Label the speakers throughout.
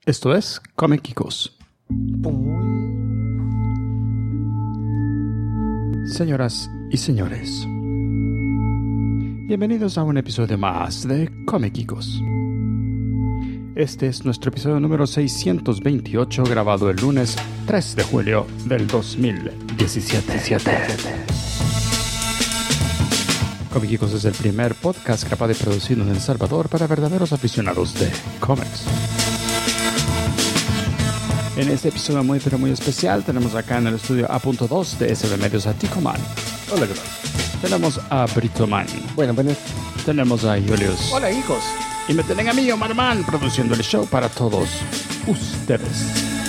Speaker 1: Esto es Comiquicos. Señoras y señores, bienvenidos a un episodio más de Comiquicos. Este es nuestro episodio número 628, grabado el lunes 3 de julio del 2017. Comiquicos es el primer podcast grabado y producido en El Salvador para verdaderos aficionados de cómics. En este episodio muy especial tenemos acá en el estudio A.2 de SB Medios a Ticoman.
Speaker 2: Hola, ¿qué tal?
Speaker 1: Tenemos a Britoman.
Speaker 3: Buenas.
Speaker 1: Tenemos a Julius.
Speaker 2: Hola, hijos.
Speaker 1: Y me tienen a mí, Omar Man, produciendo el show para todos ustedes.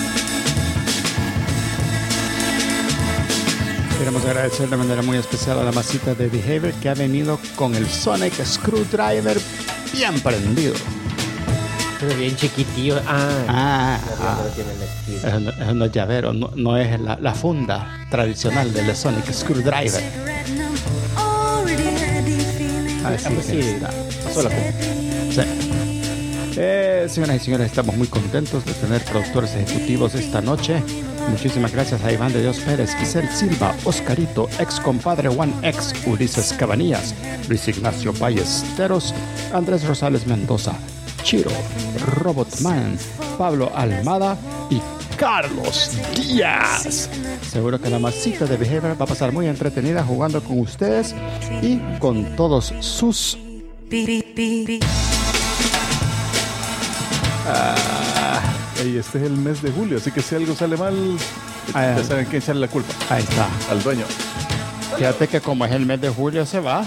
Speaker 1: Queremos agradecer de manera muy especial a la masita de Behavior que ha venido con el Sonic Screwdriver bien prendido.
Speaker 3: Pero bien chiquitillo.
Speaker 1: Es un llavero, no es la funda tradicional del Sonic Screwdriver. Así que está.
Speaker 3: Pasó la funda.
Speaker 1: Sí. Señoras y señores, estamos muy contentos de tener productores ejecutivos esta noche. Muchísimas gracias a Iván de Dios Pérez, Giselle Silva, Oscarito, ex compadre One X, Ulises Cabanillas, Luis Ignacio Ballesteros, Andrés Rosales Mendoza, Chiro, Robotman, Pablo Almada y Carlos Díaz. Seguro que la masita de Behavior va a pasar muy entretenida jugando con ustedes y con todos sus...
Speaker 2: Hey, este es el mes de julio, así que si algo sale mal, ya saben quién echarle la culpa.
Speaker 1: Ahí está.
Speaker 2: Al dueño.
Speaker 1: Fíjate que como es el mes de julio se nos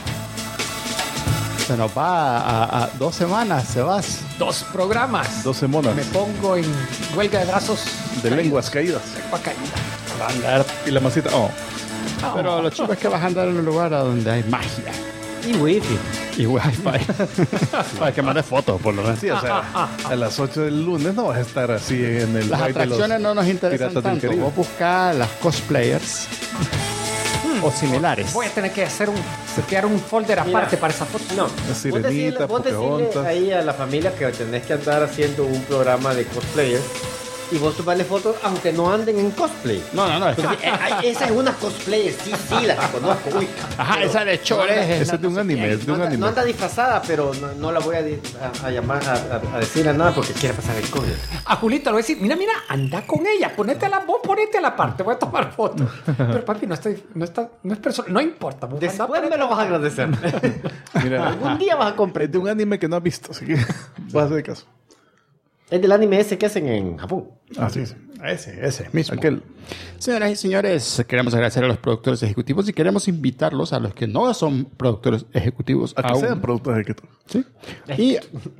Speaker 1: va a 2 semanas, se va.
Speaker 3: 2 programas.
Speaker 2: 12 monas.
Speaker 3: Me pongo en huelga de brazos.
Speaker 2: De lenguas caídas.
Speaker 3: Lengua caída.
Speaker 1: Va a andar.
Speaker 2: Y la masita,
Speaker 1: Pero lo chido es que vas a andar en un lugar donde hay magia
Speaker 3: Y wifi.
Speaker 1: y wifi. Para que mande fotos, por lo menos.
Speaker 2: Sí, o sea, a las 8 del lunes no vas a estar así en el
Speaker 1: Las
Speaker 2: ride de los
Speaker 1: atracciones no nos interesan
Speaker 2: Piratas del
Speaker 1: tanto.
Speaker 2: Caribe.
Speaker 1: Vos buscás las cosplayers o similares.
Speaker 3: Voy a tener que crear un folder aparte para esa foto.
Speaker 4: No,
Speaker 2: La Sirenita,
Speaker 4: vos decirle
Speaker 2: Pocahontas.
Speaker 4: ahí a la familia que tenés que andar haciendo un programa de cosplayer y vos tomarle fotos aunque no anden en cosplay.
Speaker 1: No. Es que-
Speaker 4: Porque, esa es una cosplayer, sí, la que conozco. Uy,
Speaker 1: Ajá, esa de Chores.
Speaker 2: Ese es de un anime, es de un
Speaker 4: no
Speaker 2: anime.
Speaker 4: anda disfrazada, pero no la voy a llamar a decirle nada porque quiere pasar el COVID.
Speaker 3: A Julita le voy a decir, mira, anda con ella, ponete a la parte, voy a tomar fotos. Pero papi, no es personal, no importa. vos anda,
Speaker 4: Después
Speaker 3: ponete-
Speaker 4: me lo vas a agradecer.
Speaker 2: Mira,
Speaker 4: Algún día vas a comprar.
Speaker 2: es de un anime que no has visto, así que vas a hacer caso.
Speaker 4: Es del anime ese que hacen en Japón.
Speaker 2: Ah, sí.
Speaker 1: Ese mismo.
Speaker 2: Aquel.
Speaker 1: Señoras y señores, queremos agradecer a los productores ejecutivos y queremos invitarlos a los que no son productores ejecutivos
Speaker 2: A que sean productos ejecutivos.
Speaker 1: ¿sí? Y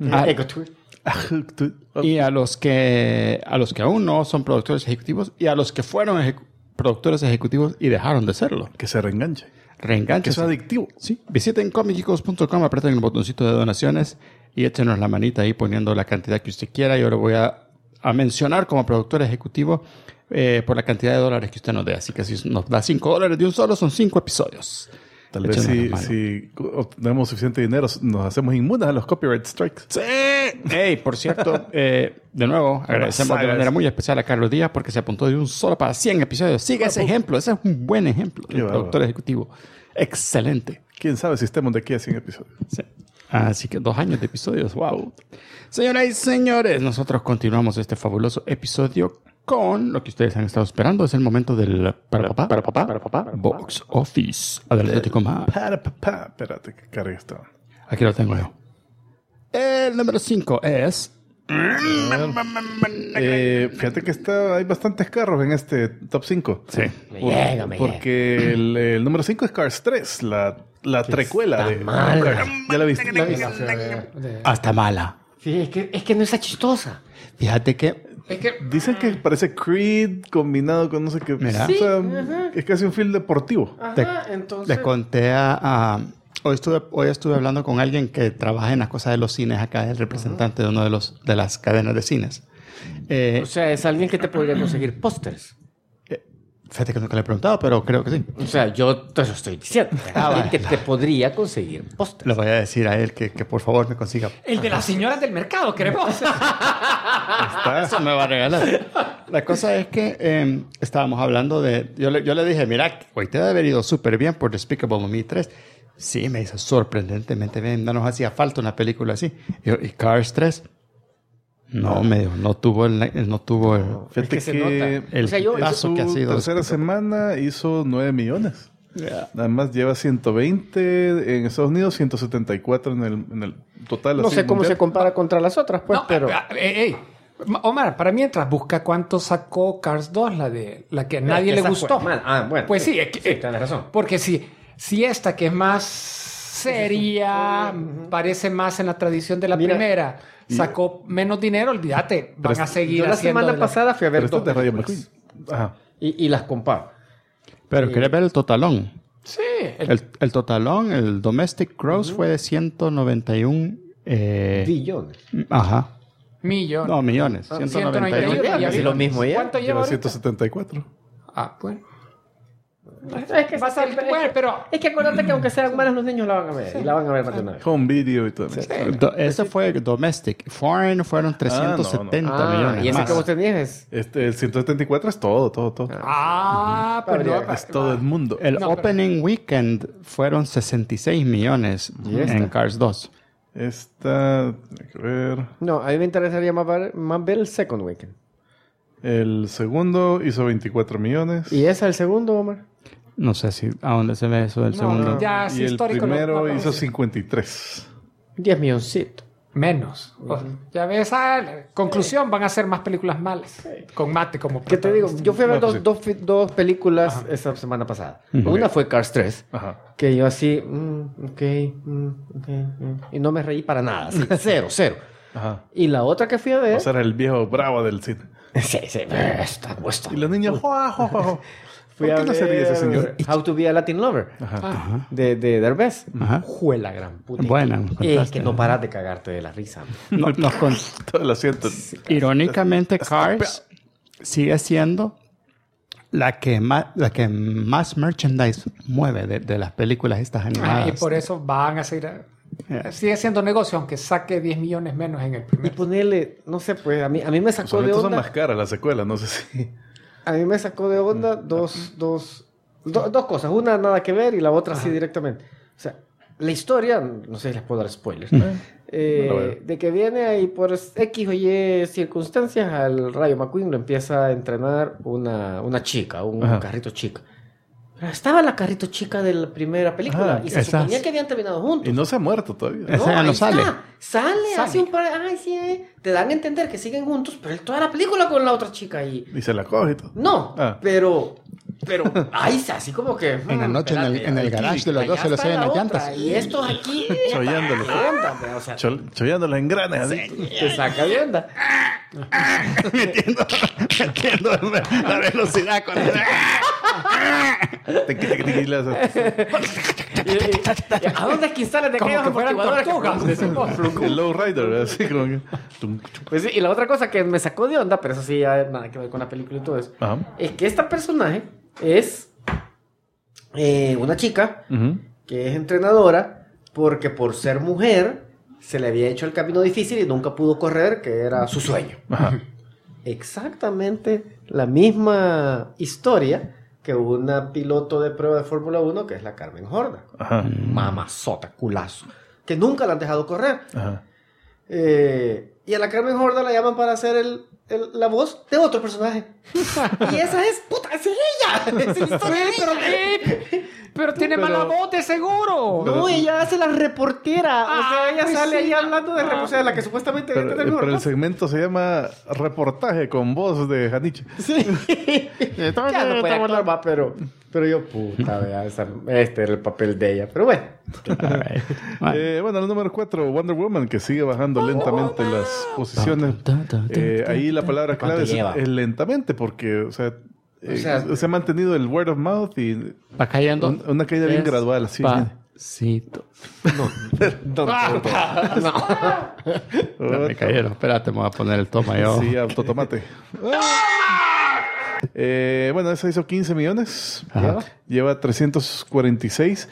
Speaker 2: Y
Speaker 1: a los que aún no son productores ejecutivos y a los que fueron productores ejecutivos y dejaron de serlo.
Speaker 2: que se reenganche. Que
Speaker 1: Reenganches.
Speaker 2: es adictivo.
Speaker 1: Sí. Visiten comicicos.com, aprieten el botoncito de donaciones y échenos la manita ahí poniendo la cantidad que usted quiera. Yo lo voy a mencionar como productor ejecutivo por la cantidad de dólares que usted nos dé. Así que si nos da $5 de un solo, son 5 episodios.
Speaker 2: Tal vez
Speaker 1: Échenos la mano.
Speaker 2: si obtenemos suficiente dinero, nos hacemos inmunes a los copyright strikes.
Speaker 1: ¡Sí! Hey, por cierto, de nuevo, agradecemos de manera muy especial a Carlos Díaz porque se apuntó de un solo para 100 episodios. Siga ese ejemplo, ese es un buen ejemplo de
Speaker 2: Qué
Speaker 1: un productor ejecutivo. Excelente.
Speaker 2: Quién sabe si estemos de aquí a 100 episodios.
Speaker 1: Sí. Así que 2 años de episodios, wow. Señoras y señores, nosotros continuamos este fabuloso episodio con lo que ustedes han estado esperando. Es el momento del para papá, Box Office. Adelante, coma.
Speaker 2: Espérate, que cargue esto.
Speaker 1: Aquí lo tengo yo. El número 5 es...
Speaker 2: Fíjate que hay bastantes carros en este top 5.
Speaker 1: Sí.
Speaker 4: Me llega.
Speaker 2: Porque el número 5 es Cars 3, la trecuela de
Speaker 4: mala.
Speaker 2: Cars. ¿Ya la viste?
Speaker 1: Hasta mala.
Speaker 4: Sí, es que no está chistosa.
Speaker 1: Fíjate que...
Speaker 3: Es que
Speaker 2: Dicen que parece Creed combinado con no sé qué.
Speaker 1: Mira.
Speaker 2: O sea, es casi un film deportivo.
Speaker 1: Les conté hoy estuve hablando con alguien que trabaja en las cosas de los cines acá, el representante de uno de las cadenas de cines.
Speaker 4: O sea, es alguien que te podría conseguir pósters.
Speaker 1: Fíjate que nunca le he preguntado, pero creo que sí.
Speaker 4: O sea, yo te lo estoy diciendo. Que te podría conseguir póster.
Speaker 1: Le voy a decir a él que por favor me consiga.
Speaker 3: El de las señoras del mercado, queremos.
Speaker 1: Eso me va a regalar. La cosa es que estábamos hablando de... Yo le dije, mira, hoy te debe haber ido súper bien por Despicable Me 3. Sí, me hizo sorprendentemente bien. No nos hacía falta una película así. ¿Y Cars 3? No, no tuvo el...
Speaker 2: Fíjate
Speaker 4: se
Speaker 2: que
Speaker 4: nota.
Speaker 1: El
Speaker 4: O sea, yo-
Speaker 1: paso que ha sido.
Speaker 2: tercera semana hizo 9 millones.
Speaker 1: Yeah.
Speaker 2: Nada más lleva 120 en Estados Unidos, 174 en el total.
Speaker 4: No
Speaker 2: así,
Speaker 4: sé cómo
Speaker 2: mundial.
Speaker 4: se compara contra las otras, pues,
Speaker 3: No,
Speaker 4: pero...
Speaker 3: Omar, para mientras, busca cuánto sacó Cars 2, la que a nadie le
Speaker 4: Esa
Speaker 3: gustó.
Speaker 4: fue mal. Ah, bueno.
Speaker 3: Pues sí,
Speaker 4: tienes razón.
Speaker 3: porque si esta que es más seria, parece más en la tradición de la
Speaker 4: Mira,
Speaker 3: primera, sacó menos dinero, olvídate, van a seguir
Speaker 4: Yo la
Speaker 3: haciendo
Speaker 4: semana
Speaker 3: de la-
Speaker 4: pasada fui a ver
Speaker 2: Pero esto es de
Speaker 4: dos
Speaker 2: Rayo
Speaker 4: películas.
Speaker 2: McQueen. Ajá.
Speaker 4: Y las comparo.
Speaker 1: Pero ¿querés ver el totalón?
Speaker 3: Sí,
Speaker 1: El totalón, el domestic gross fue de 191...
Speaker 4: Billones.
Speaker 1: Ajá.
Speaker 3: millón.
Speaker 1: No, millones.
Speaker 3: 191.
Speaker 1: 191.
Speaker 3: ¿Y
Speaker 4: Es lo mismo ya.
Speaker 3: ¿Cuánto lleva
Speaker 2: Lleva
Speaker 3: ahorita?
Speaker 2: 174.
Speaker 3: Ah, bueno.
Speaker 4: Es que,
Speaker 3: Va a ser- bueno, pero-
Speaker 4: es que acuérdate que aunque sean malas los niños la van a ver. Y la van a ver más de una vez.
Speaker 2: Home video y todo.
Speaker 1: Ese fue domestic. Foreign fueron 370 millones
Speaker 4: y ese
Speaker 1: más.
Speaker 4: que vos tenías es...
Speaker 2: El 174 es todo.
Speaker 3: Pero
Speaker 2: Es todo el mundo.
Speaker 1: El
Speaker 3: No, pero-
Speaker 1: opening weekend fueron 66 millones
Speaker 4: ¿Y esta?
Speaker 1: en Cars 2.
Speaker 2: Esta, hay que ver.
Speaker 4: No, a mí me interesaría más ver el second weekend.
Speaker 2: El segundo hizo 24 millones.
Speaker 4: ¿Y esa el segundo, Omar?
Speaker 1: No sé si a dónde se ve eso del segundo.
Speaker 3: ya es
Speaker 2: Y el
Speaker 3: histórico.
Speaker 2: primero
Speaker 3: no
Speaker 2: hizo
Speaker 3: sé.
Speaker 2: 53.
Speaker 4: 10 milloncitos.
Speaker 3: Menos. Ya ves, conclusión, van a ser más películas malas. Con Mate como
Speaker 4: ¿Qué te digo? Yo fui a ver
Speaker 2: No, pues
Speaker 4: dos películas esa semana pasada. Una fue Cars 3.
Speaker 2: Ajá.
Speaker 4: Que yo así, ok. Y no me reí para nada. Así, cero.
Speaker 2: Ajá.
Speaker 4: Y la otra que fui a ver...
Speaker 2: O sea, era el viejo bravo del cine.
Speaker 4: sí, está.
Speaker 2: Y los niños, ¡juá, juá, juá!
Speaker 4: Fui
Speaker 2: ¿Por
Speaker 4: a
Speaker 2: qué no se ríe ese señor?
Speaker 4: How to be a Latin Lover.
Speaker 2: Ajá.
Speaker 4: De Derbez.
Speaker 1: Ajá.
Speaker 4: Juela gran puta.
Speaker 1: Buena, me
Speaker 4: Es
Speaker 1: contaste.
Speaker 4: que no paras de cagarte de la risa.
Speaker 1: Nos con-
Speaker 2: Todo el asiento.
Speaker 1: Irónicamente, Cars sigue siendo la que más merchandise mueve de las películas estas animadas.
Speaker 3: Y por eso van a seguir. Sigue siendo negocio, aunque saque 10 millones menos en el
Speaker 4: Y
Speaker 3: primer.
Speaker 4: ponerle, no sé, pues a mí me sacó de
Speaker 2: Usualmente son
Speaker 4: onda.
Speaker 2: más caras las secuelas, no sé si.
Speaker 4: A mí me sacó de onda dos cosas. Una nada que ver y la otra sí directamente. O sea, la historia, no sé si les puedo dar spoilers.
Speaker 2: No lo veo.
Speaker 4: De que viene ahí por X o Y circunstancias, al Rayo McQueen lo empieza a entrenar una chica, un
Speaker 2: Ajá.
Speaker 4: carrito chica. Pero estaba la carrito chica de la primera película y se
Speaker 1: esas.
Speaker 4: suponía que habían terminado juntos.
Speaker 2: Y no se ha muerto todavía.
Speaker 1: Esa ya no
Speaker 4: ahí
Speaker 1: sale.
Speaker 4: está. Sale, hace un par de... Ay, sí, te dan a entender que siguen juntos, pero él toda la película con la otra chica y...
Speaker 2: Y se la coge y todo.
Speaker 4: No,
Speaker 2: Ah.
Speaker 4: pero ahí así como que...
Speaker 1: En la noche, en el garage de los dos se les oyen las llantas.
Speaker 4: Y estos aquí...
Speaker 2: Chollándole.
Speaker 4: ¿Qué onda? O sea,
Speaker 2: Chollando los engranes. así.
Speaker 4: te saca de onda.
Speaker 1: metiendo la velocidad con
Speaker 2: Tequi, tequi, tequi, las-
Speaker 4: ¿A dónde es que instalan de
Speaker 3: Como
Speaker 4: aquellos
Speaker 3: que fueran
Speaker 4: amortiguadores?
Speaker 3: tortugas, decimos.
Speaker 2: El low rider, así como que.
Speaker 4: Pues sí, y la otra cosa que me sacó de onda, pero eso sí ya nada que ver con la película y todo eso,
Speaker 2: Ajá.
Speaker 4: es que esta personaje es una chica
Speaker 2: Ujú.
Speaker 4: que es entrenadora porque por ser mujer se le había hecho el camino difícil y nunca pudo correr, que era su sueño.
Speaker 2: Ajá.
Speaker 4: Exactamente la misma historia que una piloto de prueba de Fórmula 1, que es la Carmen Horda.
Speaker 2: Ajá.
Speaker 4: Mamazota, culazo. Que nunca la han dejado correr.
Speaker 2: Ajá.
Speaker 4: Y a la Carmen Horda la llaman para hacer la voz de otro personaje. Y esa es, puta, es ella. Es la historia de ella.
Speaker 3: Pero tiene
Speaker 2: Pero-
Speaker 3: mala voz, de seguro.
Speaker 4: No, ella hace la reportera. O sea, ella
Speaker 3: pues
Speaker 4: sale
Speaker 3: sí.
Speaker 4: ahí hablando de o sea, la que supuestamente
Speaker 2: Pero,
Speaker 4: debe tener
Speaker 2: pero el
Speaker 4: mejor
Speaker 2: segmento se llama Reportaje con voz de Janiche.
Speaker 4: Sí. Ya no puede actuar más, pero yo, puta, vea, este era el papel de ella. Pero bueno.
Speaker 2: Bueno, el número 4, Wonder Woman, que sigue bajando lentamente las posiciones. Ahí la palabra clave
Speaker 4: ¿Cuánto lleva?
Speaker 2: es lentamente, porque, o sea,
Speaker 4: sea,
Speaker 2: se ha mantenido el word of mouth y
Speaker 1: Va cayendo.
Speaker 2: una caída bien gradual, así.
Speaker 1: Pasito. No, me cayeron. Espérate, me voy a poner el toma yo.
Speaker 2: Sí, autotomate. Bueno, esa hizo 15 millones.
Speaker 1: Ajá.
Speaker 2: Lleva 346.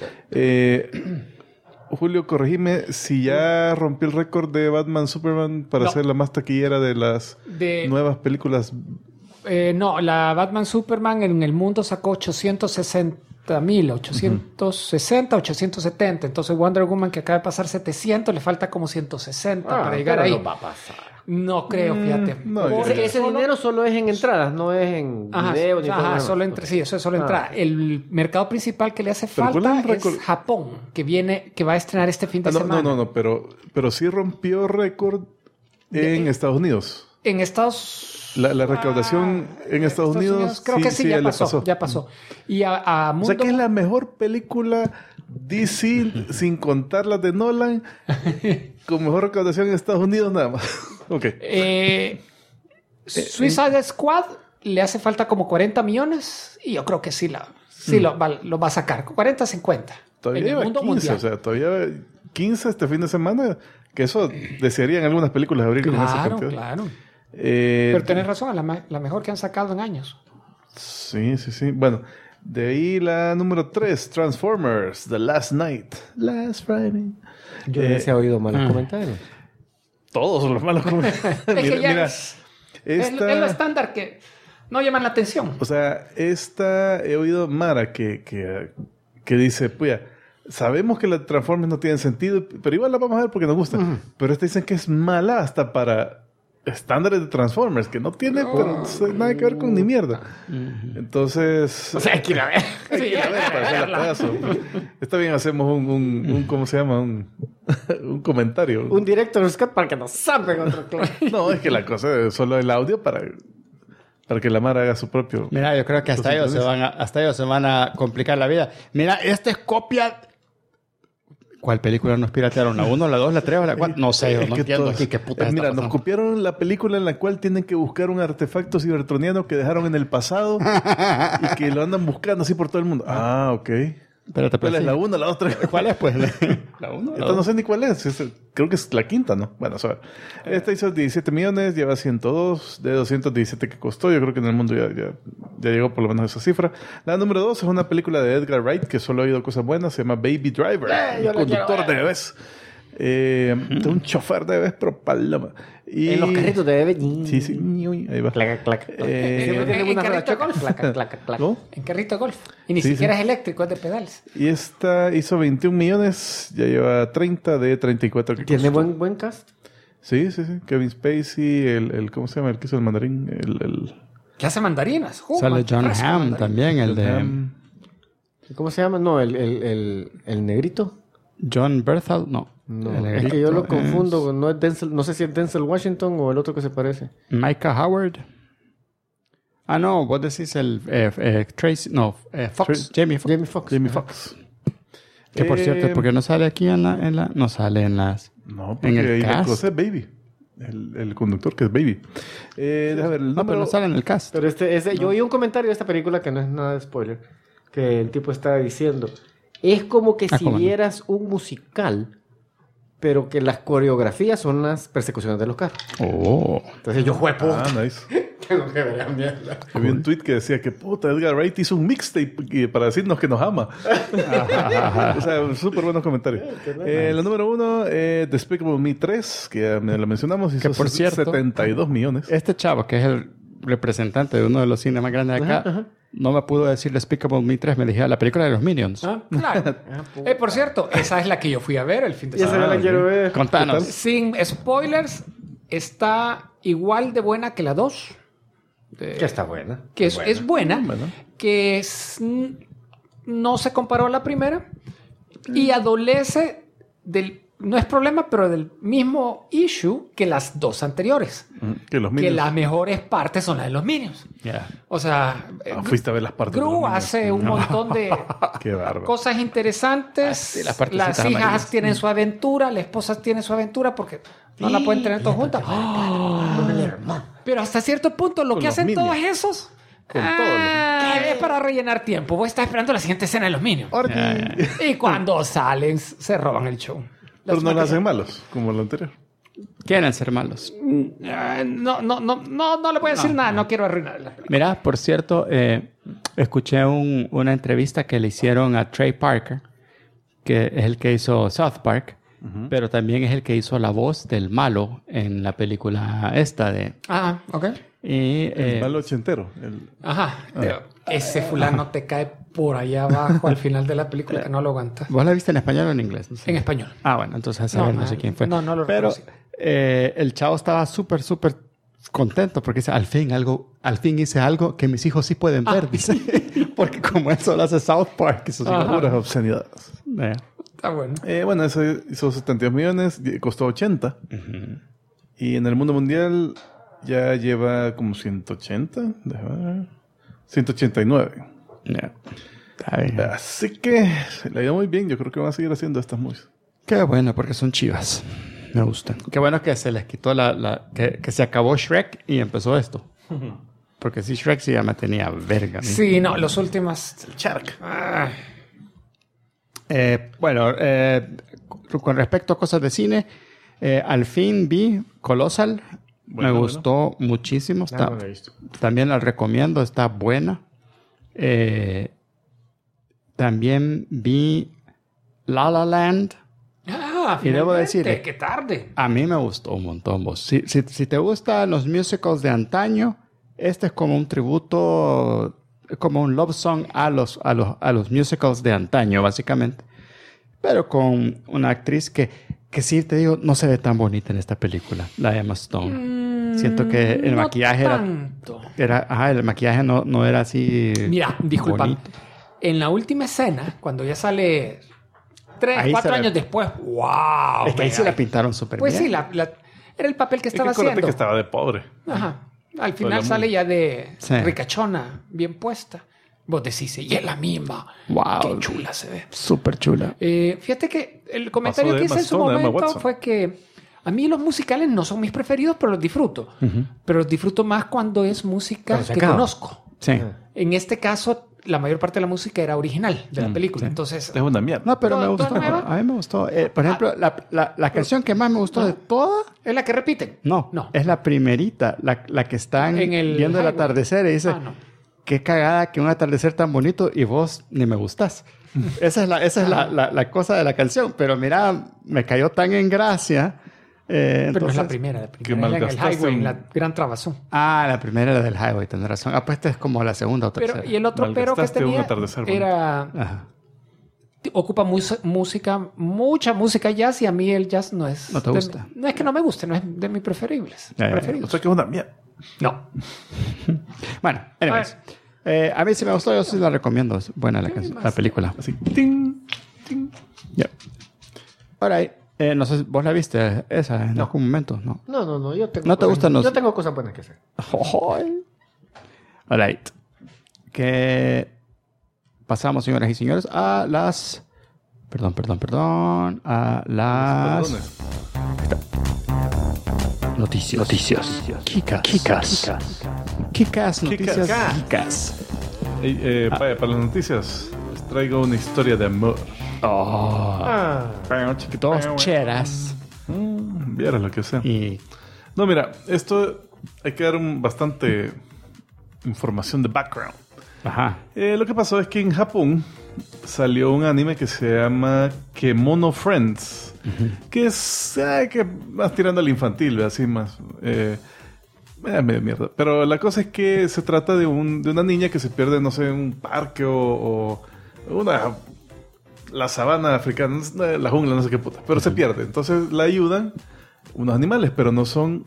Speaker 2: Julio, corregime si ya rompió el récord de Batman Superman para ser la más taquillera de las nuevas películas.
Speaker 3: No, la Batman Superman en el mundo sacó 860,000, 860, 870. Entonces Wonder Woman, que acaba de pasar 700, le falta como 160 para llegar ahí.
Speaker 4: No va a pasar.
Speaker 3: No creo, fíjate.
Speaker 2: No,
Speaker 4: Porque ese dinero solo es en entradas, no es en video ni todo.
Speaker 3: Solo sí, eso es solo entrada. El mercado principal que le hace
Speaker 2: ¿Pero cuál
Speaker 3: falta
Speaker 2: es el
Speaker 3: es Japón, que va a estrenar este fin de
Speaker 2: no,
Speaker 3: semana.
Speaker 2: no, pero sí rompió récord en Estados Unidos.
Speaker 3: En Estados
Speaker 2: La recaudación en Estados Unidos
Speaker 3: creo que sí, ya
Speaker 2: pasó.
Speaker 3: pasó. Y a Mundo...
Speaker 2: O sea que es la mejor película DC sin contar las de Nolan con mejor recaudación en Estados Unidos nada más. Ok.
Speaker 3: Suicide Squad le hace falta como 40 millones y yo creo que sí lo va a sacar. 40, 50.
Speaker 2: Todavía
Speaker 3: en el
Speaker 2: lleva
Speaker 3: mundo
Speaker 2: 15,
Speaker 3: mundial.
Speaker 2: o sea, todavía 15 este fin de semana, que eso desearían algunas películas abrir con esa cantidad.
Speaker 3: Claro. Pero tenés razón, la mejor que han sacado en años.
Speaker 2: Sí. Bueno, de ahí la número 3, Transformers, The Last Night. Last Friday.
Speaker 4: Yo no se ha oído malos comentarios.
Speaker 2: Todos los malos comentarios.
Speaker 3: Es que ya
Speaker 2: Mira,
Speaker 3: es lo estándar que no llaman la atención.
Speaker 2: O sea, he oído Mara que dice, puya, sabemos que las Transformers no tienen sentido, pero igual la vamos a ver porque nos gusta. Pero dicen que es mala hasta para estándares de Transformers, que no tiene pero nada que ver con ni mierda. Entonces...
Speaker 3: O sea, hay que ir a ver.
Speaker 2: Hay que ir a ver para hacer pedazo. Está bien, hacemos un ¿cómo se llama? Un comentario.
Speaker 4: Un director's cut para que nos zampen otro claro.
Speaker 2: No, es que la cosa es solo el audio para que la Mara haga su propio...
Speaker 1: Mira, yo creo que hasta ellos se van a complicar la vida. Mira, esta es copia... ¿Cuál película nos piratearon? ¿La 1, la 2, la 3 o la 4? No sé, no entiendo aquí qué puta
Speaker 2: Mira,
Speaker 1: está
Speaker 2: nos copiaron la película en la cual tienen que buscar un artefacto cibertroniano que dejaron en el pasado y que lo andan buscando así por todo el mundo. Ah, ok.
Speaker 1: Espérate,
Speaker 2: ¿Cuál es la 1, la 2, 3?
Speaker 1: ¿Cuál es, pues? ¿La 1?
Speaker 2: Esta no sé ni cuál es. Creo que es la quinta, ¿no? Bueno, a ver. Esta hizo 17 millones, lleva 102 de 217 que costó. Yo creo que en el mundo ya llegó por lo menos esa cifra. La número 2 es una película de Edgar Wright que solo he oído cosas buenas. Se llama Baby Driver. Un conductor de bebés. Un chofer de bebés, pero paloma. Y...
Speaker 4: En los carritos de bebé.
Speaker 2: Sí. Ahí va.
Speaker 4: Clac, clac. Siempre tiene una rueda choca. Clac, clac, clac.
Speaker 2: ¿No?
Speaker 3: En carrito de golf. Y ni
Speaker 2: Sí,
Speaker 3: siquiera
Speaker 2: sí.
Speaker 3: es eléctrico, es de pedales.
Speaker 2: Y esta hizo 21 millones. Ya lleva 30 de 34 que
Speaker 4: Tiene
Speaker 2: costó.
Speaker 4: buen cast.
Speaker 2: Sí. Kevin Spacey, el ¿cómo se llama? El que hizo el mandarín.
Speaker 3: ¿Qué hace mandarinas?
Speaker 1: Sale John
Speaker 3: Fresco
Speaker 1: Hamm
Speaker 3: mandarín.
Speaker 1: también, el de...
Speaker 4: ¿Cómo se llama? No, el negrito.
Speaker 1: John Berthal, no.
Speaker 4: No,
Speaker 1: El
Speaker 4: es
Speaker 1: negrito
Speaker 4: que yo lo confundo. No es Denzel, no sé si es Denzel Washington o el otro que se parece.
Speaker 1: Micah Howard. Ah, no, vos decís el Tracy... No, Fox. Jamie Foxx.
Speaker 4: Jamie Foxx.
Speaker 2: Foxx.
Speaker 1: Que por cierto, ¿por qué no sale aquí en la... No sale en las...
Speaker 2: No, porque
Speaker 1: en el
Speaker 2: ahí la
Speaker 1: cast.
Speaker 2: cosa es Baby. El conductor que es Baby. Déjame ver el
Speaker 1: No, pero no sale en el cast.
Speaker 4: Pero yo oí un comentario de esta película que no es nada de spoiler. Que el tipo estaba diciendo. Es como que si
Speaker 1: ¿cómo no?
Speaker 4: vieras un musical, pero que las coreografías son las persecuciones de los carros.
Speaker 1: Oh.
Speaker 4: Entonces yo juego.
Speaker 2: nice.
Speaker 4: Tengo que ver a mierda.
Speaker 2: Yo vi un tweet que decía que puta, Edgar Wright hizo un mixtape para decirnos que nos ama. O sea, súper buenos comentarios. La número 1, Despicable Me 3, que ya la mencionamos, hizo
Speaker 1: Que por cierto,
Speaker 2: 72 millones.
Speaker 1: Este chavo, que es el representante de uno de los cines más grandes de acá, no me pudo decir Despicable Me 3, me dije la película de los Minions.
Speaker 3: Ah, claro. Por cierto, esa es la que yo fui a ver el fin de
Speaker 4: Y esa
Speaker 3: semana.
Speaker 4: no la quiero ver.
Speaker 1: Contanos.
Speaker 3: Sin spoilers, está igual de buena que la 2.
Speaker 4: Que está buena.
Speaker 3: Que es buena,
Speaker 2: Bueno.
Speaker 3: que no se comparó a la primera y adolece del, no es problema, pero del mismo issue que las dos anteriores.
Speaker 2: Que los
Speaker 3: Que
Speaker 2: Minions.
Speaker 3: las mejores partes son las de los Minions.
Speaker 1: Yeah.
Speaker 3: O sea,
Speaker 2: Fuiste a ver las partes de los
Speaker 3: Gru
Speaker 2: Minions.
Speaker 3: hace un montón de
Speaker 2: Qué bárbaro.
Speaker 3: cosas interesantes.
Speaker 1: sí, las partecitas
Speaker 3: Las hijas
Speaker 1: amarillas.
Speaker 3: tienen su aventura, la esposa tiene su aventura porque no la pueden tener todas juntas. Pero hasta cierto punto lo
Speaker 2: Con
Speaker 3: que
Speaker 2: los
Speaker 3: hacen
Speaker 2: Minions.
Speaker 3: todos esos
Speaker 2: Con todos
Speaker 3: es para rellenar tiempo. Voy a estar esperando la siguiente escena de los Minions.
Speaker 2: Orgy.
Speaker 3: Y cuando salen, se roban el show.
Speaker 2: Pero no lo hacen malos, como lo anterior.
Speaker 1: quieren ser malos.
Speaker 3: No le voy a decir nada, no quiero arruinarla.
Speaker 1: Mira, por cierto, escuché una entrevista que le hicieron a Trey Parker, que es el que hizo South Park, pero también es el que hizo la voz del malo en la película esta de...
Speaker 3: Ah, ok.
Speaker 1: Y,
Speaker 2: El malo ochentero.
Speaker 3: Ajá. Ese fulano te cae por allá abajo al final de la película que no lo aguanta.
Speaker 1: ¿Vos la viste en español o en inglés? No sé.
Speaker 3: En español.
Speaker 1: Ah, bueno, entonces a saber, no sé quién fue.
Speaker 3: No lo
Speaker 1: Pero
Speaker 3: reconocí.
Speaker 1: el chavo estaba súper contento porque dice, al fin hice algo que mis hijos sí pueden ver, dice. Porque como él solo hace South Park, eso sí,
Speaker 2: Puras obscenidades.
Speaker 3: Está bueno.
Speaker 2: Bueno, eso hizo 72 millones, costó 80. Y en el mundo mundial ya lleva como 180. Déjame ver. 189.
Speaker 1: Yeah. Está bien.
Speaker 2: Así que le ha ido muy bien. Yo creo que van a seguir haciendo estas movies.
Speaker 1: Qué bueno, porque son chivas. Me gustan. Qué bueno que se les quitó que se acabó Shrek y empezó esto. Porque sí, Shrek sí ya me tenía verga. ¿No?
Speaker 3: Sí, no, los últimos...
Speaker 2: Shark.
Speaker 1: Bueno, con respecto a cosas de cine, al fin vi Colossal.
Speaker 2: Bueno,
Speaker 1: me gustó muchísimo.
Speaker 4: No lo he visto.
Speaker 1: También la recomiendo, está buena. También vi La La Land.
Speaker 3: Y
Speaker 1: debo decirle-
Speaker 3: ¡Qué tarde!
Speaker 1: A mí me gustó un montón, vos. Si te gustan los musicals de antaño, este es como un tributo, como un love song a los musicals de antaño, básicamente. Pero con una actriz que sí, te digo, no se ve tan bonita en esta película, la Emma Stone. Siento que el
Speaker 3: no
Speaker 1: maquillaje
Speaker 3: tanto.
Speaker 1: el maquillaje no era así.
Speaker 3: Mira, disculpa.
Speaker 1: bonito.
Speaker 3: En la última escena, cuando ya sale 3,
Speaker 1: Ahí
Speaker 3: 4
Speaker 1: se ve.
Speaker 3: años después, ¡wow!
Speaker 1: Es que ahí
Speaker 3: vea.
Speaker 1: se la pintaron súper
Speaker 3: Pues
Speaker 1: bien.
Speaker 3: sí, era el papel que
Speaker 2: Es que
Speaker 3: estaba
Speaker 2: acuérdate
Speaker 3: haciendo.
Speaker 2: que estaba de pobre.
Speaker 3: Ajá. Al
Speaker 2: Fue
Speaker 3: final
Speaker 2: la
Speaker 3: sale ya de
Speaker 1: Sí.
Speaker 3: ricachona, bien puesta. Vos decís, y es la misma.
Speaker 1: Wow.
Speaker 3: Qué chula se ve.
Speaker 1: Súper chula.
Speaker 3: Fíjate que el comentario
Speaker 2: Pasó de
Speaker 3: que hice
Speaker 2: Emma
Speaker 3: en su
Speaker 2: Stone a Emma
Speaker 3: momento
Speaker 2: Watson.
Speaker 3: fue que a mí los musicales no son mis preferidos, pero los disfruto. Pero los disfruto más cuando es música
Speaker 4: Pero se
Speaker 3: que
Speaker 4: acaba.
Speaker 3: conozco.
Speaker 1: Sí.
Speaker 3: En este caso, la mayor parte de la música era original de la película.
Speaker 1: sí.
Speaker 3: Entonces,
Speaker 2: Es una mierda.
Speaker 1: No, pero
Speaker 3: ¿Toda-
Speaker 1: me
Speaker 3: toda
Speaker 1: gustó.
Speaker 3: nueva?
Speaker 1: A mí me gustó. Por ejemplo, la canción que más me gustó de toda...
Speaker 3: es la que repiten.
Speaker 1: No, es la primerita, la que están
Speaker 3: En el
Speaker 1: viendo el
Speaker 3: highway.
Speaker 1: atardecer y dice,
Speaker 3: No.
Speaker 1: qué cagada que un atardecer tan bonito y vos ni me gustás. Esa es la cosa de la canción, pero mira, me cayó tan en gracia.
Speaker 3: Pero no es
Speaker 1: entonces-
Speaker 3: la primera. La
Speaker 2: Que
Speaker 3: primera es en el
Speaker 2: malgastaste
Speaker 3: highway, en
Speaker 2: un-
Speaker 3: la gran trabazón.
Speaker 1: Ah, la primera era del Highway, tenés razón. Ah, pues esta es como la segunda o tercera.
Speaker 3: Pero, y el otro pero que
Speaker 2: Malgastaste un
Speaker 3: tenía
Speaker 2: atardecer
Speaker 3: era...
Speaker 1: Ajá.
Speaker 3: Ocupa mucha música jazz y a mí el jazz no es...
Speaker 1: ¿No te gusta?
Speaker 3: No es que no me guste, no es de mis preferibles.
Speaker 1: Ya.
Speaker 2: O
Speaker 3: preferidos.
Speaker 2: sea que es una mierda.
Speaker 3: No.
Speaker 1: Bueno, anyways. A mí sí me gustó, yo sí la recomiendo. Es buena la película.
Speaker 2: Así. Ting, ting.
Speaker 1: Yeah. All right. No sé, ¿vos la viste esa en algún momento? No.
Speaker 4: No, yo tengo
Speaker 1: ¿No te
Speaker 4: cosas-
Speaker 1: gustan los-
Speaker 4: Yo tengo cosas buenas que hacer.
Speaker 1: All right. Que pasamos, señoras y señores, a las... Perdón. A las...
Speaker 2: Perdones.
Speaker 1: Noticias. Kikas. Noticias. Kikas.
Speaker 2: Para las noticias, les traigo una historia de amor.
Speaker 1: Oh, dos cheras.
Speaker 2: Vieras lo que sea.
Speaker 1: Y...
Speaker 2: No, mira, esto hay que dar bastante información de background.
Speaker 1: Ajá.
Speaker 2: Lo que pasó es que en Japón salió un anime que se llama Kemono Friends, que es que más tirando al infantil, así más medio mierda. Pero la cosa es que se trata de una niña que se pierde, no sé, en un parque o la sabana africana, la jungla, no sé qué puta, pero se pierde. Entonces la ayudan unos animales, pero no son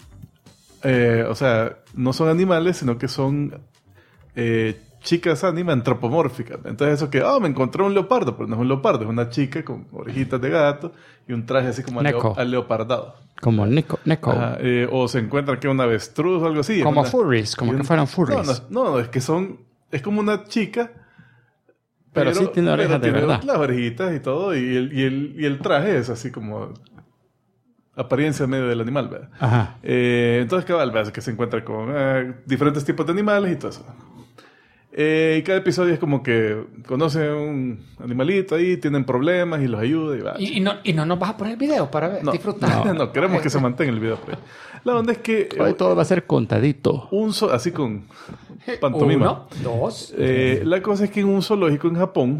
Speaker 2: no son animales, sino que son chicas anime antropomórficas. Entonces eso que, me encontré un leopardo, pero no es un leopardo, es una chica con orejitas de gato y un traje así como
Speaker 1: Neko.
Speaker 2: leopardado.
Speaker 1: Como Neko.
Speaker 2: Ajá, o se encuentra que un avestruz o algo así.
Speaker 1: Como
Speaker 2: Es una-
Speaker 1: furries, como
Speaker 2: y
Speaker 1: que fueran furries.
Speaker 2: No, es que es como una chica.
Speaker 1: Pero sí tiene orejas de
Speaker 2: tiene
Speaker 1: verdad.
Speaker 2: las orejitas y todo, y el traje es así como apariencia medio del animal, ¿verdad?
Speaker 1: Ajá.
Speaker 2: Entonces, cabal, ¿verdad? Que se encuentra con diferentes tipos de animales y todo eso. Y cada episodio es como que conocen un animalito ahí, tienen problemas y los ayuda y va.
Speaker 3: Y no nos vas a poner el video para ver, disfrutar.
Speaker 2: No, queremos que se mantenga el video por ahí. La onda es que...
Speaker 1: Hoy todo va a ser contadito.
Speaker 2: así con pantomima.
Speaker 3: 1, 2.
Speaker 2: La cosa es que en un zoológico en Japón,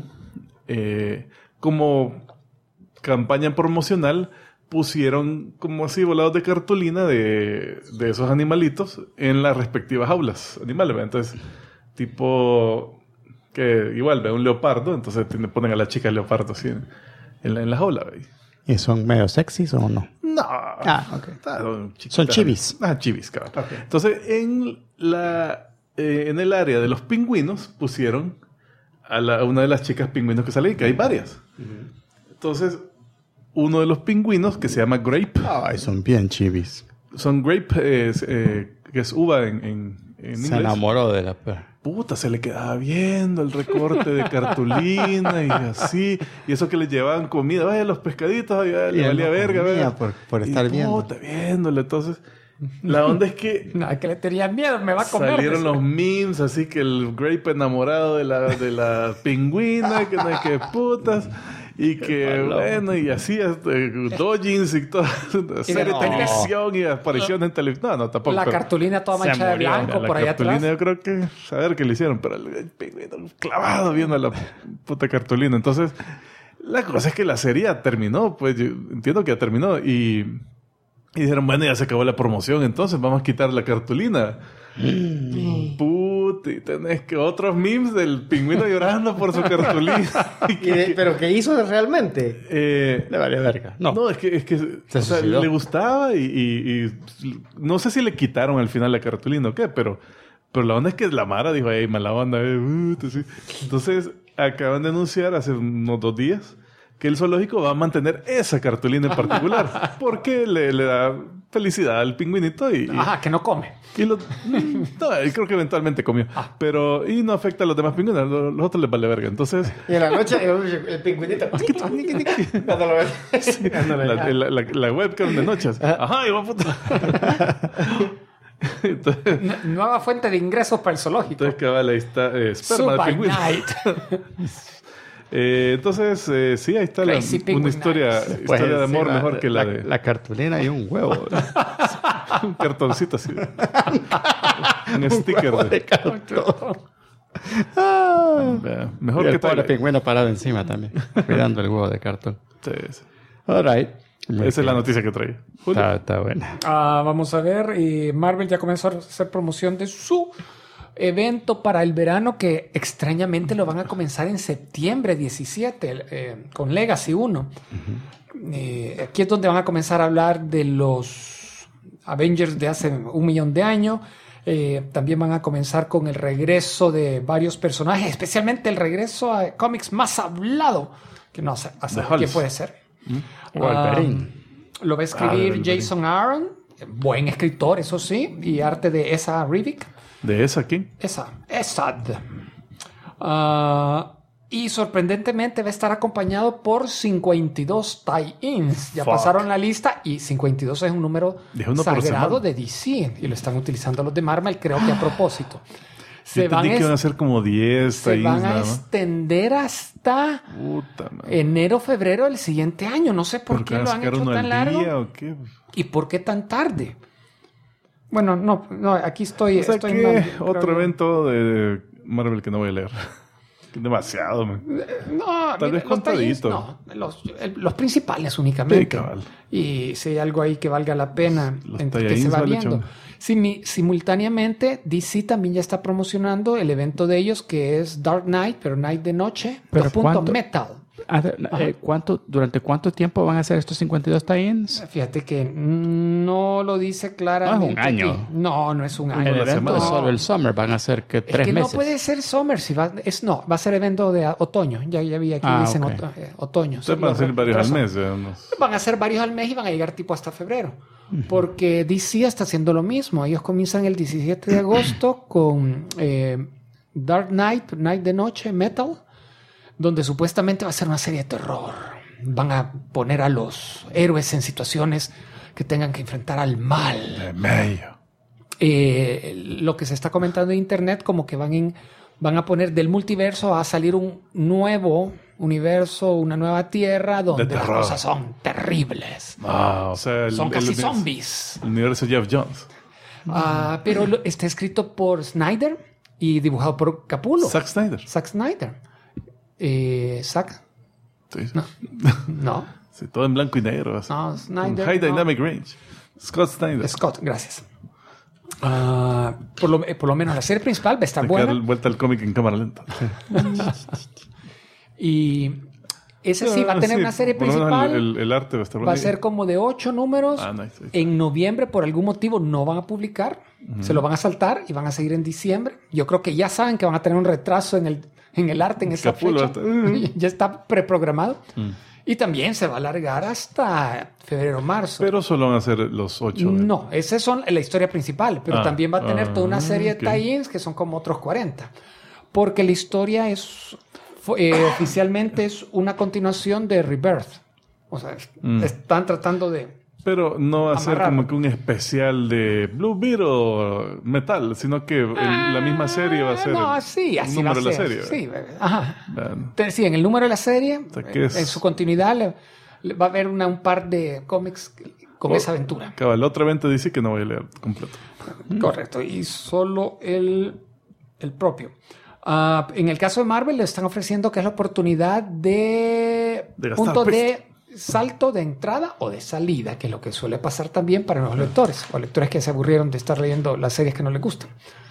Speaker 2: como campaña promocional, pusieron como así volados de cartulina de esos animalitos en las respectivas jaulas animales. Entonces, tipo que igual ve un leopardo, entonces ponen a la chica leopardo así en la jaula. ¿Ve?
Speaker 1: ¿Y son medio sexys o no?
Speaker 2: No.
Speaker 1: Ok.
Speaker 2: Son
Speaker 1: chivis.
Speaker 2: Chivis, cabrón. Okay. Entonces, en el área de los pingüinos pusieron a una de las chicas pingüinos que sale ahí, que hay varias. Entonces, uno de los pingüinos, que se llama Grape.
Speaker 1: Ay, son bien chivis.
Speaker 2: Son Grape, que es uva en inglés.
Speaker 1: Se enamoró de la perra.
Speaker 2: Puta, se le quedaba viendo el recorte de cartulina y así. Y eso que le llevaban comida. Vaya, los pescaditos, vaya, le valía verga. Verga.
Speaker 1: Por estar viendo.
Speaker 2: Puta, viéndole. Entonces, la onda es que...
Speaker 3: Nada, que le tenían miedo, me va a comer.
Speaker 2: Salieron los memes, así que el Grape enamorado de la pingüina, que no hay que putas... Y que, bueno, y así, dojins y toda serie de televisión y apariciones en televisión. No, tampoco.
Speaker 3: La cartulina toda manchada de blanco por allá atrás.
Speaker 2: Yo creo que, a ver qué le hicieron, pero el pingüino clavado viendo la puta cartulina. Entonces, la cosa es que la serie ya terminó, pues yo entiendo que ya terminó. Y dijeron, bueno, ya se acabó la promoción, entonces vamos a quitar la cartulina. Puta, y tenés que otros memes del pingüino llorando por su cartulina.
Speaker 4: ¿Pero qué hizo realmente?
Speaker 1: Le vale verga. No,
Speaker 2: es que o sea, le gustaba y no sé si le quitaron al final la cartulina o qué, pero la onda es que la Mara dijo, ey, mala onda. Sí. Entonces, acaban de anunciar hace unos 2 días que el zoológico va a mantener esa cartulina en particular porque le da felicidad al pingüinito y
Speaker 3: que no come.
Speaker 2: No, creo que eventualmente comió. Pero no afecta a los demás pingüinos. Los otros les vale verga. Entonces...
Speaker 4: Y en la noche el pingüinito... Cuando lo ves.
Speaker 2: La webcam de noches. Ajá, hijo de puta.
Speaker 3: Entonces, nueva fuente de ingresos para el zoológico.
Speaker 2: Entonces, cabal, ahí está esperma de pingüino. Entonces, sí, ahí está una historia de amor mejor que la de...
Speaker 1: La cartulina y un huevo.
Speaker 2: Un cartoncito así. Un sticker de
Speaker 1: cartón.
Speaker 2: Mejor que
Speaker 1: tal. La pingüina parada encima también, cuidando el huevo de cartón.
Speaker 2: Sí.
Speaker 1: All right.
Speaker 2: Esa es la noticia que traía.
Speaker 1: Está buena.
Speaker 3: Vamos a ver. Marvel ya comenzó a hacer promoción de su evento para el verano, que extrañamente lo van a comenzar en septiembre 17 con Legacy 1. Aquí es donde van a comenzar a hablar de los Avengers de hace 1.000.000 de años. También van a comenzar con el regreso de varios personajes, especialmente el regreso a cómics más hablado, que no sé quién puede ser.
Speaker 1: Wolverine.
Speaker 3: Lo va a escribir Jason Aaron, buen escritor, eso sí, y arte de Esa Riddick.
Speaker 2: ¿De esa quién?
Speaker 3: Esad. Y sorprendentemente va a estar acompañado por 52 tie-ins. Ya pasaron la lista y 52 es un número sagrado de DC. Y lo están utilizando los de Marvel, creo que a propósito.
Speaker 2: Se van a hacer como 10 tie-ins.
Speaker 3: Se van a extender hasta enero, febrero del siguiente año. No sé por qué lo han hecho tan largo. ¿O qué? ¿Y por qué tan tarde? Bueno, no, aquí estoy.
Speaker 2: O sea, otro evento de Marvel que no voy a leer. Demasiado, man.
Speaker 3: No,
Speaker 2: tal vez contadito.
Speaker 3: No, los principales únicamente.
Speaker 2: Sí, cabal.
Speaker 3: Y si hay algo ahí que valga la pena, entre que se va viendo. Simultáneamente, DC también ya está promocionando el evento de ellos, que es Dark Knight, pero Night de noche, Metal.
Speaker 1: ¿Durante cuánto tiempo van a hacer estos 52 tie-ins?
Speaker 3: Fíjate que no lo dice claramente.
Speaker 1: ¿Es un año?
Speaker 3: Aquí. No es un año.
Speaker 1: El evento es solo el summer, van a ser que 3 meses.
Speaker 3: No puede ser summer, va a ser evento de otoño. Ya vi aquí dicen otoño.
Speaker 2: Entonces van a ser varios al mes.
Speaker 3: Van a ser varios al mes y van a llegar tipo hasta febrero. Porque DC está haciendo lo mismo. Ellos comienzan el 17 de agosto con Dark Knight de noche, Metal, donde supuestamente va a ser una serie de terror. Van a poner a los héroes en situaciones que tengan que enfrentar al mal.
Speaker 2: De medio.
Speaker 3: Lo que se está comentando en internet, como que van van a poner del multiverso, va a salir un nuevo universo, una nueva tierra donde las
Speaker 2: terror.
Speaker 3: cosas son terribles.
Speaker 2: O sea,
Speaker 3: Son casi
Speaker 2: universo-
Speaker 3: zombies.
Speaker 2: El universo Jeff Jones.
Speaker 3: Pero está escrito por Snyder y dibujado por Capullo.
Speaker 2: Zack Snyder.
Speaker 3: Zack Snyder. Zack.
Speaker 2: Sí.
Speaker 3: No.
Speaker 2: Sí, todo en blanco y negro. Así.
Speaker 3: No,
Speaker 2: Con
Speaker 3: Snyder.
Speaker 2: High
Speaker 3: no.
Speaker 2: Dynamic Range. Scott Snyder.
Speaker 3: Scott, gracias. Por lo menos la serie principal va a estar
Speaker 2: Hay que dar
Speaker 3: buena.
Speaker 2: vuelta al cómic en cámara lenta.
Speaker 3: Y ese sí va a tener
Speaker 2: Sí,
Speaker 3: una serie
Speaker 2: por lo menos
Speaker 3: principal.
Speaker 2: el arte va a estar
Speaker 3: Va a
Speaker 2: bonito.
Speaker 3: ser como de 8 números.
Speaker 2: Nice.
Speaker 3: En noviembre, por algún motivo, no van a publicar. Se lo van a saltar y van a seguir en diciembre. Yo creo que ya saben que van a tener un retraso en el arte en esa
Speaker 2: Capullo
Speaker 3: fecha.
Speaker 2: hasta-
Speaker 3: Ya está preprogramado. Y también se va a alargar hasta febrero, marzo.
Speaker 2: Pero solo van a ser los 8.
Speaker 3: No, esa son la historia principal, pero también va a tener toda una serie de
Speaker 2: ok.
Speaker 3: tie-ins que son como otros 40. Porque la historia oficialmente es una continuación de Rebirth. O sea, están tratando de...
Speaker 2: Pero no va a ser
Speaker 3: Amarrarlo.
Speaker 2: como que un especial de Blue Beetle Metal, sino que la misma serie va a ser
Speaker 3: No,
Speaker 2: el
Speaker 3: sí, así
Speaker 2: número
Speaker 3: va a
Speaker 2: de la
Speaker 3: ser.
Speaker 2: serie.
Speaker 3: Sí, ajá.
Speaker 2: Bueno,
Speaker 3: Sí, en el número de la serie,
Speaker 2: sea, que es-
Speaker 3: en su continuidad, va a haber un par de cómics con esa aventura.
Speaker 2: cabal, la otra evento dice que no voy a leer completo.
Speaker 3: Correcto, y solo el propio. En el caso de Marvel, le están ofreciendo que es la oportunidad de
Speaker 2: gastar
Speaker 3: punto
Speaker 2: pasta.
Speaker 3: de salto de entrada o de salida, que es lo que suele pasar también para los lectores o lectores que se aburrieron de estar leyendo las series que no les gustan.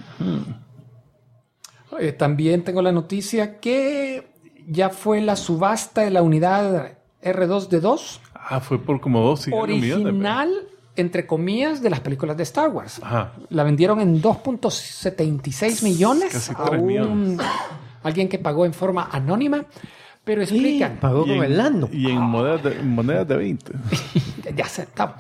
Speaker 3: También tengo la noticia que ya fue la subasta de la unidad R2D2
Speaker 2: Fue por como 2
Speaker 3: original, entre comillas, de las películas de Star Wars.
Speaker 2: Ajá.
Speaker 3: La vendieron en 2.76 millones
Speaker 2: Casi
Speaker 3: a
Speaker 2: 3 millones.
Speaker 3: alguien que pagó en forma anónima, pero explican.
Speaker 4: Pagó
Speaker 2: Y
Speaker 4: con el Lando.
Speaker 2: Y en monedas de 20.
Speaker 3: Ya se está.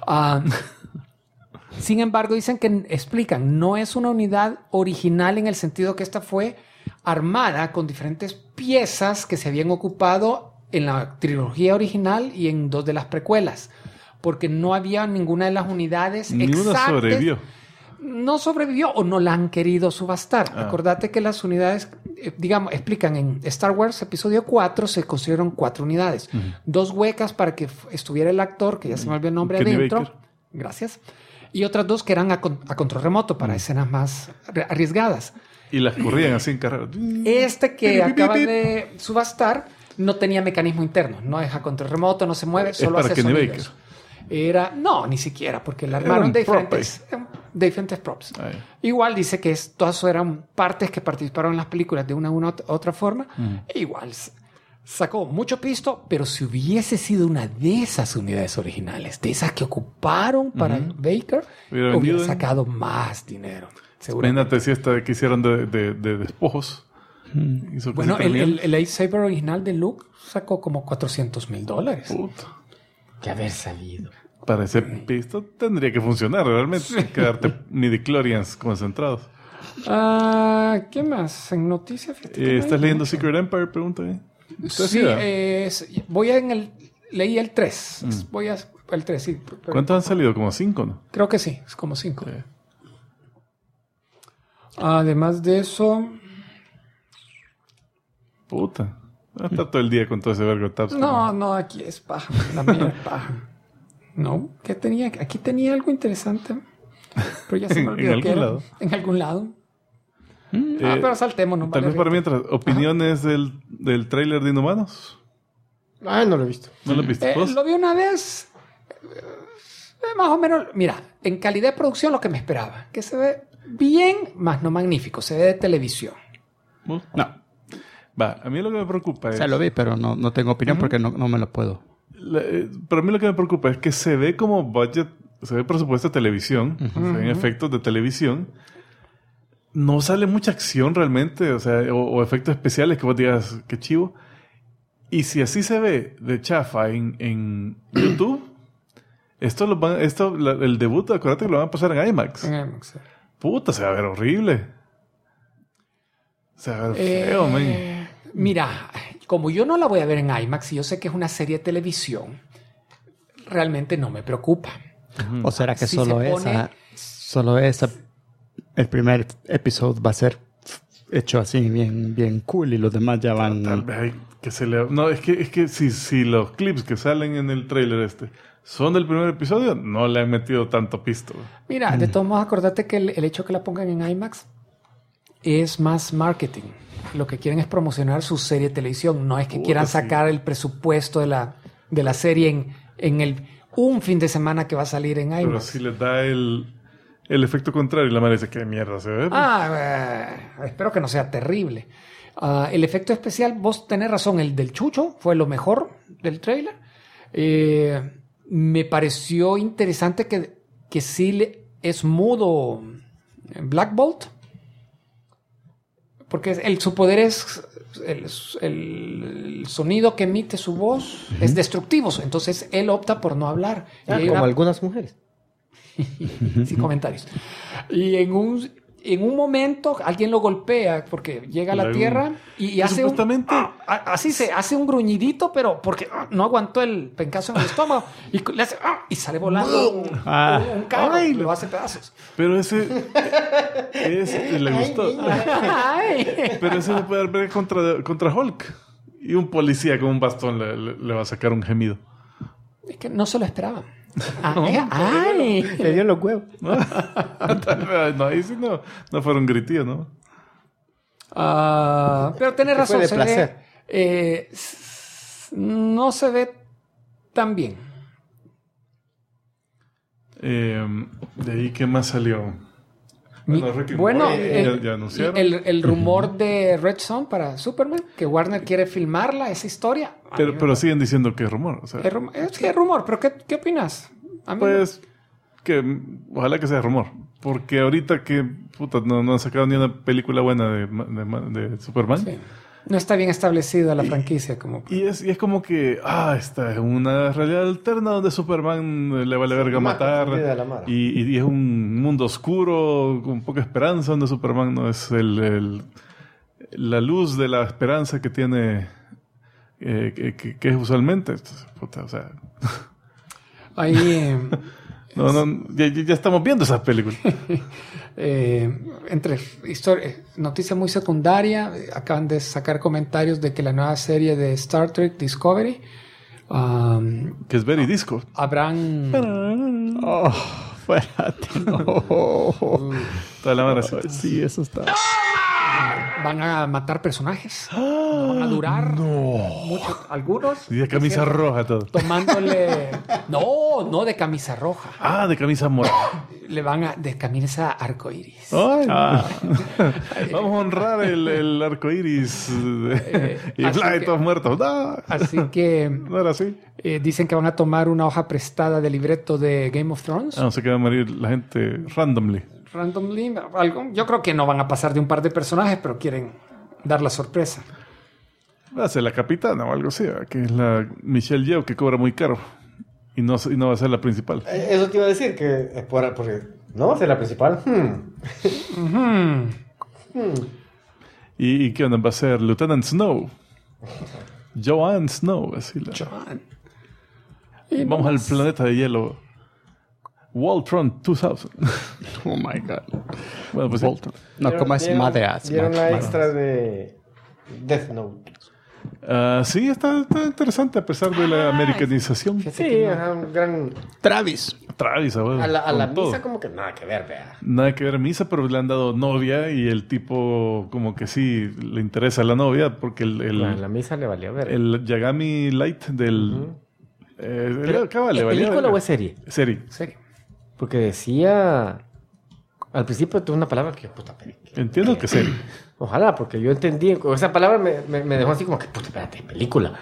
Speaker 3: Sin embargo, dicen que explican, no es una unidad original en el sentido que esta fue armada con diferentes piezas que se habían ocupado en la trilogía original y en 2 de las precuelas, porque no había ninguna de las unidades
Speaker 2: Ninguna
Speaker 3: exactas.
Speaker 2: sobrevivió.
Speaker 3: No sobrevivió o no la han querido subastar. Acordate que las unidades, digamos, explican en Star Wars Episodio 4 se construyeron 4 unidades. 2 huecas para que estuviera el actor, que ya se me olvidó el nombre
Speaker 2: Kenny
Speaker 3: adentro.
Speaker 2: Baker.
Speaker 3: Gracias. Y otras 2 que eran a control remoto para escenas más arriesgadas.
Speaker 2: Y las corrían así en carrera.
Speaker 3: Este que
Speaker 2: Pip, pip,
Speaker 3: acaba
Speaker 2: pip.
Speaker 3: de subastar no tenía mecanismo interno. No es a control remoto, no se mueve, solo
Speaker 2: para
Speaker 3: hace
Speaker 2: Kenny
Speaker 3: sonidos. No, ni siquiera, porque la armaron
Speaker 2: un
Speaker 3: de
Speaker 2: prop
Speaker 3: diferentes props.
Speaker 2: Ahí.
Speaker 3: Igual dice que todas eran partes que participaron en las películas de una u otra forma. E igual sacó mucho pisto, pero si hubiese sido una de esas unidades originales, de esas que ocuparon para Baker,
Speaker 2: Hubiera
Speaker 3: hubiera
Speaker 2: vendido,
Speaker 3: sacado más dinero. Seguramente.
Speaker 2: Imagínate si esta que hicieron de despojos. Hizo
Speaker 3: Bueno,
Speaker 2: casi 3 millones.
Speaker 3: el lightsaber original de Luke sacó como $400,000.
Speaker 2: Puta.
Speaker 4: Que haber sabido.
Speaker 2: Para ese pisto tendría que funcionar realmente. Quedarte midichlorians concentrados.
Speaker 3: ¿Qué más? En noticias. fíjate que no
Speaker 2: ¿Estás
Speaker 3: hay
Speaker 2: leyendo
Speaker 3: mucho.
Speaker 2: Secret Empire? Pregunta ahí. ¿Estás
Speaker 3: Sí,
Speaker 2: ida?
Speaker 3: leí el 3. Voy a el 3, sí. pero-
Speaker 2: ¿Cuántos han salido? Como 5, ¿no?
Speaker 3: Creo que sí, es como 5.
Speaker 2: Sí.
Speaker 3: Además de eso,
Speaker 2: Puta. Va a estar todo el día con todo ese vergo de tabs.
Speaker 3: no, aquí es paja. La mía es paja. No, ¿qué tenía? Aquí tenía algo interesante. Pero ya se me
Speaker 2: En
Speaker 3: olvidó
Speaker 2: algún
Speaker 3: qué era.
Speaker 2: lado.
Speaker 3: En algún lado.
Speaker 2: Eh,
Speaker 3: Pero saltémonos.
Speaker 2: Tal vez para mientras, ¿opiniones del tráiler de Inhumanos?
Speaker 4: No lo he visto.
Speaker 2: ¿No lo viste? ¿Vos?
Speaker 3: Lo vi una vez. Más o menos, mira, en calidad de producción lo que me esperaba. Que se ve bien, más no magnífico. Se ve de televisión.
Speaker 2: ¿Vos?
Speaker 1: No.
Speaker 2: Va, a mí lo que me preocupa
Speaker 1: O
Speaker 2: es...
Speaker 1: sea, lo vi, pero no tengo opinión porque no me lo puedo.
Speaker 2: Pero a mí lo que me preocupa es que se ve como budget, se ve presupuesto de televisión, se ven efectos de televisión. No sale mucha acción realmente, o sea, o efectos especiales que vos digas, qué chivo. Y si así se ve de chafa en YouTube, el debut, acuérdate que lo van a pasar en IMAX. Puta, se va a ver horrible. Se va a ver feo, man.
Speaker 3: Mira, como yo no la voy a ver en IMAX y yo sé que es una serie de televisión, realmente no me preocupa.
Speaker 1: ¿O será que
Speaker 3: Si
Speaker 1: solo
Speaker 3: se pone-
Speaker 1: el primer episodio va a ser hecho así, bien, bien cool, y los demás ya van...
Speaker 2: Tal vez hay que se le... No, es que si los clips que salen en el tráiler son del primer episodio, no le han metido tanto pisto.
Speaker 3: Mira, de todos modos, acordate que el hecho que la pongan en IMAX es más marketing. Lo que quieren es promocionar su serie de televisión. No es que quieran sacar el presupuesto de la serie en un fin de semana que va a salir en IMAX.
Speaker 2: Pero si les da el efecto contrario, la madre dice, ¿qué mierda se ve?
Speaker 3: Espero que no sea terrible. El efecto especial, vos tenés razón, el del Chucho fue lo mejor del trailer. Me pareció interesante que sí es mudo Black Bolt, porque su poder es el sonido que emite su voz es destructivo, entonces él opta por no hablar.
Speaker 4: Como algunas mujeres.
Speaker 3: Sin comentarios. Y en un momento alguien lo golpea porque llega a la tierra y hace hace un gruñidito, pero porque no aguantó el pencazo en el estómago y le hace y sale volando un carro y lo hace pedazos.
Speaker 2: Pero ese le gustó. Pero ese se puede ver contra Hulk, y un policía con un bastón le va a sacar un gemido.
Speaker 3: Es que no se lo esperaban.
Speaker 4: Le dio los huevos.
Speaker 2: No, ahí sí no fueron gritillos, ¿no?
Speaker 3: Pero tenés razón.
Speaker 4: Fue de placer.
Speaker 3: No se ve tan bien.
Speaker 2: De ahí, ¿qué más salió? Ya anunciaron.
Speaker 3: El rumor de Red Son para Superman, que Warner quiere filmarla, esa historia.
Speaker 2: Pero siguen diciendo que es rumor. O sea,
Speaker 3: es rumor, pero ¿qué opinas?
Speaker 2: Pues ojalá que sea rumor. Porque ahorita que no han sacado ni una película buena de Superman. Sí.
Speaker 3: No está bien establecida la franquicia.
Speaker 2: Y es como que esta es una realidad alterna donde Superman le vale verga matar. Y es un mundo oscuro con poca esperanza, donde Superman no es la luz de la esperanza que tiene, que es usualmente. O sea...
Speaker 3: Ahí...
Speaker 2: ya estamos viendo esas películas.
Speaker 3: Entre noticia muy secundaria, acaban de sacar comentarios de que la nueva serie de Star Trek Discovery,
Speaker 2: que es very disco,
Speaker 3: habrán...
Speaker 2: Toda la mano
Speaker 1: sí, eso está...
Speaker 3: Van a matar personajes. No van a durar. Mucho, algunos.
Speaker 2: Y de camisa roja todo.
Speaker 3: Tomándole... No de camisa roja.
Speaker 2: De camisa morada.
Speaker 3: Le van de camisa arcoíris.
Speaker 2: Vamos a honrar el arcoíris. Y todos muertos.
Speaker 3: Así que...
Speaker 2: No era así.
Speaker 3: Dicen que van a tomar una hoja prestada del libreto de Game of Thrones.
Speaker 2: No sé que va a morir la gente randomly.
Speaker 3: Yo creo que no van a pasar de un par de personajes, pero quieren dar la sorpresa.
Speaker 2: Va a ser la capitana o algo así, que es la Michelle Yeoh, que cobra muy caro y no va a ser la principal.
Speaker 4: Eso te iba a decir, que porque no va a ser la principal.
Speaker 2: ¿Y qué onda? Va a ser Lieutenant Snow. Joanne Snow, así Vamos al planeta de hielo. Voltron 2000.
Speaker 1: Oh my God.
Speaker 2: Bueno, pues
Speaker 1: Voltron. No, como es Madeas.
Speaker 4: ¿Vieron la extra de Death Note?
Speaker 2: Sí, está interesante a pesar de la americanización.
Speaker 4: Sí, un gran...
Speaker 1: Travis,
Speaker 4: a la
Speaker 2: todo.
Speaker 4: misa como que nada que ver, vea.
Speaker 2: Nada que ver misa, pero le han dado novia y el tipo como que sí le interesa la novia porque
Speaker 4: la misa le valía ver.
Speaker 2: El Yagami Light del...
Speaker 4: ¿Es película o es serie?
Speaker 2: Serie.
Speaker 4: Porque decía... Al principio tuve una palabra que puta...
Speaker 2: Entiendo que serie.
Speaker 4: Ojalá, porque yo entendí... Esa palabra me dejó así como que... Puta, espérate, película.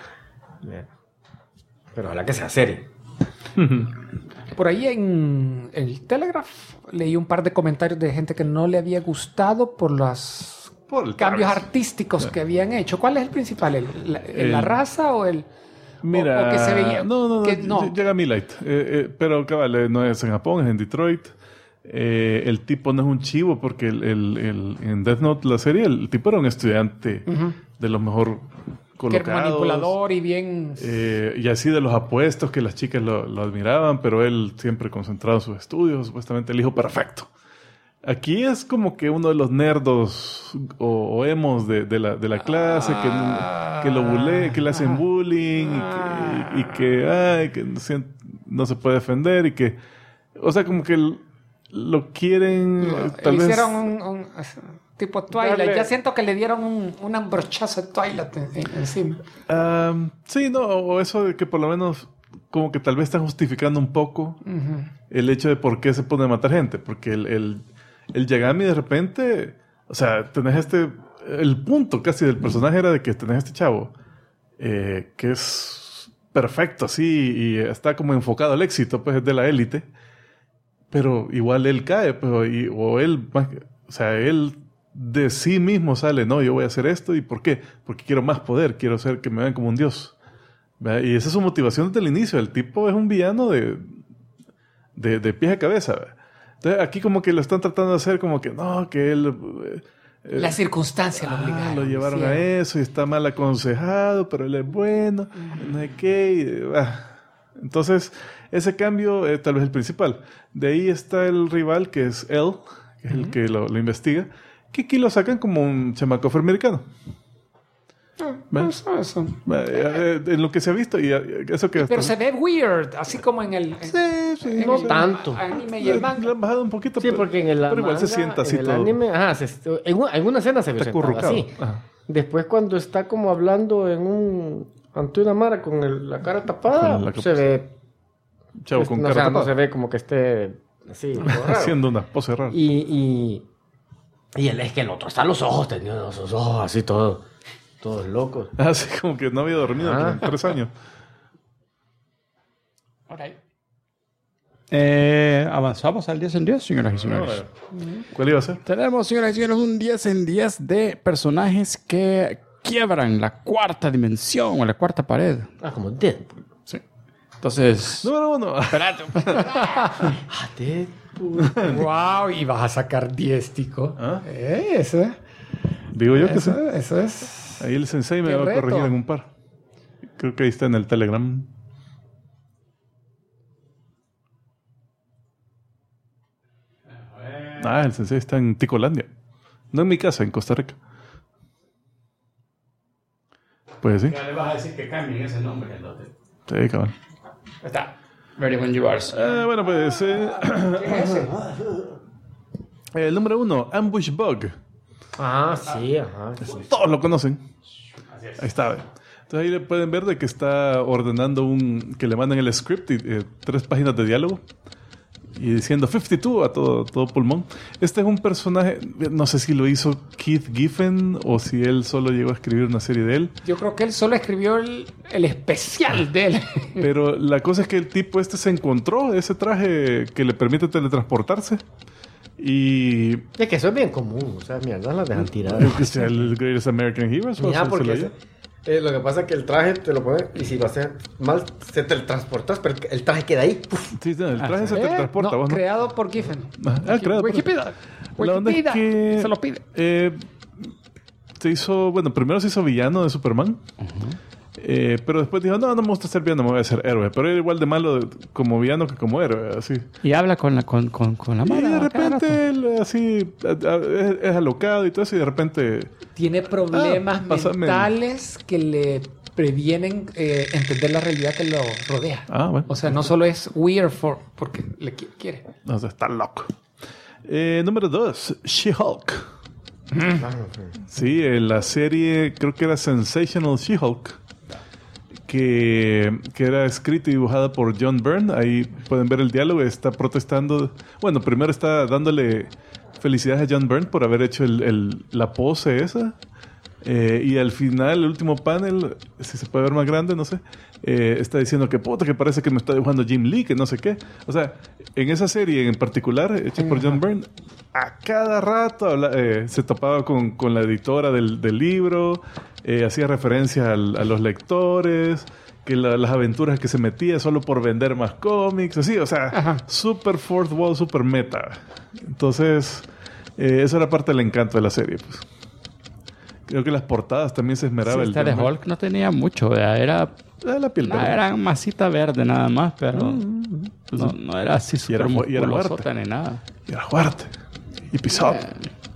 Speaker 4: Pero ojalá que sea serie.
Speaker 3: Por ahí en el Telegraph leí un par de comentarios de gente que no le había gustado por los cambios artísticos que habían hecho. ¿Cuál es el principal? ¿La raza o el...?
Speaker 2: Mira,
Speaker 3: o que se veía,
Speaker 2: no. Yagami Light. Pero cabal, no es en Japón, es en Detroit. El tipo no es un chivo porque en Death Note, la serie, el tipo era un estudiante de los mejor colocados.
Speaker 3: Que era manipulador y bien...
Speaker 2: y así de los apuestos que las chicas lo admiraban, pero él siempre concentrado en sus estudios, supuestamente el hijo perfecto. Aquí es como que uno de los nerdos o emos de la clase que lo bullean, que le hacen bullying y que no se puede defender y que, o sea, como que lo quieren tal vez
Speaker 3: hicieron un tipo Twilight. Ya siento que le dieron un brochazo de Twilight encima.
Speaker 2: Sí, no, o eso de que por lo menos como que tal vez están justificando un poco el hecho de por qué se pone a matar gente, porque el Yagami de repente, o sea, tenés el punto casi del personaje era de que tenés este chavo que es perfecto así y está como enfocado al éxito, pues es de la élite, pero igual él cae, pues, él de sí mismo sale, no, yo voy a hacer esto, ¿y por qué? Porque quiero más poder, quiero ser que me vean como un dios. ¿Verdad? Y esa es su motivación desde el inicio. El tipo es un villano de pies a cabeza. ¿verdad? Entonces aquí como que lo están tratando de hacer como que no, que él...
Speaker 3: las circunstancias lo obligaron.
Speaker 2: Lo llevaron a eso y está mal aconsejado, pero él es bueno, no sé qué. Entonces, ese cambio tal vez es el principal. De ahí está el rival que es él, que es el que lo investiga, que aquí lo sacan como un chamaco afroamericano.
Speaker 3: Eso.
Speaker 2: En lo que se ha visto y eso que
Speaker 3: pero se ve weird, así como en el
Speaker 4: no tanto
Speaker 3: anime y el manga.
Speaker 2: Le han bajado un poquito,
Speaker 4: sí, porque en el
Speaker 2: pero igual
Speaker 4: manga,
Speaker 2: se sienta así
Speaker 4: en el
Speaker 2: todo.
Speaker 4: anime, en alguna escena se ve sentado así. Después cuando está como hablando ante una mara con la cara tapada, se ve
Speaker 2: chavo con cara tapada.
Speaker 4: No se ve como que esté así
Speaker 2: haciendo una pose rara.
Speaker 4: Y es que el otro está los ojos, tenía los ojos así todos locos.
Speaker 2: Así como que no había dormido en 3 años.
Speaker 1: Okay. Avanzamos al 10 en 10, señoras y señores.
Speaker 2: ¿Cuál iba a ser?
Speaker 1: Tenemos, señoras y señores, un 10 en 10 de personajes que quiebran la cuarta dimensión o la cuarta pared.
Speaker 4: Como Deadpool.
Speaker 1: Sí. Entonces...
Speaker 2: No.
Speaker 1: Espérate.
Speaker 4: Deadpool.
Speaker 3: Wow, y vas a sacar 10, tico. Eso.
Speaker 2: Digo yo que sí.
Speaker 3: Eso es...
Speaker 2: Ahí el sensei me va a corregir en un par. Creo que ahí está en el Telegram. El sensei está en Ticolandia. No en mi casa, en Costa Rica. Pues sí.
Speaker 1: Ya le vas a decir que cambien ese nombre, entonces.
Speaker 2: Sí, cabrón.
Speaker 1: Está. Ready when you are.
Speaker 2: Bueno, pues...
Speaker 3: ¿Qué es ese?
Speaker 2: el número 1, Ambush Bug.
Speaker 4: Sí,
Speaker 2: Todos lo conocen. Ahí está. Entonces ahí le pueden ver de que está ordenando que le mandan el script y 3 páginas de diálogo y diciendo 52 a todo pulmón. Este es un personaje, no sé si lo hizo Keith Giffen o si él solo llegó a escribir una serie de él.
Speaker 3: Yo creo que él solo escribió el especial de él.
Speaker 2: Pero la cosa es que el tipo se encontró ese traje que le permite teletransportarse. Y...
Speaker 4: es que eso es bien común, o sea, mierda, las dejan tirar.
Speaker 2: El Greatest American Heroes.
Speaker 4: Ya, porque lo que pasa es que el traje te lo pones y si lo haces mal, se teletransportas, pero el traje queda ahí.
Speaker 2: Sí, el traje se teletransporta.
Speaker 3: No, creado por Giffen.
Speaker 2: Creado
Speaker 3: Wikipedia.
Speaker 2: La onda es que
Speaker 3: se lo pide.
Speaker 2: Primero se hizo villano de Superman. Pero después dijo, no me gusta ser villano, me voy a ser héroe. Pero era igual de malo como villano que como héroe, así.
Speaker 1: Y habla con la mano.
Speaker 2: Y de repente él así es alocado y todo eso, y de repente...
Speaker 3: tiene problemas mentales que le previenen entender la realidad que lo rodea.
Speaker 2: Bueno.
Speaker 3: O sea, no solo es weird porque le quiere.
Speaker 2: No, está loco. Número 2, She-Hulk. Sí, la serie creo que era Sensational She-Hulk, que era escrita y dibujada por John Byrne. Ahí pueden ver el diálogo. Está protestando. Bueno, primero está dándole felicidades a John Byrne por haber hecho la pose esa. Y al final, el último panel, si se puede ver más grande, no sé, está diciendo que puta, que parece que me está dibujando Jim Lee, que no sé qué. O sea, en esa serie en particular, hecha por John Byrne, a cada rato se topaba con la editora del libro, hacía referencia a los lectores, que las aventuras que se metía solo por vender más cómics, así, o sea, super fourth wall, super meta. Entonces, eso era parte del encanto de la serie, pues. Creo que las portadas también se esmeraba.
Speaker 1: Esta de Hulk no tenía mucho, era
Speaker 2: la piel verde.
Speaker 1: Era masita verde nada más, pero no era así súper musculosota ni nada.
Speaker 2: Y era fuerte. Y pisado.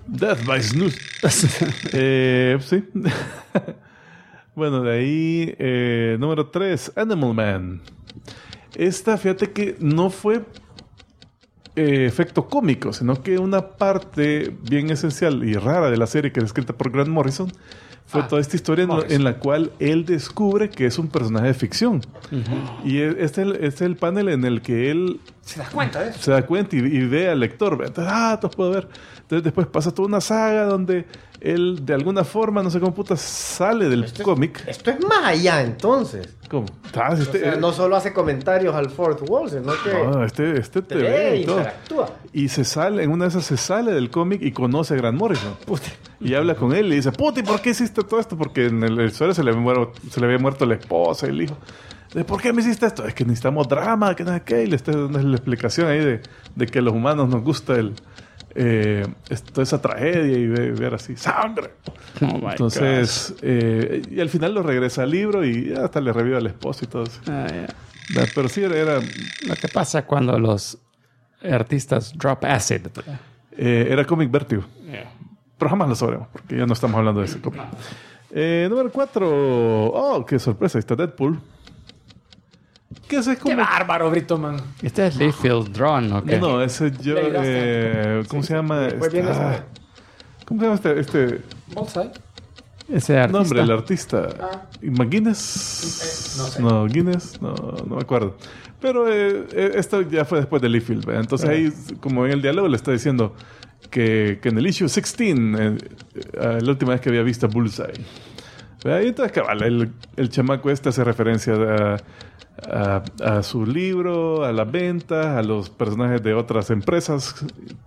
Speaker 2: Death by Snooze. Sí. Bueno, de ahí, número 3, Animal Man. Esta, fíjate que no fue efecto cómico, sino que una parte bien esencial y rara de la serie que es escrita por Grant Morrison fue toda esta historia en la cual él descubre que es un personaje de ficción. Y este es el panel en el que él
Speaker 3: se da cuenta de eso.
Speaker 2: Se da cuenta y ve al lector. Entonces, entonces puedo ver. Entonces después pasa toda una saga donde él de alguna forma, no sé cómo puta, sale del cómic.
Speaker 4: Esto es más allá entonces.
Speaker 2: ¿Cómo?
Speaker 4: O sea, no solo hace comentarios al fourth wall, sino que
Speaker 2: no, este te ve y
Speaker 4: interactúa.
Speaker 2: Y se sale, en una de esas se sale del cómic y conoce a Grant Morrison. Puta. Y habla con él y dice, puta, ¿y por qué hiciste todo esto? Porque en el historia se le había muerto la esposa y el hijo. ¿Por qué me hiciste esto? Es que necesitamos drama, que nada que. Y le está dando la explicación ahí de que a los humanos nos gusta toda esa tragedia y ver así ¡sangre! Oh, entonces, y al final lo regresa al libro y hasta le revive a la esposa y todo eso. Pero sí era
Speaker 1: lo que pasa cuando los artistas drop acid.
Speaker 2: Era Comic Vertigo. Pero jamás lo sabremos, porque ya no estamos hablando de ese cómic. Número 4. Oh, qué sorpresa. Ahí está Deadpool. ¿Qué es como...
Speaker 3: ¡Qué bárbaro, Brito, man!
Speaker 1: ¿Este es Liefeld Drawn o qué?
Speaker 2: No, ese yo... ¿Cómo se llama? ¿Cómo se llama este?
Speaker 3: Bullseye.
Speaker 1: Ese artista.
Speaker 2: Nombre, el artista. ¿McGuinness?
Speaker 3: No sé.
Speaker 2: No, Guinness. No me acuerdo. Pero esto ya fue después de Liefeld. Entonces ahí, como en el diálogo, le está diciendo que en el issue 16, la última vez que había visto Bullseye. Y entonces, cabal, el chamaco hace referencia a su libro, a las ventas, a los personajes de otras empresas.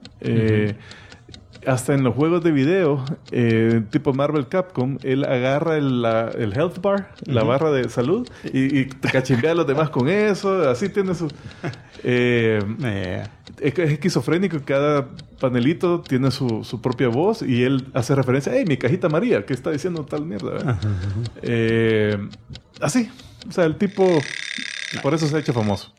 Speaker 2: Hasta en los juegos de video, tipo Marvel Capcom, él agarra el health bar, la barra de salud, y cachimbea a los demás con eso. Así tiene su... Es esquizofrénico. Cada panelito tiene su propia voz y él hace referencia, ¡hey, mi cajita María! ¿Qué está diciendo tal mierda? Así. O sea, el tipo... Por eso se ha hecho famoso.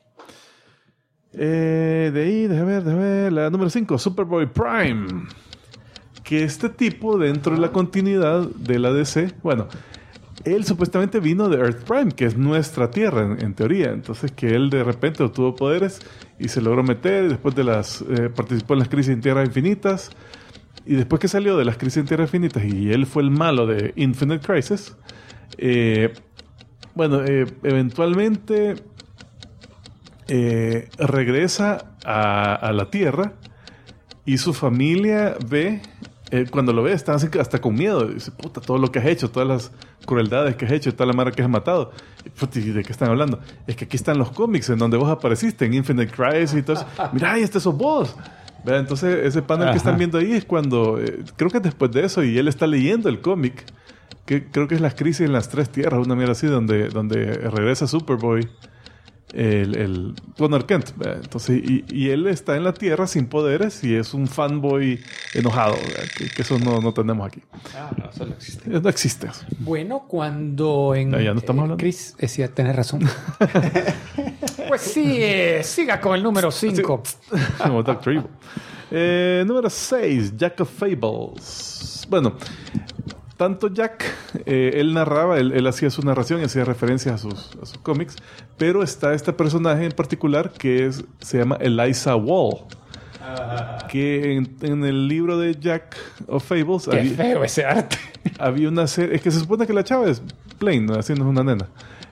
Speaker 2: De ahí, déjame ver. La número 5, Superboy Prime. Que este tipo, dentro de la continuidad de la DC... Bueno, él supuestamente vino de Earth Prime, que es nuestra Tierra, en teoría. Entonces, que él de repente obtuvo poderes y se logró meter. Después de participó en las Crisis en Tierras Infinitas. Y después que salió de las Crisis en Tierras Infinitas y él fue el malo de Infinite Crisis... eventualmente regresa a la Tierra y su familia ve, cuando lo ve, están así hasta con miedo. Dice, puta, todo lo que has hecho, todas las crueldades que has hecho y toda la mara que has matado. ¿Y de qué están hablando? Es que aquí están los cómics en donde vos apareciste, en Infinite Crisis y todo eso. Mira, ahí sos vos. ¿Vea? Entonces, ese panel que están viendo ahí es cuando, creo que es después de eso, y él está leyendo el cómic. Que creo que es las crisis en las 3 tierras, una mierda así, donde regresa Superboy, el Connor Kent. Entonces, y él está en la Tierra sin poderes y es un fanboy enojado, que eso no tenemos aquí.
Speaker 3: No, eso no existe.
Speaker 2: No existe eso.
Speaker 3: Bueno, cuando en...
Speaker 2: Ya no estamos hablando.
Speaker 3: Chris, sí, tenés razón. Pues sí, siga con el número 5.
Speaker 2: Como Dr. Evil. Número 6, Jack of Fables. Bueno... Tanto Jack, él narraba, él hacía su narración y hacía referencias a sus cómics, pero está este personaje en particular que se llama Eliza Wall, que en el libro de Jack of Fables...
Speaker 3: ¡Qué feo ese arte!
Speaker 2: Había una serie... Es que se supone que la chava es plain, ¿no? Así no es una nena.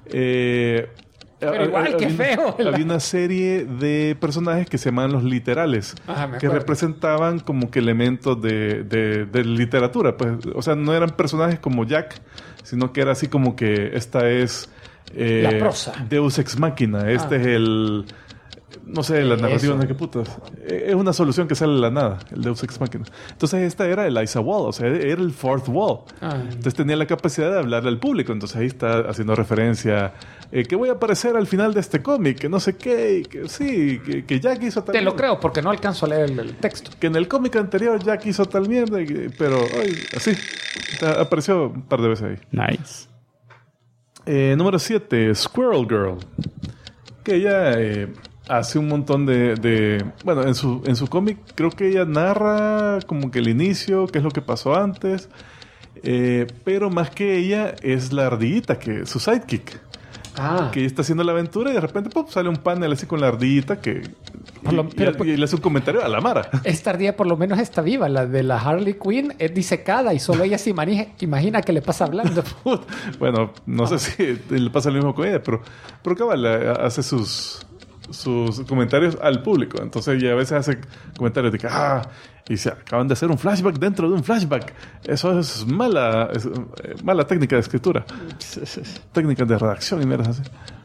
Speaker 3: Pero igual, qué feo.
Speaker 2: Había una serie de personajes que se llamaban los literales, que representaban como que elementos de literatura. Pues, o sea, no eran personajes como Jack, sino que era así como que esta es...
Speaker 3: la prosa.
Speaker 2: Deus Ex Machina. Este es el... No sé, la narrativa, no sé qué putas. Es una solución que sale de la nada, el Deus Ex Machina. Entonces esta era Eliza Wall, o sea, era el fourth wall. Entonces tenía la capacidad de hablarle al público. Entonces ahí está haciendo referencia que voy a aparecer al final de este cómic, que no sé qué, que Jack hizo tal...
Speaker 3: Te lo creo, porque no alcanzo a leer el texto.
Speaker 2: Que en el cómic anterior Jack hizo tal mierda, pero hoy así apareció un par de veces ahí.
Speaker 1: Nice.
Speaker 2: Número 7, Squirrel Girl. Que ella... hace un montón bueno, en su cómic creo que ella narra como que el inicio, qué es lo que pasó antes, pero más que ella es la ardillita, su sidekick. Que está haciendo la aventura y de repente sale un panel así con la ardillita y le hace un comentario a la Mara.
Speaker 3: Esta ardilla por lo menos está viva. La de la Harley Quinn es disecada y solo ella se imagina que le pasa hablando.
Speaker 2: Bueno, no sé si le pasa lo mismo con ella, pero cabal hace sus comentarios al público. Entonces ella a veces hace comentarios de que y se acaban de hacer un flashback dentro de un flashback. Eso es mala técnica de escritura. Técnicas de redacción y mierdas así.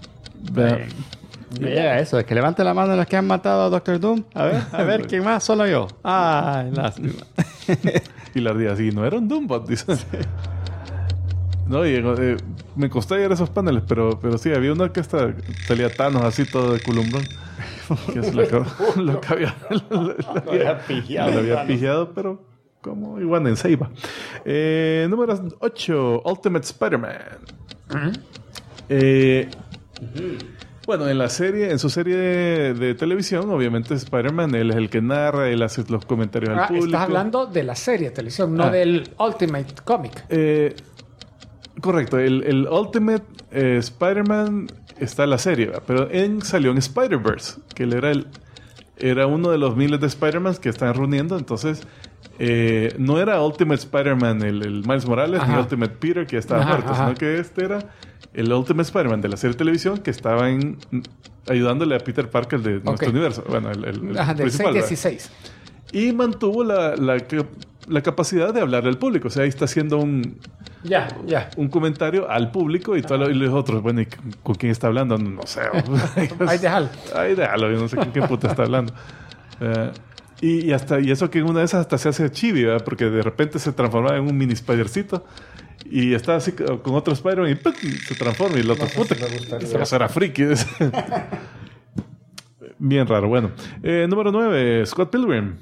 Speaker 1: Mira eso, de que levante la mano en los que han matado a Doctor Doom. A ver, ¿quién más? Solo yo. Ay, lástima.
Speaker 2: Y la ardilla así, no era un Doombot, dice. No, y me costó llegar a esos paneles, pero sí, había uno que hasta salía Thanos así todo de culumbrón. Que es lo que había pillado, pero como igual en Seiba. Número 8, Ultimate Spider-Man. Bueno, en su serie de televisión, obviamente Spider-Man, él es el que narra, él hace los comentarios al público.
Speaker 3: Estás hablando de la serie de televisión, no del Ultimate Comic.
Speaker 2: Correcto, el Ultimate Spider-Man está en la serie, ¿verdad? Pero salió en Spider-Verse, que él era uno de los miles de Spider-Man que están reuniendo. Entonces no era Ultimate Spider-Man el Miles Morales, ni Ultimate Peter, que estaba muerto, sino que este era el Ultimate Spider-Man de la serie de televisión que estaba ayudándole a Peter Parker de nuestro universo. Bueno, el
Speaker 3: del
Speaker 2: principal,
Speaker 3: 616.
Speaker 2: Y mantuvo la capacidad de hablar al público. O sea, ahí está haciendo un comentario al público y los otros, bueno, ¿y con quién está hablando? No sé.
Speaker 3: Ahí déjalo.
Speaker 2: Yo no sé con qué puta está hablando. Y eso que en una de esas hasta se hace chibi, ¿verdad? Porque de repente se transforma en un mini Spidercito y está así con otro Spider-Man y ¡pum! Se transforma y el otro puta. Se era friki. Bien raro. Bueno. Número 9, Scott Pilgrim.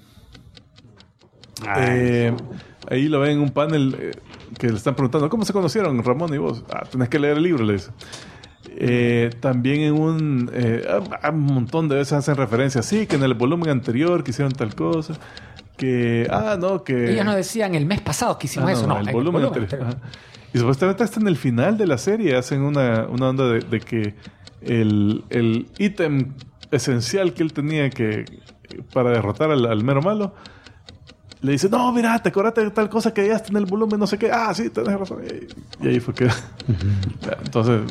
Speaker 2: Ahí lo ven en un panel que le están preguntando ¿cómo se conocieron Ramón y vos? Tenés que leer el libro, le dice. También en un montón de veces hacen referencia que en el volumen anterior que hicieron tal cosa, que
Speaker 3: ellos no decían el mes pasado que hicimos eso,
Speaker 2: el volumen anterior. Y supuestamente hasta en el final de la serie hacen una onda de que el ítem esencial que él tenía para derrotar al mero malo, le dice, no, mira, te acordaste de tal cosa que ya está en el volumen, no sé qué. Sí, tenés razón. Y ahí fue que... Entonces,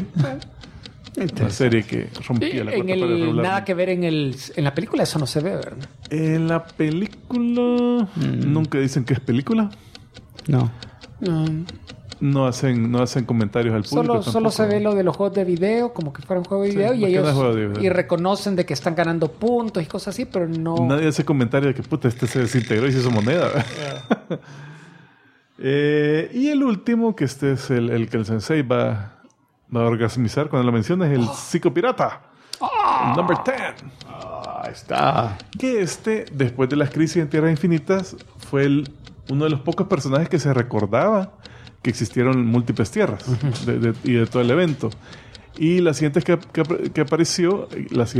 Speaker 2: la serie que rompía la cuarta pared regular.
Speaker 3: Nada que ver en la película, eso no se ve, ¿verdad?
Speaker 2: En la película... Nunca dicen que es película.
Speaker 1: No.
Speaker 2: No hacen comentarios al público.
Speaker 3: Solo se ve lo de los juegos de video, como que fuera un juego de video, y ellos reconocen de que están ganando puntos y cosas así, pero no...
Speaker 2: Nadie hace comentario de que puta, se desintegró y se hizo moneda. Y el último, que este es el que el sensei va a orgasmizar cuando lo menciona, es el psicopirata. Number 10.
Speaker 1: Ahí está.
Speaker 2: Que después de las crisis en Tierras Infinitas, fue uno de los pocos personajes que se recordaba que existieron múltiples tierras y de todo el evento. Y la siguiente vez que apareció,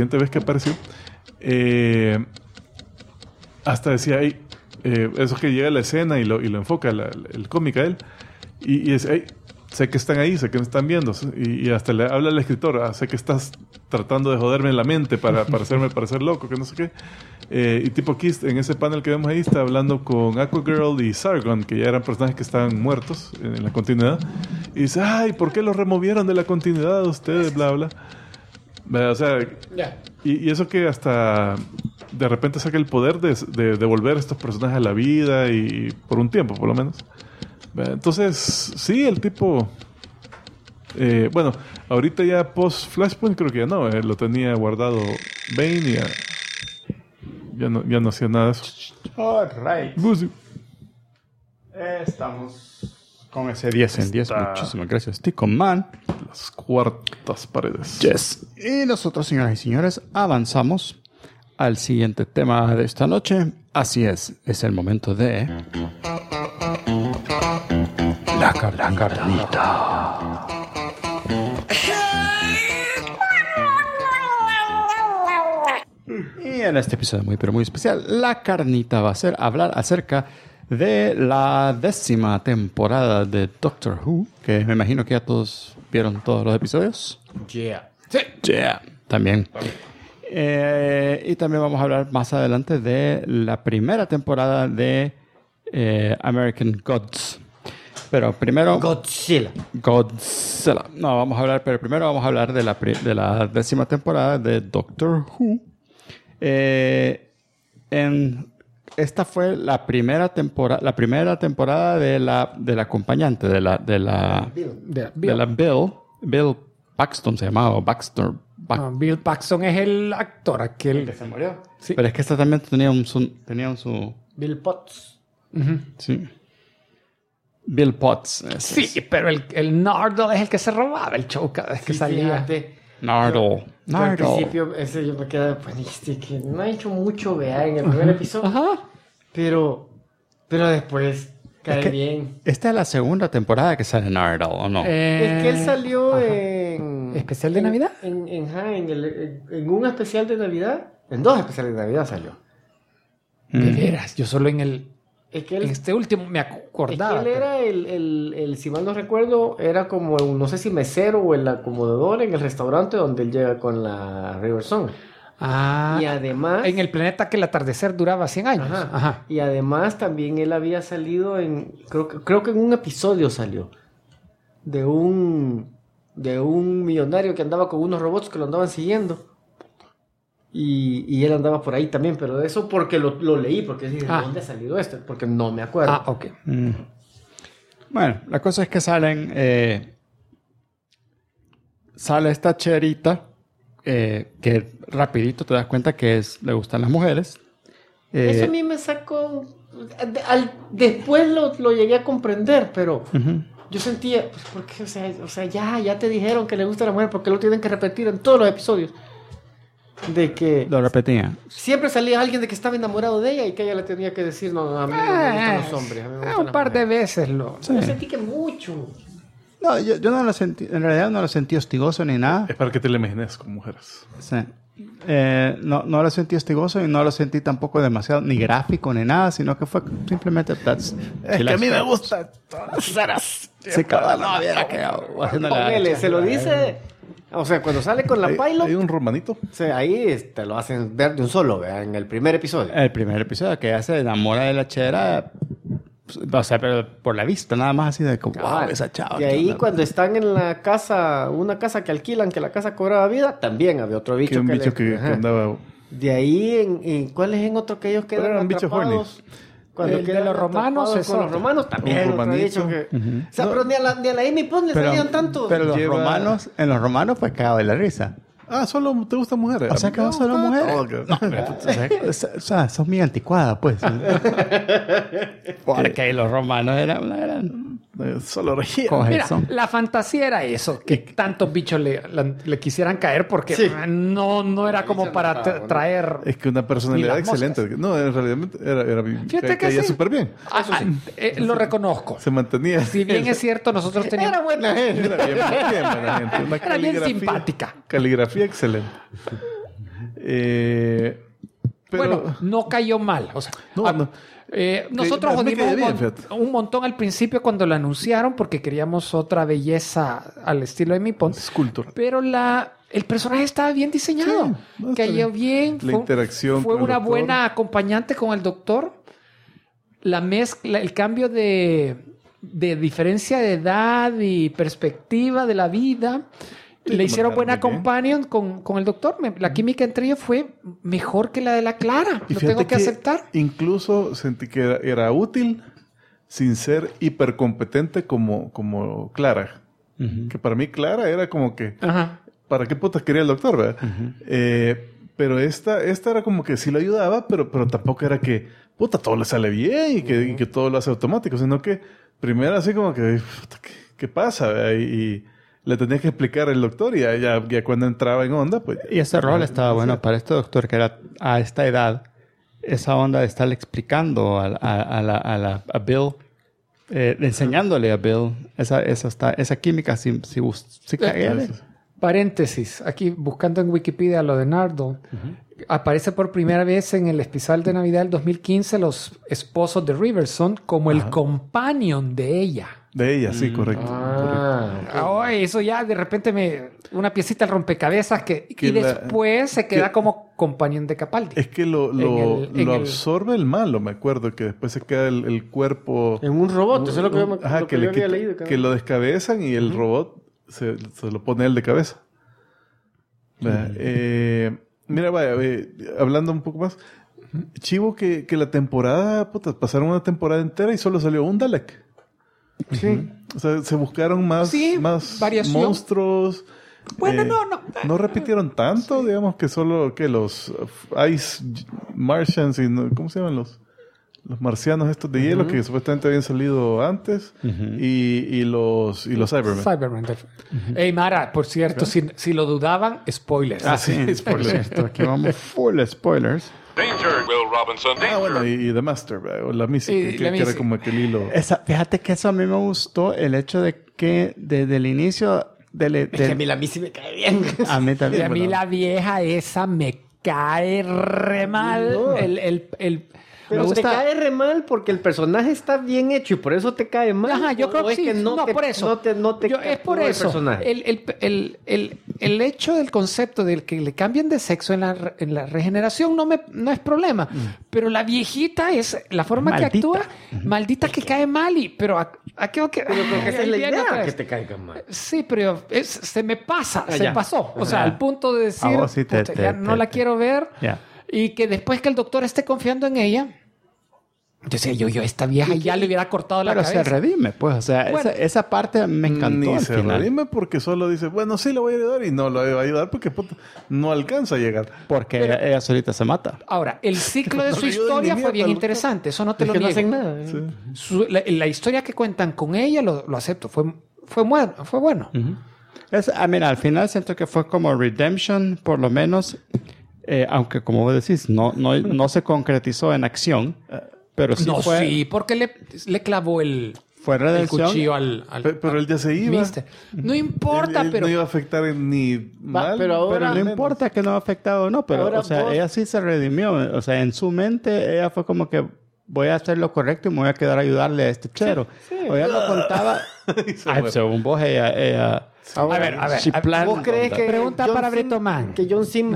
Speaker 2: hasta decía, eso que llega a la escena y lo enfoca el cómic a él, y dice, sé que están ahí, sé que me están viendo, y hasta le habla al escritor, sé que estás tratando de joderme en la mente para hacerme parecer loco, que no sé qué. Y tipo aquí, en ese panel que vemos ahí, está hablando con Aquagirl y Sargon, que ya eran personajes que estaban muertos en la continuidad. Y dice, ¿por qué los removieron de la continuidad ustedes? Bla, bla. O sea, y eso que hasta de repente saca el poder de devolver a estos personajes a la vida, y por un tiempo, por lo menos. Entonces, sí, el tipo... bueno, ahorita ya post-Flashpoint creo que ya no. Lo tenía guardado Bane y ya no hacía nada de eso.
Speaker 1: All right. Estamos con ese 10 en 10. Muchísimas gracias, Tico Man.
Speaker 2: Las cuartas paredes.
Speaker 1: Yes. Y nosotros, señoras y señores, avanzamos al siguiente tema de esta noche. Así es el momento de... La carnita. en este episodio muy, pero muy especial, La Carnita va a ser hablar acerca de la 10ª temporada de Doctor Who, que me imagino que ya todos vieron todos los episodios.
Speaker 3: Yeah. Sí.
Speaker 1: Yeah, también. Y también vamos a hablar más adelante de la primera temporada de American Gods. Pero primero...
Speaker 4: Godzilla.
Speaker 1: No, vamos a hablar, pero primero vamos a hablar de la 10ª temporada de Doctor Who. Esta fue la primera temporada de la acompañante, de la Bill Paxton se llamaba, o Baxter.
Speaker 3: No, Bill Paxton es el actor, aquel
Speaker 1: Que se murió.
Speaker 3: Sí.
Speaker 1: Pero es que esta también tenía su...
Speaker 4: Bill Potts.
Speaker 1: Sí. Bill Potts.
Speaker 3: Sí, pero el Nardole es el que se robaba el show cada vez que salía.
Speaker 4: Fíjate.
Speaker 1: Nardole.
Speaker 4: Yo al principio, ese yo me quedaba, pues, que no ha hecho mucho, vea, en el primer episodio.
Speaker 3: Ajá.
Speaker 4: Pero después cae bien.
Speaker 1: Esta es la segunda temporada que sale Nardole, ¿o no?
Speaker 4: Es que él salió en...
Speaker 3: ¿Especial de Navidad?
Speaker 4: En un especial de Navidad. En 2 especiales de Navidad salió.
Speaker 3: De veras, yo solo en
Speaker 4: Es que él,
Speaker 3: este último me acordaba.
Speaker 4: es que él era el, si mal no recuerdo, era como, no sé si mesero o el acomodador en el restaurante donde él llega con la River Song.
Speaker 3: Ah,
Speaker 4: Y además...
Speaker 3: en el planeta que el atardecer duraba 100 años.
Speaker 4: Ajá.
Speaker 3: Ajá.
Speaker 4: Y además también él había salido creo que en un episodio salió de un millonario que andaba con unos robots que lo andaban siguiendo. Y él andaba por ahí también, pero eso porque lo leí, porque dije, ¿de dónde ha salido esto? Porque no me acuerdo.
Speaker 3: Ah, ok.
Speaker 1: Bueno, la cosa es que sale esta cherita que rapidito te das cuenta que le gustan las mujeres.
Speaker 4: Eso a mí me sacó... Después lo llegué a comprender, pero yo sentía, pues, porque, o sea, ya te dijeron que le gusta a la mujer, porque lo tienen que repetir en todos los episodios. De que
Speaker 1: Lo repetía.
Speaker 4: siempre salía alguien de que estaba enamorado de ella y que ella le tenía que decir, no, a mí no me gustan los hombres, a mí me gustan
Speaker 3: Un
Speaker 4: las
Speaker 3: par de
Speaker 4: mujeres.
Speaker 3: veces lo...
Speaker 1: Sí.
Speaker 4: Yo sentí que mucho.
Speaker 1: No, yo no lo sentí, en realidad no lo sentí hostigoso ni nada.
Speaker 2: Es para que te lo imagines con mujeres.
Speaker 1: Sí. No lo sentí hostigoso y no lo sentí tampoco demasiado ni gráfico ni nada, sino que fue simplemente
Speaker 2: Es que a mí me gusta.
Speaker 1: Sí, cabrón, no, viera que haciendo la...
Speaker 4: Ponele, se lo dice, o sea, cuando sale con la pilot,
Speaker 2: Hay un romanito.
Speaker 4: o sea, ahí te lo hacen ver de un solo, ¿verdad? En el primer episodio.
Speaker 1: El primer episodio que ella se enamora de la chera, o sea, pero por la vista, nada más así de como, wow,
Speaker 4: Cabal.
Speaker 1: esa chava.
Speaker 4: Y ahí cuando están en la casa, una casa que alquilan, que la casa cobraba vida, también había otro bicho
Speaker 2: Que un
Speaker 4: que
Speaker 2: bicho que
Speaker 4: ajá.
Speaker 2: andaba.
Speaker 4: De ahí, ¿cuál es en otro que ellos quedan
Speaker 2: Pero era un bicho
Speaker 4: atrapados? Cuando
Speaker 3: El de
Speaker 4: quedan
Speaker 3: los romanos
Speaker 4: atrapados
Speaker 3: es
Speaker 4: con los
Speaker 3: otro.
Speaker 4: romanos también.
Speaker 2: Un
Speaker 4: otro
Speaker 2: romanito.
Speaker 4: bicho que... O sea, pero ni a la Amy Pond le salían tantos.
Speaker 1: Pero los
Speaker 2: Lleva-
Speaker 1: romanos, en los romanos fue cagado de la risa.
Speaker 2: Ah, solo te gustan mujeres.
Speaker 1: O sea, que no solo mujeres.
Speaker 2: mujeres.
Speaker 1: O sea, sos muy anticuada, pues. Porque los romanos eran
Speaker 2: Solo regía.
Speaker 3: Mira,
Speaker 1: cogezón.
Speaker 3: la fantasía era eso, que tantos bichos le quisieran caer porque
Speaker 4: Sí.
Speaker 3: no era como para traer...
Speaker 2: Es que una personalidad
Speaker 3: Ni las moscas.
Speaker 2: excelente. No, en realidad era
Speaker 3: Fíjate que
Speaker 2: caía
Speaker 3: sí.
Speaker 2: súper bien.
Speaker 3: Lo reconozco.
Speaker 2: Se mantenía.
Speaker 3: Si bien es cierto, nosotros teníamos...
Speaker 4: Era buena gente.
Speaker 2: Era bien buena gente. Una
Speaker 3: Era bien
Speaker 2: caligrafía-
Speaker 3: simpática.
Speaker 2: Caligrafía excelente. Pero,
Speaker 3: Bueno, no cayó mal. O sea,
Speaker 2: No.
Speaker 3: nosotros
Speaker 2: Me
Speaker 3: jodimos
Speaker 2: cae bien, fíjate.
Speaker 3: un montón al principio cuando lo anunciaron porque queríamos otra belleza al estilo de Amy Pond.
Speaker 2: escultura.
Speaker 3: Pero el personaje estaba bien diseñado.
Speaker 2: Sí, no, está
Speaker 3: Cayó bien.
Speaker 2: La interacción
Speaker 3: Fue
Speaker 2: con el
Speaker 3: una
Speaker 2: doctor.
Speaker 3: buena acompañante con el doctor. La mezcla, el cambio de diferencia de edad y perspectiva de la vida.
Speaker 2: Sí,
Speaker 3: Le hicieron buena
Speaker 2: muy bien.
Speaker 3: companion con el doctor. La química entre ellos fue mejor que la de la Clara.
Speaker 2: Y
Speaker 3: Lo
Speaker 2: fíjate
Speaker 3: tengo que aceptar.
Speaker 2: Incluso sentí que era útil sin ser hipercompetente como Clara. Que para mí Clara era como que...
Speaker 3: Ajá.
Speaker 2: ¿Para qué putas quería el doctor, verdad? Pero esta era como que sí lo ayudaba, pero tampoco era que, puta, todo le sale bien y que todo lo hace automático, sino que primero así como que, puta, ¿qué pasa? ¿Verdad? Y le tenía que explicar el doctor y ya cuando entraba en onda, pues...
Speaker 1: Y ese rol estaba bueno para este doctor que era a esta edad, esa onda de estarle explicando a Bill, enseñándole a Bill esa química, si caía.
Speaker 3: Paréntesis, aquí buscando en Wikipedia lo de Nardo, aparece por primera vez en el especial de Navidad del 2015 los esposos de Riverson como el companion de ella.
Speaker 2: De ella, sí, correcto.
Speaker 3: Eso ya de repente una piecita al rompecabezas y después se queda como companion de Capaldi.
Speaker 2: Es que lo absorbe el malo, me acuerdo, que después se queda el cuerpo...
Speaker 4: En un robot, eso es lo que yo había leído.
Speaker 2: Que lo descabezan y el robot se lo pone él de cabeza. Mira, vaya, hablando un poco más, chivo que la temporada, pasaron una temporada entera y solo salió un Dalek.
Speaker 4: Sí.
Speaker 2: O sea, se buscaron más
Speaker 3: variación.
Speaker 2: monstruos.
Speaker 3: Bueno,
Speaker 2: no repitieron tanto, digamos, que solo que los Ice Martians y ¿cómo se llaman los marcianos estos de hielo que supuestamente habían salido antes y los Cybermen.
Speaker 3: Hey, Mara, por cierto, si lo dudaban, spoilers.
Speaker 2: Sí, spoilers.
Speaker 1: Cierto, aquí vamos full spoilers.
Speaker 5: Danger, Will Robinson, danger.
Speaker 2: Bueno, y The Master, o la Missy, que era como aquel hilo.
Speaker 1: Fíjate que eso a mí me gustó, el hecho de que desde el inicio...
Speaker 4: Es que a mí la Missy me cae bien.
Speaker 1: A mí también.
Speaker 3: Y a mí la vieja esa me cae re mal.
Speaker 4: No. Pero te cae re mal porque el personaje está bien hecho y por eso te cae mal.
Speaker 3: Ajá, yo creo que sí.
Speaker 4: Por eso.
Speaker 3: Es por eso. El hecho del concepto del que le cambien de sexo en la regeneración no es problema. Pero la viejita es la forma
Speaker 1: Maldita.
Speaker 3: que actúa, maldita que cae mal. Pero creo que
Speaker 4: esa es la idea, que te caiga mal.
Speaker 3: Sí, pero se me pasa, se
Speaker 4: ya.
Speaker 3: pasó. O sea, al punto de decir,
Speaker 1: vos sí
Speaker 3: no la quiero ver.
Speaker 1: Ya.
Speaker 3: Y que después que el doctor esté confiando en ella, yo decía, yo esta vieja ya le hubiera cortado la
Speaker 1: Pero
Speaker 3: cabeza.
Speaker 1: se redime, pues. O sea,
Speaker 3: Bueno.
Speaker 1: esa parte me encantó
Speaker 2: Ni
Speaker 1: al
Speaker 2: se
Speaker 1: final.
Speaker 2: redime porque solo dice, bueno, sí lo voy a ayudar y no lo va a ayudar porque no alcanza a llegar.
Speaker 1: Porque ella solita se mata.
Speaker 3: Ahora, el ciclo de
Speaker 2: No
Speaker 3: su
Speaker 2: le ayuda
Speaker 3: historia
Speaker 2: ni
Speaker 3: fue
Speaker 2: mierda
Speaker 3: bien
Speaker 2: al
Speaker 3: interesante. Eso no te
Speaker 4: Es
Speaker 3: lo
Speaker 4: que no
Speaker 3: niego.
Speaker 4: hacen nada.
Speaker 3: La historia que cuentan con ella lo acepto. Fue bueno.
Speaker 1: Mira, al final siento que fue como redemption, por lo menos, aunque como vos decís, no se concretizó en acción, pero sí
Speaker 3: No,
Speaker 1: fue,
Speaker 3: sí, porque le clavó el
Speaker 1: redención.
Speaker 3: cuchillo al
Speaker 2: Pero él ya se iba.
Speaker 3: mister. No importa,
Speaker 2: Él
Speaker 3: pero...
Speaker 2: no iba a afectar ni mal.
Speaker 4: pero ahora-
Speaker 1: Pero no
Speaker 2: menos.
Speaker 1: importa que no ha afectado o no, pero
Speaker 4: Ahora
Speaker 1: o sea,
Speaker 4: vos-
Speaker 1: ella sí se redimió. O sea, en su mente ella fue como que voy a hacer lo correcto y me voy a quedar a ayudarle a este chero. O ella lo contaba. Según vos, ella
Speaker 3: A ver.
Speaker 1: she planned
Speaker 4: ¿Vos crees
Speaker 1: on
Speaker 4: que
Speaker 1: that.
Speaker 3: Pregunta
Speaker 4: John
Speaker 3: para
Speaker 4: Sim-
Speaker 3: Brito Man.
Speaker 4: que John Sim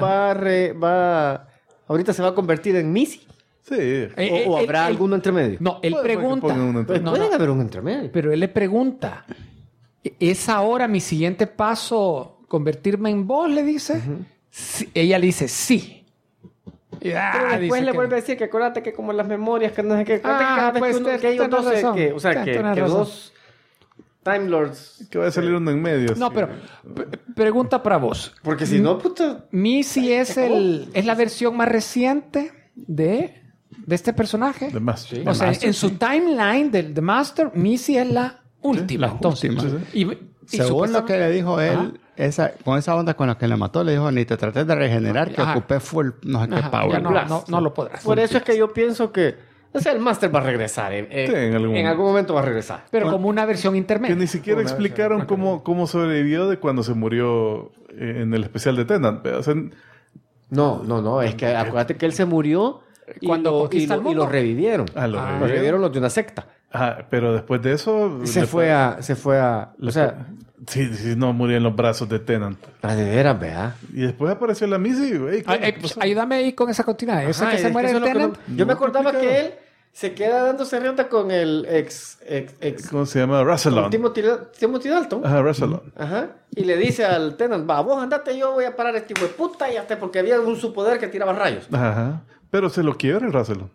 Speaker 4: ahorita se va a convertir en Missy?
Speaker 2: Sí.
Speaker 4: ¿O habrá
Speaker 3: él-
Speaker 4: alguno entre medio?
Speaker 3: No, él
Speaker 2: Puede que
Speaker 3: pregunta.
Speaker 2: pongan uno entre
Speaker 4: Pues
Speaker 3: No,
Speaker 4: pueden
Speaker 3: no.
Speaker 4: haber un entre medio.
Speaker 3: Pero él le pregunta, ¿es ahora mi siguiente paso convertirme en vos? Le dice. Sí, ella le dice sí.
Speaker 4: Pero después le vuelve a decir que acuérdate que como las memorias, que no sé qué, cada vez
Speaker 3: pues,
Speaker 4: que ellos
Speaker 3: tenés
Speaker 4: dos
Speaker 3: razón.
Speaker 4: o sea, que
Speaker 3: Tenés razón.
Speaker 4: dos Time Lords.
Speaker 2: Que va a salir uno en medio.
Speaker 3: No,
Speaker 2: sí.
Speaker 3: pero pregunta para vos.
Speaker 4: Porque si no, puta.
Speaker 3: Missy es la versión más reciente de este personaje.
Speaker 2: De más. Sí.
Speaker 3: O sea, en su timeline del The Master, Missy es la última.
Speaker 1: la
Speaker 3: entonces,
Speaker 1: última.
Speaker 3: Y
Speaker 1: Según lo que le dijo él,
Speaker 3: Ajá.
Speaker 1: con esa onda con la que le mató, le dijo, ni te trates de regenerar, que
Speaker 3: Ajá.
Speaker 1: ocupé full, no sé qué
Speaker 3: Ajá,
Speaker 1: power.
Speaker 3: ya no lo podrás.
Speaker 4: Por eso es que yo pienso que. O sea, el Master va a regresar.
Speaker 2: en
Speaker 4: algún momento va a regresar.
Speaker 3: Pero como una versión
Speaker 2: Que
Speaker 3: intermedia.
Speaker 2: ni siquiera explicaron cómo sobrevivió de cuando se murió en el especial de Tennant. O sea,
Speaker 4: No. Es que acuérdate que él se murió
Speaker 3: Cuando conquista el
Speaker 4: y
Speaker 3: mundo.
Speaker 4: lo revivieron.
Speaker 2: lo
Speaker 4: Lo
Speaker 2: revivieron.
Speaker 4: revivieron los de una secta.
Speaker 2: Pero después de eso...
Speaker 4: Se fue a. O sea,
Speaker 2: Sí, no murió en los brazos de Tennant.
Speaker 4: de veras, vea.
Speaker 2: Y después apareció la Missy. Hey, ¿qué pasó?
Speaker 3: Ayúdame ahí con esa continuidad. Esa
Speaker 4: Ajá,
Speaker 3: que
Speaker 4: es
Speaker 3: se muere
Speaker 4: eso
Speaker 3: el
Speaker 4: es lo que
Speaker 3: Tennant.
Speaker 4: Yo me
Speaker 2: No
Speaker 4: acordaba que
Speaker 2: complicado.
Speaker 4: él se queda dándose renta con el ex
Speaker 2: ¿Cómo se llama? Rassilon.
Speaker 4: Timothy Dalton.
Speaker 2: Ajá, Rassilon.
Speaker 4: Ajá. Y le dice al Tennant, va, vos andate, yo voy a parar a este hijo de puta y hasta porque había un superpoder que tiraba rayos.
Speaker 2: Ajá. Pero se lo quiebra el Rassilon.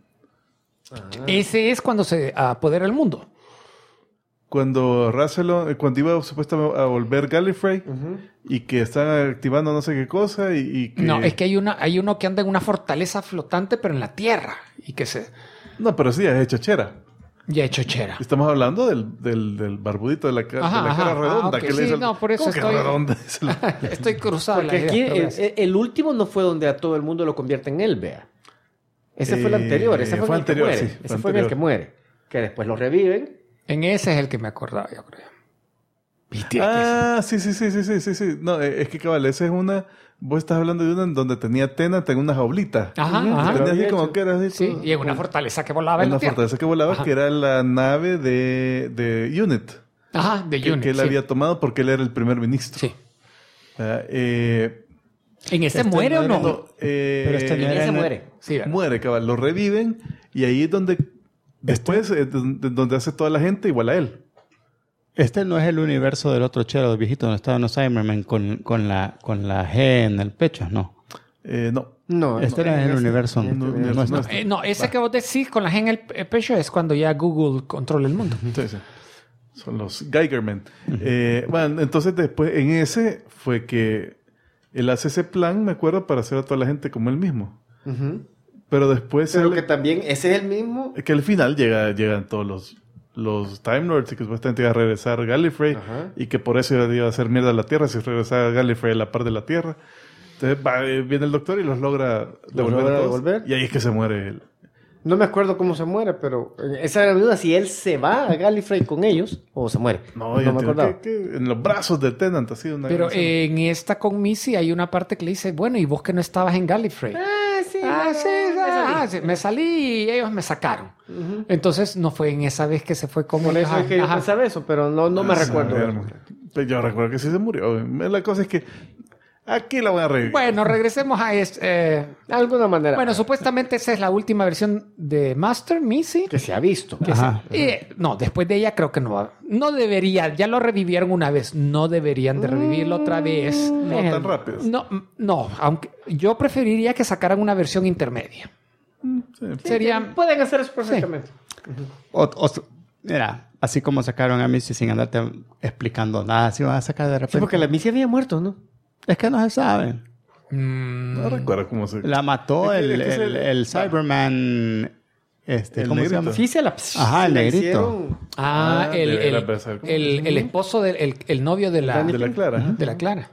Speaker 3: Ese es cuando se apodera el mundo.
Speaker 2: Cuando iba supuestamente a volver Gallifrey y que están activando no sé qué cosa y que...
Speaker 3: No, es que hay uno que anda en una fortaleza flotante, pero en la tierra. Y que se...
Speaker 2: No, pero sí, es chochera.
Speaker 3: Ya hecho chera.
Speaker 2: Estamos hablando del barbudito de la cara redonda.
Speaker 3: ok,
Speaker 2: que le
Speaker 3: sí,
Speaker 2: dice
Speaker 3: no, por eso
Speaker 2: ¿cómo que
Speaker 3: estoy...
Speaker 2: redonda?
Speaker 3: Estoy cruzado.
Speaker 4: Porque aquí el último no fue donde a todo el mundo lo convierte en él, vea. Ese fue el anterior, ese fue
Speaker 2: fue
Speaker 4: en el que
Speaker 2: anterior,
Speaker 4: muere.
Speaker 2: sí, fue
Speaker 4: Ese fue en el
Speaker 2: anterior.
Speaker 4: que muere. Que después lo reviven.
Speaker 3: En ese es el que me acordaba, yo creo.
Speaker 2: Sí. No, es que cabal, esa es una... Vos estás hablando de una en donde tenía Tennant en una jaulita.
Speaker 3: Ajá.
Speaker 2: Tenía así como que era así.
Speaker 3: Sí,
Speaker 2: todo-
Speaker 3: y en una fortaleza que volaba en la
Speaker 2: una
Speaker 3: tierra.
Speaker 2: fortaleza que volaba,
Speaker 3: Ajá.
Speaker 2: que era la nave de Unit.
Speaker 3: Ajá, de
Speaker 2: Que
Speaker 3: Unit.
Speaker 2: él
Speaker 3: sí.
Speaker 2: había tomado porque él era el primer ministro.
Speaker 3: Sí.
Speaker 2: ¿En
Speaker 3: ¿En este muere o no?
Speaker 1: Pero este no
Speaker 4: En
Speaker 1: era
Speaker 4: ese
Speaker 1: en el-
Speaker 4: muere.
Speaker 3: Sí, ¿verdad?
Speaker 2: Muere, cabal. Lo reviven y ahí es donde... Después, donde hace toda la gente igual a él.
Speaker 1: Este no es el universo del otro chero viejito donde estaban los Cybermen con la G en el pecho, no.
Speaker 2: No.
Speaker 4: No,
Speaker 1: Este era el universo nuestro.
Speaker 2: No,
Speaker 3: Ese que vos decís con la G en el pecho es cuando ya Google controla el mundo.
Speaker 2: Sí. Son los Geigermen. Bueno, entonces después en ese fue que él hace ese plan, me acuerdo, para hacer a toda la gente como él mismo.
Speaker 4: Ujú.
Speaker 2: Pero después...
Speaker 4: Pero
Speaker 2: él-
Speaker 4: que también, ese es el mismo.
Speaker 2: que al final llegan todos los Time Lords y que supuestamente iba a regresar Gallifrey
Speaker 4: Ajá.
Speaker 2: y que por eso iba a hacer mierda a la Tierra si regresaba Gallifrey a la par de la Tierra. Entonces viene el doctor y los logra devolver
Speaker 4: logra
Speaker 2: a todos.
Speaker 4: devolver.
Speaker 2: Y ahí es que se muere él.
Speaker 4: No me acuerdo cómo se muere, pero esa era la duda, si él se va a Gallifrey con ellos o se muere.
Speaker 2: No,
Speaker 4: me
Speaker 2: yo entiendo
Speaker 4: acordaba.
Speaker 2: que en los brazos de Tennant así una
Speaker 3: Pero
Speaker 2: gran escena.
Speaker 3: en esta con Missy hay una parte que le dice, bueno, ¿y vos que no estabas en Gallifrey? Sí, me salí y ellos me sacaron. Entonces no fue en esa vez que se fue con
Speaker 4: Por
Speaker 3: ellos.
Speaker 4: eso es que yo
Speaker 3: Ajá.
Speaker 4: pensaba eso, pero no me
Speaker 2: Ah,
Speaker 4: recuerdo.
Speaker 2: Pero yo recuerdo que sí se murió. La cosa es que aquí la voy a revivir.
Speaker 3: Bueno, regresemos a este.
Speaker 4: De alguna manera.
Speaker 3: Bueno, supuestamente esa es la última versión de Master, Missy.
Speaker 4: que se ha visto.
Speaker 1: Ajá.
Speaker 3: No, después de ella creo que no debería, ya lo revivieron una vez, no deberían de revivirlo otra vez.
Speaker 2: No tan rápido.
Speaker 3: No, aunque yo preferiría que sacaran una versión intermedia. Sería...
Speaker 4: Pueden hacer eso perfectamente.
Speaker 1: Mira, así como sacaron a Missy sin andarte explicando nada, si van a sacar de repente.
Speaker 4: Sí, porque la Missy había muerto, ¿no?
Speaker 1: Es que no se sabe.
Speaker 2: No recuerdo cómo se...
Speaker 1: La mató
Speaker 2: Es que-
Speaker 1: el,
Speaker 2: es que es
Speaker 1: el,
Speaker 2: el-
Speaker 1: el Cyberman.
Speaker 2: El
Speaker 1: ¿Cómo se
Speaker 2: negrito.
Speaker 1: llama?
Speaker 4: Sí, se la...
Speaker 1: Ajá, el
Speaker 4: se la
Speaker 1: negrito.
Speaker 4: hicieron.
Speaker 2: debería ser.
Speaker 3: el esposo el novio de la
Speaker 2: De la Clara.
Speaker 3: de la Clara.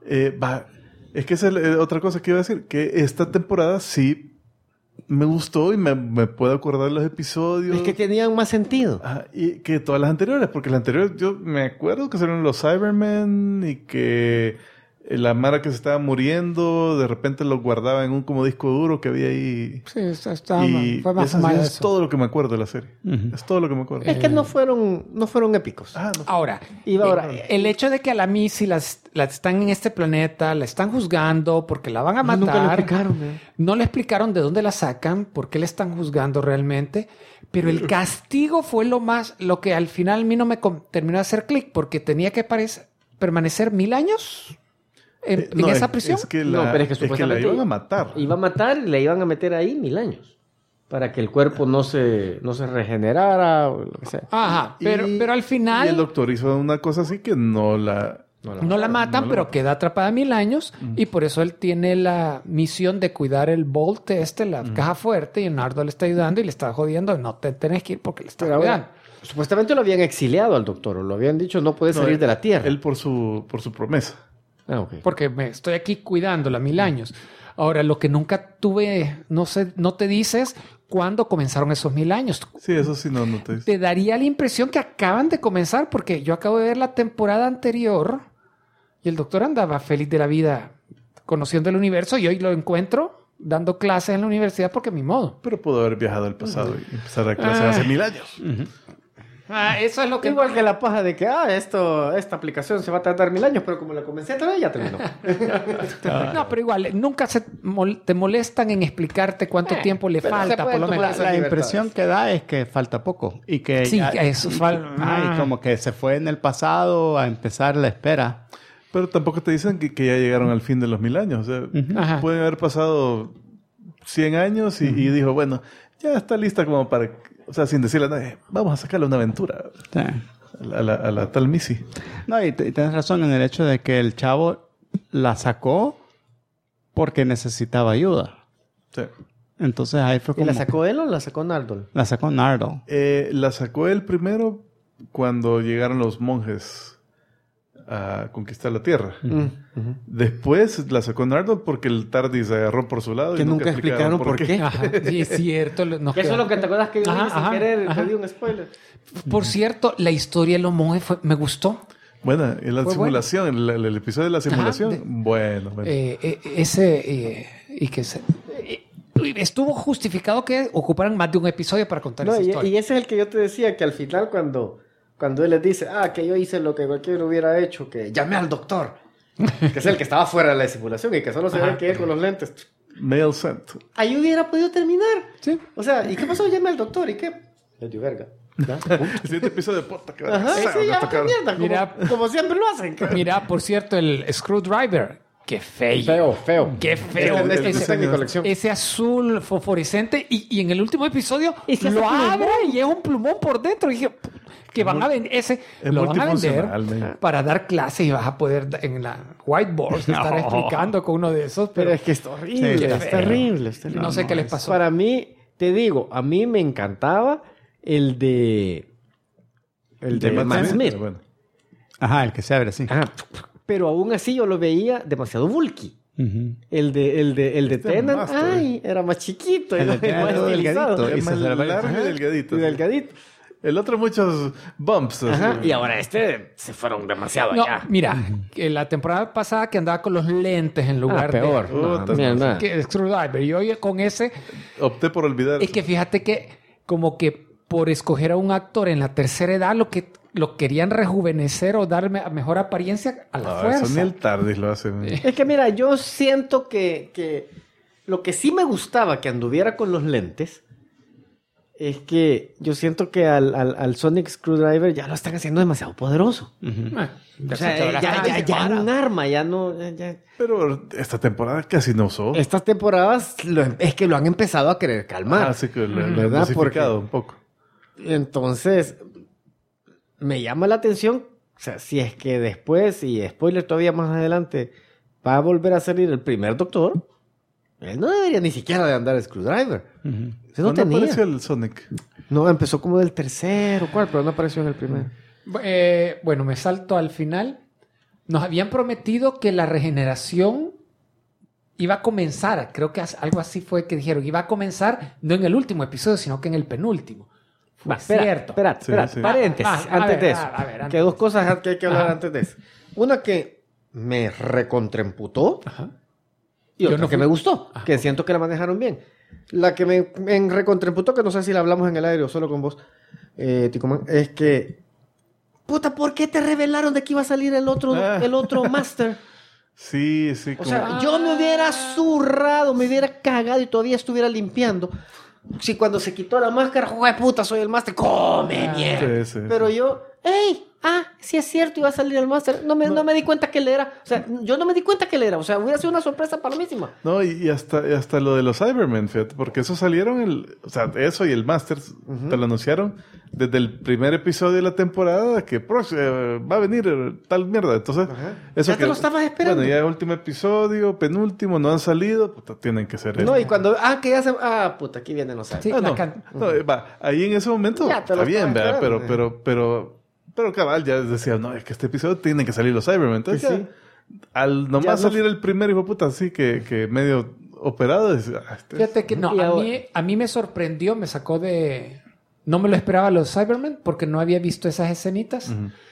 Speaker 2: Es que esa es otra cosa que iba a decir, que esta temporada sí me gustó y me puedo acordar de los episodios.
Speaker 4: Es que tenían más sentido.
Speaker 2: Y que todas las anteriores, porque las anteriores yo me acuerdo que salieron los Cybermen y que la Mara que se estaba muriendo, de repente lo guardaba en un como disco duro que había ahí.
Speaker 3: Sí, fue
Speaker 2: Y
Speaker 3: más
Speaker 2: eso
Speaker 3: o menos
Speaker 2: es
Speaker 3: eso.
Speaker 2: todo lo que me acuerdo de la serie. Es todo lo que me acuerdo.
Speaker 4: Es que no fueron épicos.
Speaker 2: No.
Speaker 3: Ahora,
Speaker 4: Ahora,
Speaker 3: el hecho de que a la Missy la están en este planeta, la están juzgando porque la van a matar.
Speaker 4: nunca lo explicaron.
Speaker 3: No le explicaron de dónde la sacan, por qué la están juzgando realmente. Pero el castigo fue lo que al final a mí no me terminó de hacer clic, porque tenía que permanecer 1000 años en
Speaker 2: No,
Speaker 3: esa prisión.
Speaker 2: Es que
Speaker 4: No, pero es que
Speaker 2: la
Speaker 4: supuestamente
Speaker 2: iban a matar.
Speaker 4: Iba a matar y le iban a meter ahí 1000 años. Para que el cuerpo no se regenerara o lo que sea.
Speaker 3: Ajá, pero al final
Speaker 2: Y el doctor hizo una cosa así que no la
Speaker 3: matan,
Speaker 2: no la
Speaker 3: pero
Speaker 2: matan.
Speaker 3: queda atrapada 1000 años y por eso él tiene la misión de cuidar el Bolt la caja fuerte, y Nardo le está ayudando y le está jodiendo. No te tenés que ir porque le está
Speaker 4: Pero
Speaker 3: cuidando.
Speaker 4: ahora, supuestamente lo habían exiliado al doctor, o lo habían dicho no puede salir de la Tierra.
Speaker 2: Él por su promesa.
Speaker 4: Ok.
Speaker 3: Porque me estoy aquí cuidándola 1000 años. Ahora, lo que nunca tuve, no sé, no te dices cuándo comenzaron esos 1000 años.
Speaker 2: Sí, eso sí no te dice.
Speaker 3: Te daría la impresión que acaban de comenzar, porque yo acabo de ver la temporada anterior y el doctor andaba feliz de la vida conociendo el universo, y hoy lo encuentro dando clases en la universidad porque mi modo.
Speaker 2: Pero pudo haber viajado al pasado y empezar a dar clases hace 1000 años.
Speaker 3: Eso es lo que...
Speaker 4: Igual que la paja de que esta aplicación se va a tardar 1000 años, pero como la comencé a traer ya terminó.
Speaker 3: No, pero igual, nunca te molestan en explicarte cuánto tiempo le
Speaker 4: pero se
Speaker 3: falta,
Speaker 4: pueden
Speaker 3: por lo
Speaker 4: tomar
Speaker 3: menos.
Speaker 4: esas
Speaker 1: La
Speaker 4: libertades.
Speaker 1: impresión que da es que falta poco. Y que
Speaker 3: Sí, eso
Speaker 1: y como que se fue en el pasado a empezar la espera.
Speaker 2: Pero tampoco te dicen que ya llegaron al fin de los 1000 años. O sea,
Speaker 3: Ajá.
Speaker 2: pueden haber pasado 100 años y dijo, bueno, ya está lista como para... O sea, sin decirle a nadie, vamos a sacarle una aventura
Speaker 1: Sí.
Speaker 2: a la tal Missy.
Speaker 1: No, y tienes razón en el hecho de que el chavo la sacó porque necesitaba ayuda.
Speaker 2: Sí.
Speaker 1: Entonces ahí fue
Speaker 4: ¿Y
Speaker 1: como...
Speaker 4: la sacó él o la sacó Nardole?
Speaker 1: La sacó Nardo.
Speaker 2: La sacó él primero cuando llegaron los monjes a conquistar la Tierra. Después la sacó Nardo porque el TARDIS se agarró por su lado.
Speaker 4: Que
Speaker 2: y
Speaker 4: nunca explicaron por qué.
Speaker 3: Ajá, sí, es cierto. nos
Speaker 4: Que eso es
Speaker 3: queda-
Speaker 4: lo que te acuerdas que yo
Speaker 3: Ajá,
Speaker 4: dije sin
Speaker 3: ajá,
Speaker 4: querer,
Speaker 3: ajá.
Speaker 4: te di un spoiler.
Speaker 3: Por cierto, la historia de los monjes me gustó.
Speaker 2: Bueno, y la
Speaker 3: Fue
Speaker 2: simulación, el episodio de la simulación,
Speaker 3: Ajá,
Speaker 2: bueno.
Speaker 3: Estuvo justificado que ocuparan más de un episodio para contar
Speaker 4: No,
Speaker 3: esa
Speaker 4: y
Speaker 3: historia.
Speaker 4: ese es el que yo te decía, que al final cuando él les dice, que yo hice lo que cualquiera hubiera hecho, que llamé al doctor, que es el que estaba fuera de la simulación y que solo se ve que él con los lentes.
Speaker 2: Mail sent.
Speaker 4: Ahí hubiera podido terminar.
Speaker 3: Sí.
Speaker 4: O sea, ¿y qué pasó? Llamé al doctor, ¿y qué? Le dio verga. ¿Ya?
Speaker 2: El siguiente episodio de puta que va a
Speaker 4: Ajá,
Speaker 2: pasar,
Speaker 4: sí, ya,
Speaker 2: esta
Speaker 4: qué
Speaker 2: cara.
Speaker 4: mierda,
Speaker 3: Mira.
Speaker 4: como siempre lo hacen.
Speaker 3: Mira, por cierto, el Screwdriver. Qué feo.
Speaker 4: Feo.
Speaker 3: Qué feo.
Speaker 4: Este
Speaker 3: Ese-
Speaker 4: está en mi colección.
Speaker 3: Ese azul fosforescente y en el último episodio
Speaker 4: Ese
Speaker 3: lo
Speaker 4: hace
Speaker 3: abre y es un plumón por dentro. Y dije que van a vender ese,
Speaker 2: es
Speaker 3: lo van a vender
Speaker 2: multifuncional, man.
Speaker 3: para dar clases y vas a poder en la whiteboard estar explicando con uno de esos.
Speaker 4: Pero
Speaker 3: Pero
Speaker 4: es que es horrible,
Speaker 3: Sí,
Speaker 4: es
Speaker 3: feo.
Speaker 4: terrible, es terrible.
Speaker 3: no sé qué les pasó.
Speaker 4: Para mí, te digo, a mí me encantaba el de Matt Smith.
Speaker 2: Bueno.
Speaker 1: Ajá, el que se abre así.
Speaker 4: Ajá. Pero aún así yo lo veía demasiado bulky.
Speaker 1: Ujú.
Speaker 4: El de
Speaker 2: Este
Speaker 4: Tennant,
Speaker 2: Master.
Speaker 4: era más chiquito,
Speaker 1: El de
Speaker 4: más
Speaker 1: Tennant era
Speaker 4: estilizado.
Speaker 1: delgadito. Y
Speaker 2: Es
Speaker 1: se
Speaker 2: más
Speaker 1: se la va-
Speaker 2: largo y
Speaker 4: Ajá.
Speaker 2: delgadito.
Speaker 4: Y delgadito.
Speaker 2: El otro muchos bumps. así.
Speaker 4: Ajá. Y ahora se fueron demasiado
Speaker 3: No,
Speaker 4: allá.
Speaker 3: mira, que la temporada pasada que andaba con los lentes en lugar
Speaker 4: peor.
Speaker 3: de
Speaker 2: Puta,
Speaker 4: mierda.
Speaker 3: que Screwdriver. Y hoy con ese
Speaker 2: Opté por olvidar.
Speaker 3: es que fíjate que como que por escoger a un actor en la tercera edad lo querían rejuvenecer o darme mejor apariencia a la
Speaker 2: No,
Speaker 3: fuerza.
Speaker 2: eso ni el Tardis lo hace.
Speaker 4: Es que mira, yo siento que lo que sí me gustaba que anduviera con los lentes es que yo siento que al Sonic Screwdriver ya lo están haciendo demasiado poderoso. O sea, ya es un arma, ya no...
Speaker 2: Pero esta temporada casi no usó.
Speaker 4: Estas temporadas es que lo han empezado a querer calmar.
Speaker 2: Así que lo han
Speaker 4: ¿Verdad?
Speaker 2: dosificado un poco.
Speaker 4: Entonces, me llama la atención, o sea, si es que después, y spoiler todavía más adelante, va a volver a salir el primer Doctor, él no debería ni siquiera de andar Screwdriver. Ese no
Speaker 2: ¿Cuándo
Speaker 4: tenía.
Speaker 2: apareció el Sonic?
Speaker 4: No, empezó como del tercero o cuarto, pero no apareció en el primero.
Speaker 3: Bueno, me salto al final. Nos habían prometido que la regeneración iba a comenzar. Creo que algo así fue que dijeron. Iba a comenzar no en el último episodio, sino que en el penúltimo. Fue cierto.
Speaker 4: Espera,
Speaker 2: Sí, sí.
Speaker 4: paréntesis, antes de eso.
Speaker 3: a ver, antes
Speaker 4: que dos
Speaker 3: de eso.
Speaker 4: cosas que hay que hablar
Speaker 3: Ajá.
Speaker 4: antes de eso. Una que me recontraemputó
Speaker 3: Ajá.
Speaker 4: y
Speaker 3: Yo
Speaker 4: otra
Speaker 3: no
Speaker 4: que
Speaker 3: fui-
Speaker 4: me gustó,
Speaker 3: Ajá.
Speaker 4: que siento que la manejaron bien. La que me recontraemputó, que no sé si la hablamos en el aire o solo con vos, Ticomán, es que... Puta, ¿por qué te revelaron de que iba a salir el otro Master?
Speaker 2: Sí, sí.
Speaker 4: O sea, yo me hubiera zurrado, me hubiera cagado y todavía estuviera limpiando. Si cuando se quitó la máscara, joder, puta, soy el Master, come mierda.
Speaker 2: Sí, sí,
Speaker 4: Pero
Speaker 2: sí.
Speaker 4: yo, sí es cierto, iba a salir el Master. No me di cuenta que él era. O sea, yo no me di cuenta que él era. O sea, hubiera sido una sorpresa palomísima.
Speaker 2: No, y hasta lo de los Cybermen, fíjate, porque eso salieron, o sea, eso y el Masters te lo anunciaron desde el primer episodio de la temporada que va a venir tal mierda. Entonces, eso
Speaker 4: Ya te lo estabas esperando.
Speaker 2: Bueno, ya último episodio, penúltimo, no han salido, puta, tienen que ser
Speaker 4: No, y cuando, que ya se, puta, aquí vienen los
Speaker 3: Sí,
Speaker 2: Ah,
Speaker 3: la
Speaker 2: no,
Speaker 3: can-
Speaker 2: no, va, ahí en ese momento
Speaker 4: Ya te lo
Speaker 2: está bien,
Speaker 4: estaba
Speaker 2: ¿verdad?
Speaker 4: esperando,
Speaker 2: Pero cabal, ya decía, no, es que este episodio tienen que salir los Cybermen. Entonces,
Speaker 4: Sí,
Speaker 2: ya,
Speaker 4: sí.
Speaker 2: al nomás
Speaker 4: Ya no-
Speaker 2: salir el primer hijo de puta, así que medio operado, decía,
Speaker 3: Fíjate que no,
Speaker 4: Y
Speaker 3: a
Speaker 4: ahora-
Speaker 3: mí me sorprendió, me sacó de... No me lo esperaba los Cybermen porque no había visto esas escenitas.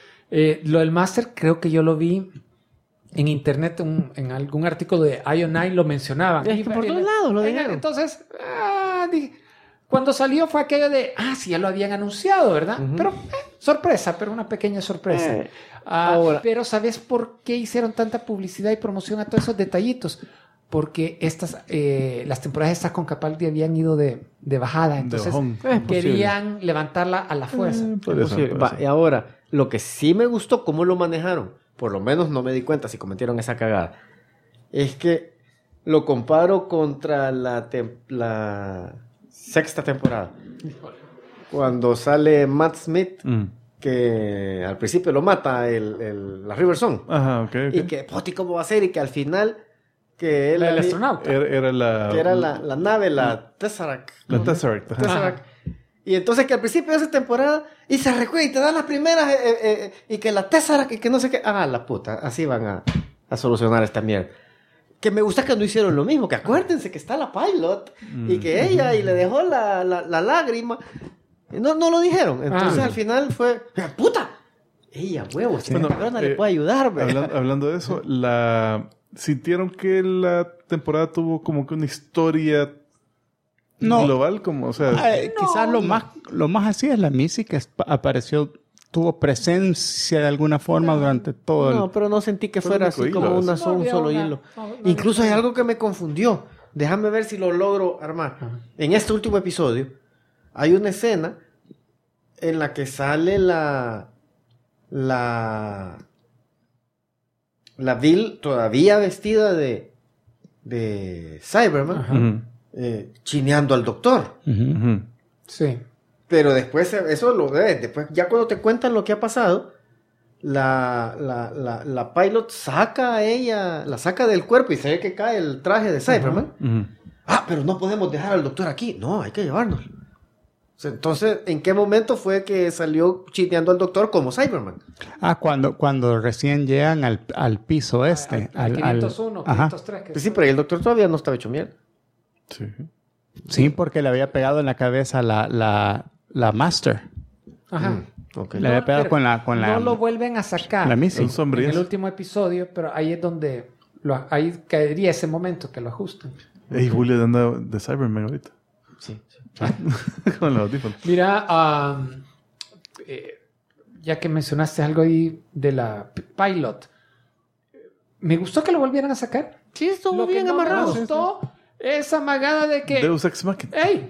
Speaker 3: Lo del Master creo que yo lo vi en internet, en algún artículo de IO9 lo mencionaban.
Speaker 4: Es que por todos lados lo dijeron.
Speaker 3: Entonces, dije, cuando salió fue aquello de, sí, ya lo habían anunciado, ¿verdad? Pero, sorpresa, pero una pequeña sorpresa.
Speaker 4: Ahora-
Speaker 3: Pero ¿sabes por qué hicieron tanta publicidad y promoción a todos esos detallitos? Porque las temporadas estas con Capaldi habían ido de bajada, entonces
Speaker 2: bajón.
Speaker 4: Es posible.
Speaker 3: querían levantarla a la fuerza.
Speaker 2: Por eso,
Speaker 4: Posible.
Speaker 2: por
Speaker 4: Va,
Speaker 2: eso.
Speaker 4: y ahora, lo que sí me gustó, cómo lo manejaron, por lo menos no me di cuenta si cometieron esa cagada, es que lo comparo contra la sexta temporada. Cuando sale Matt Smith, que al principio lo mata la River Song,
Speaker 2: Ajá, ok.
Speaker 4: y que, poti, ¿cómo va a ser? Y que al final, que él...
Speaker 3: El astronauta.
Speaker 2: Era la...
Speaker 4: Que era la nave, la Tesseract.
Speaker 2: La Tesseract. ajá.
Speaker 4: Tesseract. Y entonces que al principio de esa temporada y se recuerda y te dan las primeras y que la Tesseract y que no sé qué. La puta, así van a solucionar esta mierda. Que me gusta que no hicieron lo mismo, que acuérdense que está la pilot y que ella y le dejó la lágrima. No lo dijeron. Entonces al final fue, puta, ella, huevos, si
Speaker 2: Bueno,
Speaker 4: esta cabrona le puede ayudar, güey.
Speaker 2: Hablando de eso, ¿sintieron que la temporada tuvo como que una historia global? Como, o sea,
Speaker 1: Quizás lo más así es la Missy que apareció, tuvo presencia de alguna forma durante todo
Speaker 4: No, pero no sentí que
Speaker 2: Fue
Speaker 4: fuera
Speaker 2: el único
Speaker 4: así como
Speaker 2: hilo,
Speaker 4: un
Speaker 2: eso.
Speaker 4: solo hilo. Incluso hay algo que me confundió. Déjame ver si lo logro armar. En este último episodio hay una escena en la que sale la Bill todavía vestida de Cyberman, chineando al doctor.
Speaker 2: ujú.
Speaker 3: Sí.
Speaker 4: Pero después, eso lo ves, después ya cuando te cuentan lo que ha pasado, la pilot saca a ella, la saca del cuerpo y se ve que cae el traje de Cyberman.
Speaker 2: Ujú.
Speaker 4: Ah, pero no podemos dejar al doctor aquí. No, hay que llevarnos. O sea, entonces, ¿en qué momento fue que salió chineando al doctor como Cyberman?
Speaker 1: cuando recién llegan al piso este.
Speaker 3: Al 501,
Speaker 1: Ajá.
Speaker 3: 503.
Speaker 4: Pues sí, pero ahí el doctor todavía no estaba hecho mierda.
Speaker 2: Sí.
Speaker 1: Sí, porque le había pegado en la cabeza la Master.
Speaker 3: Ajá.
Speaker 4: Ok.
Speaker 1: Le había pegado
Speaker 3: pero
Speaker 1: con la
Speaker 3: no lo vuelven a sacar
Speaker 1: la Missy.
Speaker 2: El
Speaker 3: en
Speaker 2: sombrío.
Speaker 3: el último episodio, pero ahí es donde ahí caería ese momento que lo ajustan.
Speaker 2: Ey, Julio anda de Cyberman ahorita.
Speaker 4: Sí.
Speaker 2: Con los audífonos.
Speaker 3: Mira, ya que mencionaste algo ahí de la pilot, me gustó que lo volvieran a sacar.
Speaker 4: Sí, estuvo
Speaker 3: Lo que
Speaker 4: bien
Speaker 3: no
Speaker 4: amarrado.
Speaker 3: me gustó es amagada de que
Speaker 2: Deus Ex Machina.
Speaker 3: ¡ey!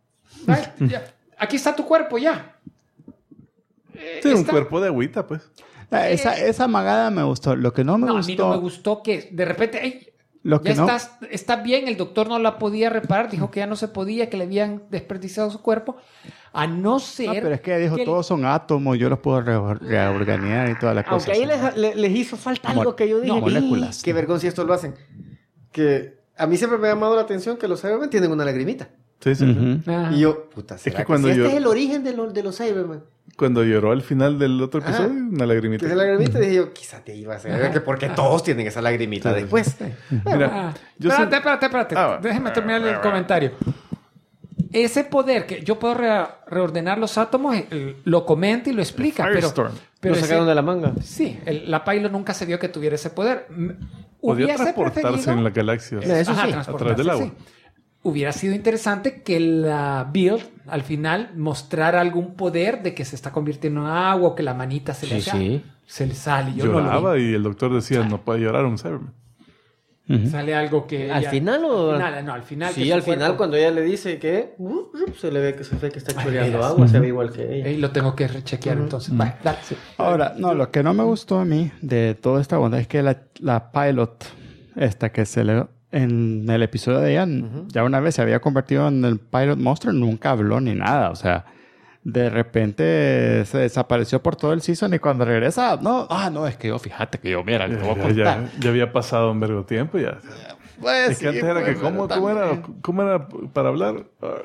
Speaker 3: Aquí está tu cuerpo ya.
Speaker 2: Sí, un
Speaker 3: Está-
Speaker 2: cuerpo de agüita, pues.
Speaker 1: Esa magada me gustó. Lo que no me
Speaker 3: No, a
Speaker 1: gustó.
Speaker 3: mí no me gustó que de repente, ¡ey!
Speaker 1: Lo que
Speaker 3: Ya
Speaker 1: no.
Speaker 3: está bien, el doctor no la podía reparar, dijo que ya no se podía, que le habían desperdiciado su cuerpo, a no ser...
Speaker 1: No, pero es que ella dijo, todos son átomos, yo los puedo reorganizar y toda la cosa.
Speaker 4: Aunque ahí les hizo falta algo que yo dije,
Speaker 1: no, moléculas.
Speaker 4: qué vergüenza si esto lo hacen. Que a mí siempre me ha llamado la atención que los Cybermen tienen una lagrimita.
Speaker 2: Sí, sí.
Speaker 1: Ujú.
Speaker 3: Ah.
Speaker 4: Y yo, puta, ¿será
Speaker 2: que
Speaker 4: que
Speaker 2: cuando
Speaker 4: si
Speaker 2: yo-
Speaker 4: este es el origen de los Cybermen?
Speaker 2: Cuando lloró al final del otro
Speaker 4: Ajá.
Speaker 2: episodio, una lagrimita.
Speaker 4: Que esa lagrimita, dije yo, quizá te iba a hacer. Que porque todos tienen esa lagrimita después.
Speaker 2: Mira, yo
Speaker 3: Espérate.
Speaker 2: Ah, bueno.
Speaker 3: Déjeme terminar el comentario. Ese poder que yo puedo reordenar los átomos, lo comenta y lo explica.
Speaker 2: Firestorm.
Speaker 3: Pero
Speaker 4: Lo sacaron de la manga.
Speaker 3: sí, la pilot nunca se vio que tuviera ese poder.
Speaker 2: Podía
Speaker 3: Hubiese
Speaker 2: transportarse
Speaker 3: preferido-
Speaker 2: en la galaxia.
Speaker 4: Eso sí,
Speaker 2: a través del agua.
Speaker 3: sí. Hubiera sido interesante que la Build al final mostrara algún poder de que se está convirtiendo en agua o que la manita se le
Speaker 4: Sí,
Speaker 3: haga-
Speaker 4: sí.
Speaker 3: se le sale. Yo no
Speaker 2: Lloraba
Speaker 3: lo
Speaker 2: y el doctor decía, no puede llorar un Cyberman.
Speaker 3: vi. Sale algo que
Speaker 4: ¿Al
Speaker 3: ella-
Speaker 4: final o...?
Speaker 3: al final, no, al final. que
Speaker 4: Sí,
Speaker 3: su
Speaker 4: al final
Speaker 3: cuerpo-
Speaker 4: cuando ella le dice que... se le ve que está choreando
Speaker 3: veras.
Speaker 4: agua, se ve igual que ella.
Speaker 3: Lo tengo que rechequear entonces. Vale, dale.
Speaker 1: Ahora, no, lo que no me gustó a mí de toda esta onda es que la pilot, esta que se le... En el episodio de ella, ya una vez se había convertido en el Pilot Monster, nunca habló ni nada. O sea, de repente se desapareció por todo el season y cuando regresa, no, es que yo, fíjate que yo, mira, le voy a contar.
Speaker 2: Ya había pasado un vergo tiempo ya.
Speaker 1: Pues,
Speaker 2: Es que antes era que, ¿cómo era para hablar?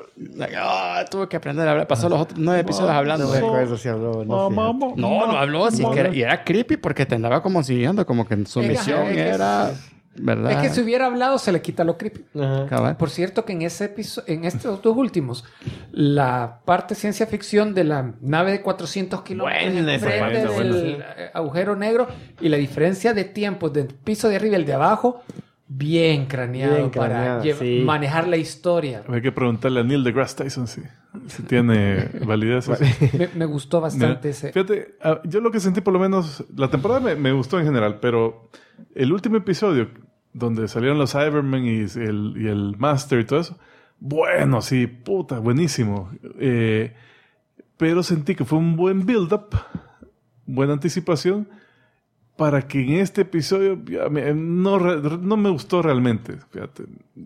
Speaker 1: Tuve que aprender a hablar. Pasó los otros 9 episodios hablando.
Speaker 4: No me acuerdo si habló.
Speaker 1: No habló. Sí, y era creepy porque te andaba como siguiendo, como que su
Speaker 3: Es que,
Speaker 1: misión
Speaker 3: ajá, es que
Speaker 1: era... ¿Verdad?
Speaker 3: Es que si hubiera hablado se le quita lo creepy.
Speaker 4: Ajá.
Speaker 1: Cabal.
Speaker 3: Por cierto que en ese episodio, en estos dos últimos, la parte ciencia ficción de la nave de 400 kilómetros
Speaker 4: Buena esa
Speaker 3: enfrente
Speaker 2: parte,
Speaker 3: del agujero negro y la diferencia de tiempos del piso de arriba y el de abajo, bien craneado
Speaker 4: Bien
Speaker 3: para
Speaker 4: craneado, sí.
Speaker 3: manejar la historia.
Speaker 2: Hay que preguntarle a Neil deGrasse Tyson si tiene validez. eso.
Speaker 3: Me gustó bastante ese.
Speaker 2: Fíjate, yo lo que sentí por lo menos, la temporada me gustó en general, pero el último episodio donde salieron los Cybermen y el Master y todo eso, bueno, sí, puta, buenísimo. Pero sentí que fue un buen build-up, buena anticipación, para que en este episodio no me gustó realmente. Fíjate.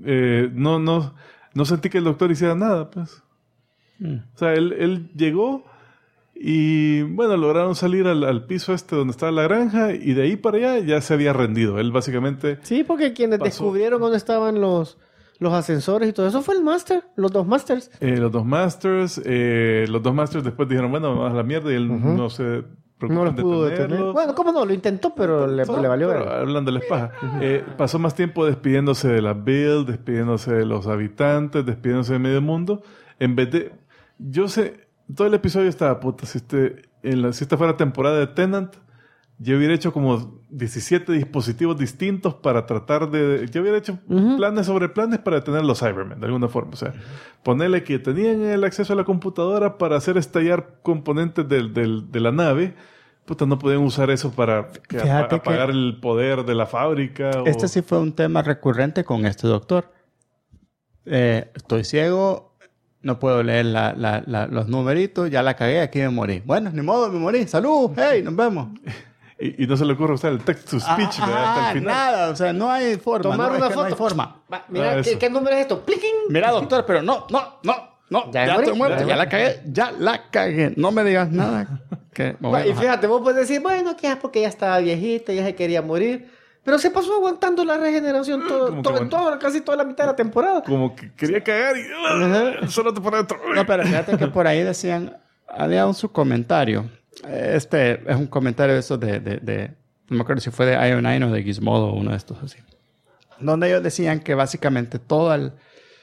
Speaker 2: No sentí que el doctor hiciera nada, pues. O sea, él llegó y, bueno, lograron salir al piso este donde estaba la granja y de ahí para allá ya se había rendido. Él básicamente...
Speaker 4: Sí, porque quienes
Speaker 2: Pasó.
Speaker 4: descubrieron dónde estaban los ascensores y todo eso fue el Master, los dos Masters.
Speaker 2: Los dos Masters después dijeron, bueno, vamos a la mierda y él no se preocupó
Speaker 4: No los
Speaker 2: en
Speaker 4: pudo detener.
Speaker 2: detenerlos.
Speaker 4: Bueno, ¿cómo no? Lo intentó, pero le valió
Speaker 2: Pero
Speaker 4: ver.
Speaker 2: hablándoles paja. Pasó más tiempo despidiéndose de la Build, despidiéndose de los habitantes, despidiéndose de medio mundo. En vez de... Yo sé... Todo el episodio estaba, puta, si si esta fuera temporada de Tenant, yo hubiera hecho como 17 dispositivos distintos para tratar de... Yo hubiera hecho planes sobre planes para detener los Cybermen, de alguna forma. O sea, ponerle que tenían el acceso a la computadora para hacer estallar componentes de la nave. Puta, no podían usar eso para apagar el poder de la fábrica.
Speaker 1: Este sí fue un tema recurrente con este doctor. Estoy ciego, no puedo leer los numeritos, ya la cagué, aquí me morí. Bueno, ni modo, me morí. ¡Salud! ¡Hey! ¡Nos vemos!
Speaker 2: Y no se le ocurre usar el text-to-speech hasta el final.
Speaker 1: Nada, o sea, no hay forma.
Speaker 4: Tomar una foto.
Speaker 1: No hay forma.
Speaker 4: Mira, ¿qué número es esto? ¡Pliquín!
Speaker 1: Mira, doctor, pero no. Ya estoy muerto, ya la cagué. No me digas nada.
Speaker 4: Y fíjate, vos puedes decir, bueno, que es porque ya estaba viejita, ya se quería morir. Pero se pasó aguantando la regeneración casi toda la mitad de la temporada.
Speaker 2: Como que quería cagar y solo te pone dentro.
Speaker 1: No, pero fíjate que por ahí decían, había un subcomentario. Este es un comentario de esos de no me acuerdo si fue de IO9 o de Gizmodo o uno de estos así. Donde ellos decían que básicamente todo el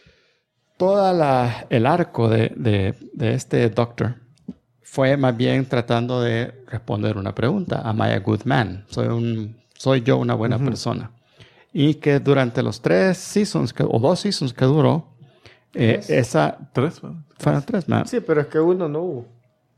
Speaker 1: arco de este Doctor fue más bien tratando de responder una pregunta. Am I a good man? Soy yo una buena persona. Y que durante los 3 seasons, o 2 seasons que duró, fueron 3, man.
Speaker 4: Sí, pero es que uno no hubo.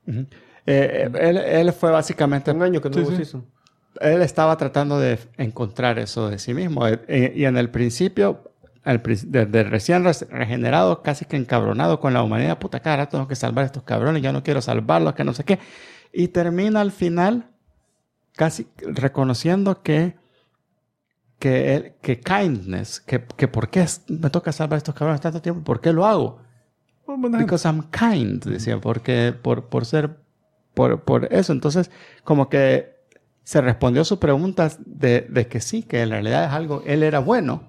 Speaker 1: Él fue básicamente...
Speaker 4: Un año que no hubo season.
Speaker 1: Él estaba tratando de encontrar eso de sí mismo. Y en el principio, desde recién regenerado, casi que encabronado con la humanidad. Puta cara, tengo que salvar a estos cabrones. Ya no quiero salvarlos, que no sé qué. Y termina al final casi reconociendo que kindness, que por qué me toca salvar a estos cabrones tanto tiempo, ¿por qué lo hago? Because I'm kind, decía, porque por ser, por eso. Entonces, como que se respondió a sus preguntas de que sí, que en realidad es algo, él era bueno.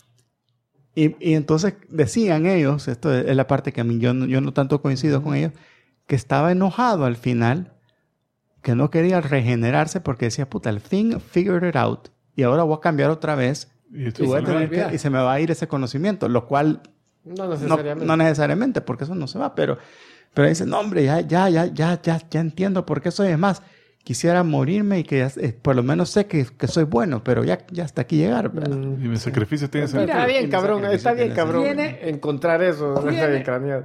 Speaker 1: Y entonces decían ellos, esto es la parte que a mí yo no tanto coincido con ellos, que estaba enojado al final, que no quería regenerarse porque decía, puta, el thing figured it out y ahora voy a cambiar otra vez y se me va a ir ese conocimiento, lo cual
Speaker 4: no necesariamente.
Speaker 1: No necesariamente, porque eso no se va, pero dice, no hombre, ya entiendo por qué soy. Es más, quisiera morirme y que por lo menos sé que soy bueno, pero ya hasta aquí llegar.
Speaker 2: Y mi sacrificio tiene sentido.
Speaker 4: Está bien, cabrón. Encontrar eso. Está bien craneado.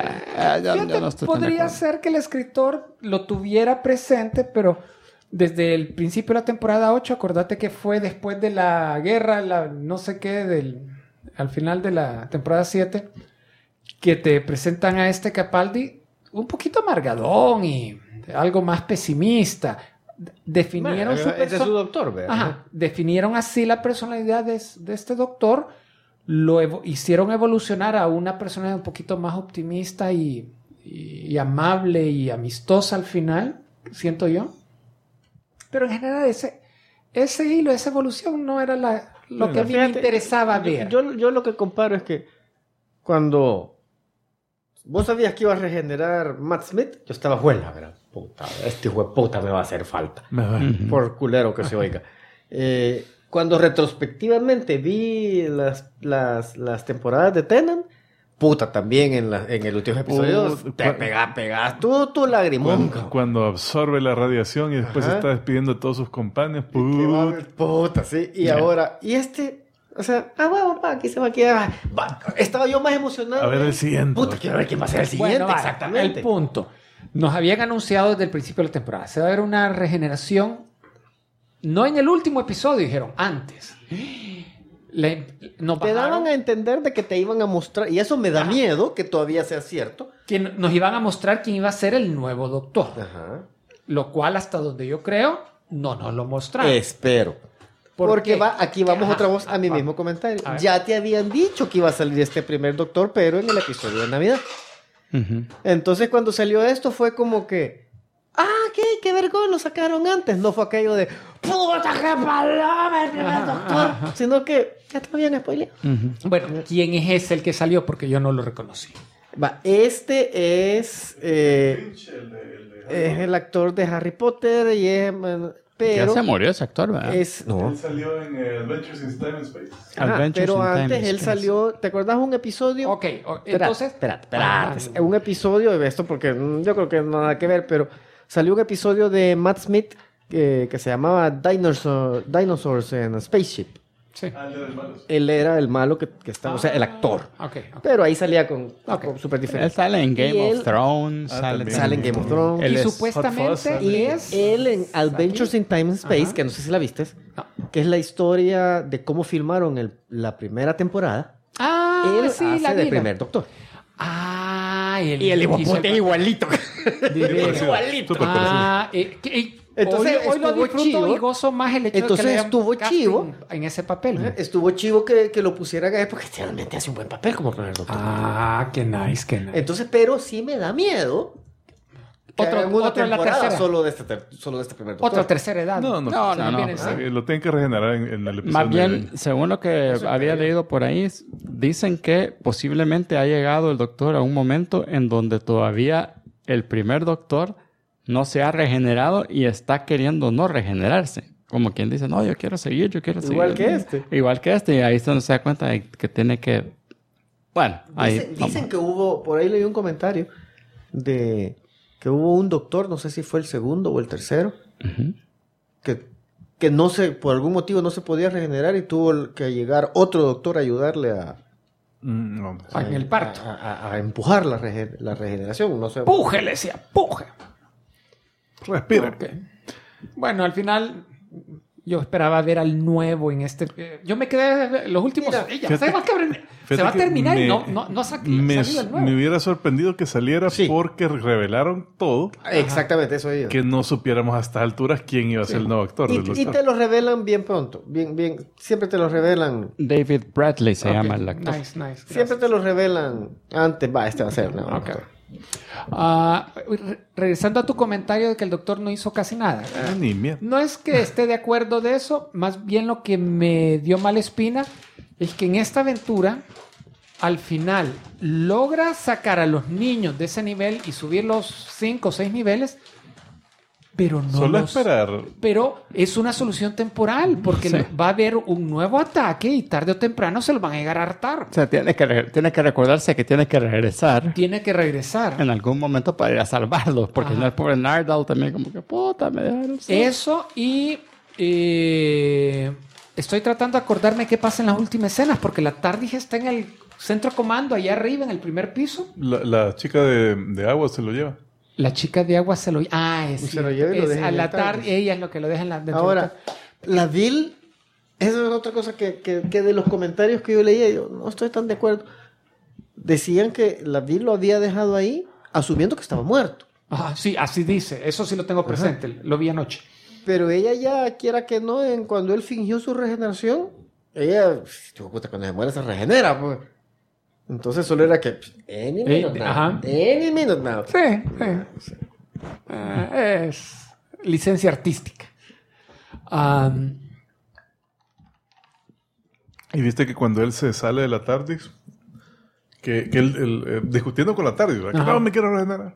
Speaker 3: Podría ser que el escritor lo tuviera presente, pero desde el principio de la temporada 8, acordate que fue después de la guerra, no sé qué, al final de la temporada 7, que te presentan a este Capaldi un poquito amargadón y algo más pesimista. Definieron
Speaker 4: su doctor, ¿verdad?
Speaker 3: Ajá, definieron así la personalidad de este doctor, lo hicieron evolucionar a una personalidad un poquito más optimista y amable y amistosa al final, siento yo. Pero en general ese hilo, esa evolución no era lo que a mí me interesaba ver.
Speaker 4: Yo lo que comparo es que cuando vos sabías que iba a regenerar Matt Smith, yo estaba buena, ¿verdad? Puta, este hijo de puta me va a hacer falta. Por culero que se oiga. Cuando retrospectivamente vi las temporadas de Tennant, puta, también en el último episodio te pegas tu lagrimón.
Speaker 2: Cuando absorbe la radiación y después se está despidiendo de todos sus compañeros.
Speaker 4: Puta, sí. Y ahora, o sea, huevo, aquí se va a quedar. Estaba yo más emocionado.
Speaker 2: A ver el siguiente.
Speaker 4: Puta, quiero ver quién va a ser el siguiente.
Speaker 3: Bueno,
Speaker 4: exactamente.
Speaker 3: El punto. Nos habían anunciado desde el principio de la temporada. Se va a ver una regeneración. No en el último episodio, dijeron antes.
Speaker 4: Te daban a entender de que te iban a mostrar, y eso me da miedo que todavía sea cierto.
Speaker 3: Que nos iban a mostrar quién iba a ser el nuevo doctor. Ajá. Lo cual, hasta donde yo creo, no nos lo mostraron.
Speaker 4: Espero. Porque aquí vamos otra vez a mi mismo comentario. Ya te habían dicho que iba a salir este primer doctor, pero en el episodio de Navidad. Entonces, cuando salió esto, fue como que... qué vergüenza, lo sacaron antes. No fue aquello de... ¡Puta, qué paloma el primer doctor! Sino que ya te lo habían spoileado.
Speaker 3: Bueno, ¿quién es ese el que salió? Porque yo no lo reconocí.
Speaker 4: Este es... es el actor de Harry Potter y es... Pero
Speaker 1: ya se murió ese actor, ¿verdad?
Speaker 2: No. Él salió en Adventures in Time and Space.
Speaker 4: Pero antes él salió... ¿Te acuerdas un episodio?
Speaker 3: Ok, entonces...
Speaker 4: Espérate. Un episodio de esto, porque yo creo que no nada que ver, pero salió un episodio de Matt Smith que se llamaba Dinosaurs in a Spaceship.
Speaker 3: Sí.
Speaker 4: Él era el malo que estaba, o sea, el actor.
Speaker 3: Ok.
Speaker 4: Pero ahí salía con súper
Speaker 1: Él
Speaker 4: diferente.
Speaker 1: sale en Game
Speaker 4: Y
Speaker 1: of
Speaker 4: él-
Speaker 1: Thrones.
Speaker 2: también.
Speaker 4: Sale en Game of Thrones.
Speaker 1: Él
Speaker 3: Y
Speaker 1: es
Speaker 3: supuestamente
Speaker 2: Hot Fuzz,
Speaker 3: es...
Speaker 4: Él en Adventures in Time and Space,
Speaker 3: Ajá.
Speaker 4: que no sé si la viste,
Speaker 3: No.
Speaker 4: que es la historia de cómo filmaron la primera temporada.
Speaker 3: Ah,
Speaker 4: Él
Speaker 3: sí,
Speaker 4: hace
Speaker 3: la
Speaker 4: de
Speaker 3: vi.
Speaker 4: primer doctor.
Speaker 3: Ah, él
Speaker 4: Y el
Speaker 3: hizo
Speaker 4: hipopote es igualito.
Speaker 2: Igualito.
Speaker 3: Ah,
Speaker 4: Entonces,
Speaker 3: hoy lo
Speaker 4: estuvo
Speaker 3: disfruto
Speaker 4: chivo.
Speaker 3: y gozo más el hecho
Speaker 4: Entonces,
Speaker 3: de que le hayan
Speaker 4: estuvo
Speaker 3: casting
Speaker 4: chivo.
Speaker 3: en ese papel.
Speaker 4: Estuvo chivo que lo pusieran a él porque realmente hace un buen papel como primer doctor.
Speaker 3: Ah, qué nice, qué nice.
Speaker 4: Entonces, pero sí me da miedo que hagan una
Speaker 3: otro en la
Speaker 4: temporada
Speaker 3: tercera.
Speaker 4: solo de este primer doctor.
Speaker 3: Otra tercera edad.
Speaker 2: No.
Speaker 3: Viene el cine.
Speaker 2: Lo tienen que regenerar en el episodio.
Speaker 1: Más bien, según lo que había leído por ahí, dicen que posiblemente ha llegado el doctor a un momento en donde todavía el primer doctor no se ha regenerado y está queriendo no regenerarse. Como quien dice, no, yo quiero seguir.
Speaker 4: Igual que este.
Speaker 1: Igual que este. Y ahí es donde se da cuenta de que tiene que... Bueno, ahí...
Speaker 4: Dicen que hubo, por ahí leí un comentario de que hubo un doctor, no sé si fue el segundo o el tercero,
Speaker 1: Ujú.
Speaker 4: que no se, por algún motivo no se podía regenerar y tuvo que llegar otro doctor a ayudarle
Speaker 2: No.
Speaker 3: En el parto.
Speaker 4: a empujar la regeneración. No sé.
Speaker 3: ¡Puje! Le decía, ¡puje!
Speaker 2: Respira.
Speaker 3: Ok. Bueno, al final yo esperaba ver al nuevo en este... Yo me quedé los últimos...
Speaker 4: Mira,
Speaker 3: Ya sabemos que se va a
Speaker 2: que
Speaker 3: terminar y
Speaker 2: me-
Speaker 3: no ha salido
Speaker 2: Me
Speaker 3: el nuevo.
Speaker 2: hubiera sorprendido que saliera
Speaker 4: Sí.
Speaker 2: porque revelaron todo,
Speaker 4: Exactamente, eso iba.
Speaker 2: que no supiéramos a estas alturas quién iba a ser el nuevo actor del
Speaker 4: Y
Speaker 2: doctor.
Speaker 4: te lo revelan bien pronto. Bien, siempre te lo revelan.
Speaker 1: David Bradley se
Speaker 3: Ok,
Speaker 1: llama el actor.
Speaker 3: Nice.
Speaker 4: Siempre te lo revelan antes. Este va a ser el nuevo
Speaker 3: Ok.
Speaker 4: doctor.
Speaker 3: Regresando a tu comentario de que el doctor no hizo casi nada.
Speaker 2: Ni mierda.
Speaker 3: No es que esté de acuerdo de eso, más bien lo que me dio mala espina es que en esta aventura, al final, logra sacar a los niños de ese nivel y subir los 5 o 6 niveles, pero no
Speaker 2: Solo
Speaker 3: los...
Speaker 2: esperar.
Speaker 3: Pero es una solución temporal, porque
Speaker 1: Sí.
Speaker 3: va a haber un nuevo ataque y tarde o temprano se lo van a llegar a hartar.
Speaker 1: O sea, tiene que recordarse que tiene que regresar
Speaker 3: Tiene que regresar.
Speaker 1: en algún momento para ir a salvarlos. Porque
Speaker 3: Ajá.
Speaker 1: no es pobre Nardal también como que, puta, me dejaron solo".
Speaker 3: Eso y estoy tratando de acordarme qué pasa en las últimas escenas, porque la TARDIS está en el centro de comando, allá arriba, en el primer piso.
Speaker 2: La chica de agua se lo lleva.
Speaker 3: La chica de agua se lo... Ah, es
Speaker 4: Se lo
Speaker 3: cierto.
Speaker 4: lleva y lo
Speaker 3: Es
Speaker 4: deja
Speaker 3: a
Speaker 4: en
Speaker 3: la
Speaker 4: el TARDIS.
Speaker 3: ella es lo que lo deja en la... dentro
Speaker 4: Ahora, la Bill, esa es otra cosa que de los comentarios que yo leía, yo no estoy tan de acuerdo. Decían que la Bill lo había dejado ahí asumiendo que estaba muerto.
Speaker 3: Ajá, sí, así dice. Eso sí lo tengo presente. Lo vi anoche.
Speaker 4: Pero ella ya, quiera que no, cuando él fingió su regeneración, ella, cuando se muere se regenera, pues. Entonces solo era que, any minute now,
Speaker 3: ajá.
Speaker 4: any minute now.
Speaker 3: Sí. Es licencia artística.
Speaker 2: Y viste que cuando él se sale de la TARDIS, que él discutiendo con la TARDIS, ¿verdad? Que
Speaker 3: Ajá.
Speaker 2: no me quiero regenerar.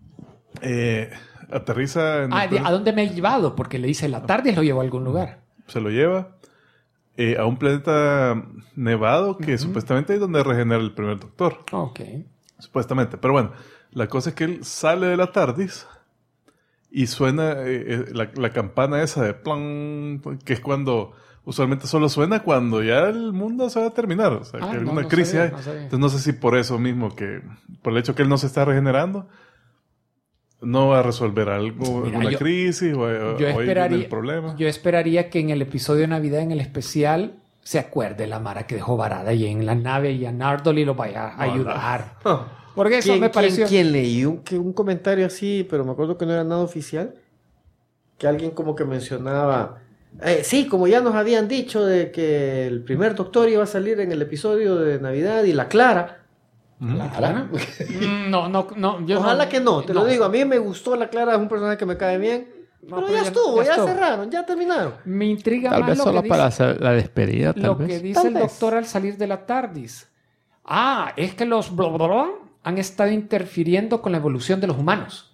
Speaker 2: Aterriza en el
Speaker 3: ¿A
Speaker 2: planeta-
Speaker 3: dónde me ha llevado? Porque le dice la tarde y lo llevó a algún lugar.
Speaker 2: se lo lleva a un planeta nevado que supuestamente es donde regenera el primer doctor.
Speaker 3: Ok.
Speaker 2: Supuestamente. Pero bueno, la cosa es que él sale de la TARDIS y suena la campana esa de plan, que es cuando usualmente solo suena cuando ya el mundo se va a terminar. O sea,
Speaker 3: Ah,
Speaker 2: que
Speaker 3: no,
Speaker 2: alguna
Speaker 3: no
Speaker 2: crisis
Speaker 3: sabía,
Speaker 2: hay.
Speaker 3: no sabía.
Speaker 2: Entonces no sé si por eso mismo, que por el hecho que él no se está regenerando, no va a resolver algo,
Speaker 3: Mira,
Speaker 2: alguna
Speaker 3: yo-
Speaker 2: crisis o ahí viene el problema.
Speaker 3: Yo esperaría que en el episodio de Navidad, en el especial, se acuerde la Mara que dejó varada ahí en la nave y a Nardole lo vaya a ayudar. Porque eso me pareció...
Speaker 4: ¿Quién leí un comentario así, pero me acuerdo que no era nada oficial? Que alguien como que mencionaba... sí, como ya nos habían dicho de que el primer doctor iba a salir en el episodio de Navidad y la Clara. ¿Clara?
Speaker 3: No. Yo
Speaker 4: Ojalá que no, te lo digo. A mí me gustó la Clara, es un personaje que me cae bien.
Speaker 3: No,
Speaker 4: pero
Speaker 3: pero
Speaker 4: ya
Speaker 3: ya-
Speaker 4: estuvo,
Speaker 3: ya
Speaker 4: ya
Speaker 3: estuvo.
Speaker 4: cerraron, ya terminaron.
Speaker 3: Me intriga
Speaker 1: Tal
Speaker 3: más
Speaker 1: vez
Speaker 3: lo
Speaker 1: solo
Speaker 3: que
Speaker 1: para
Speaker 3: dice,
Speaker 1: hacer la despedida, tal
Speaker 3: lo
Speaker 1: vez.
Speaker 3: que dice
Speaker 4: Tal
Speaker 3: el
Speaker 4: vez.
Speaker 3: doctor al salir de la TARDIS. Ah, es que los bla, bla, bla han estado interfiriendo con la evolución de los humanos.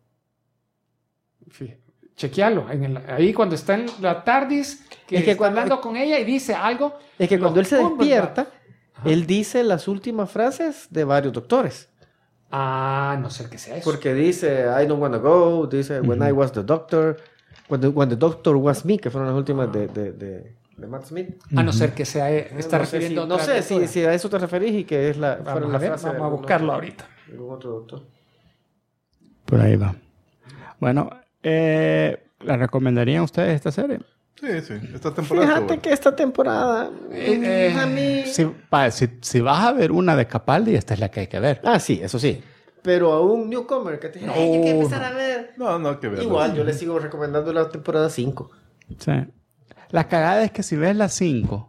Speaker 3: Chequealo. Ahí cuando está en la TARDIS, que,
Speaker 4: Es que
Speaker 3: está
Speaker 4: cuando-
Speaker 3: hablando con ella y dice algo...
Speaker 4: Es que cuando él se
Speaker 3: los Cumberbatch-
Speaker 4: despierta, él dice las últimas frases de varios doctores.
Speaker 3: No sé qué sea eso.
Speaker 4: Porque dice I don't wanna go, dice When I was the doctor, when the doctor was me, que fueron las últimas de Matt Smith.
Speaker 3: A no ser que sea... Está
Speaker 4: no sé
Speaker 3: refiriendo
Speaker 4: si,
Speaker 3: a
Speaker 4: no
Speaker 3: otra
Speaker 4: sé
Speaker 3: lectura.
Speaker 4: si a eso te referís y que es la, fueron
Speaker 3: Vamos a
Speaker 4: la
Speaker 3: ver,
Speaker 4: frase de
Speaker 3: vamos a
Speaker 4: algún
Speaker 3: buscarlo
Speaker 4: otro-
Speaker 3: ahorita.
Speaker 4: algún otro doctor.
Speaker 1: Por ahí va. Bueno, ¿la recomendarían ustedes esta serie?
Speaker 2: Sí. Esta temporada.
Speaker 4: Fíjate
Speaker 2: estuvo
Speaker 4: que esta temporada a mí...
Speaker 1: Si vas a ver una de Capaldi, esta es la que hay que ver.
Speaker 4: Ah, sí, eso sí. Pero a un newcomer que te dice, "Ay, hay que empezar a ver".
Speaker 2: buena. No, que ver.
Speaker 4: Igual, yo le sigo recomendando la temporada 5.
Speaker 1: Sí. La cagada es que si ves las 5,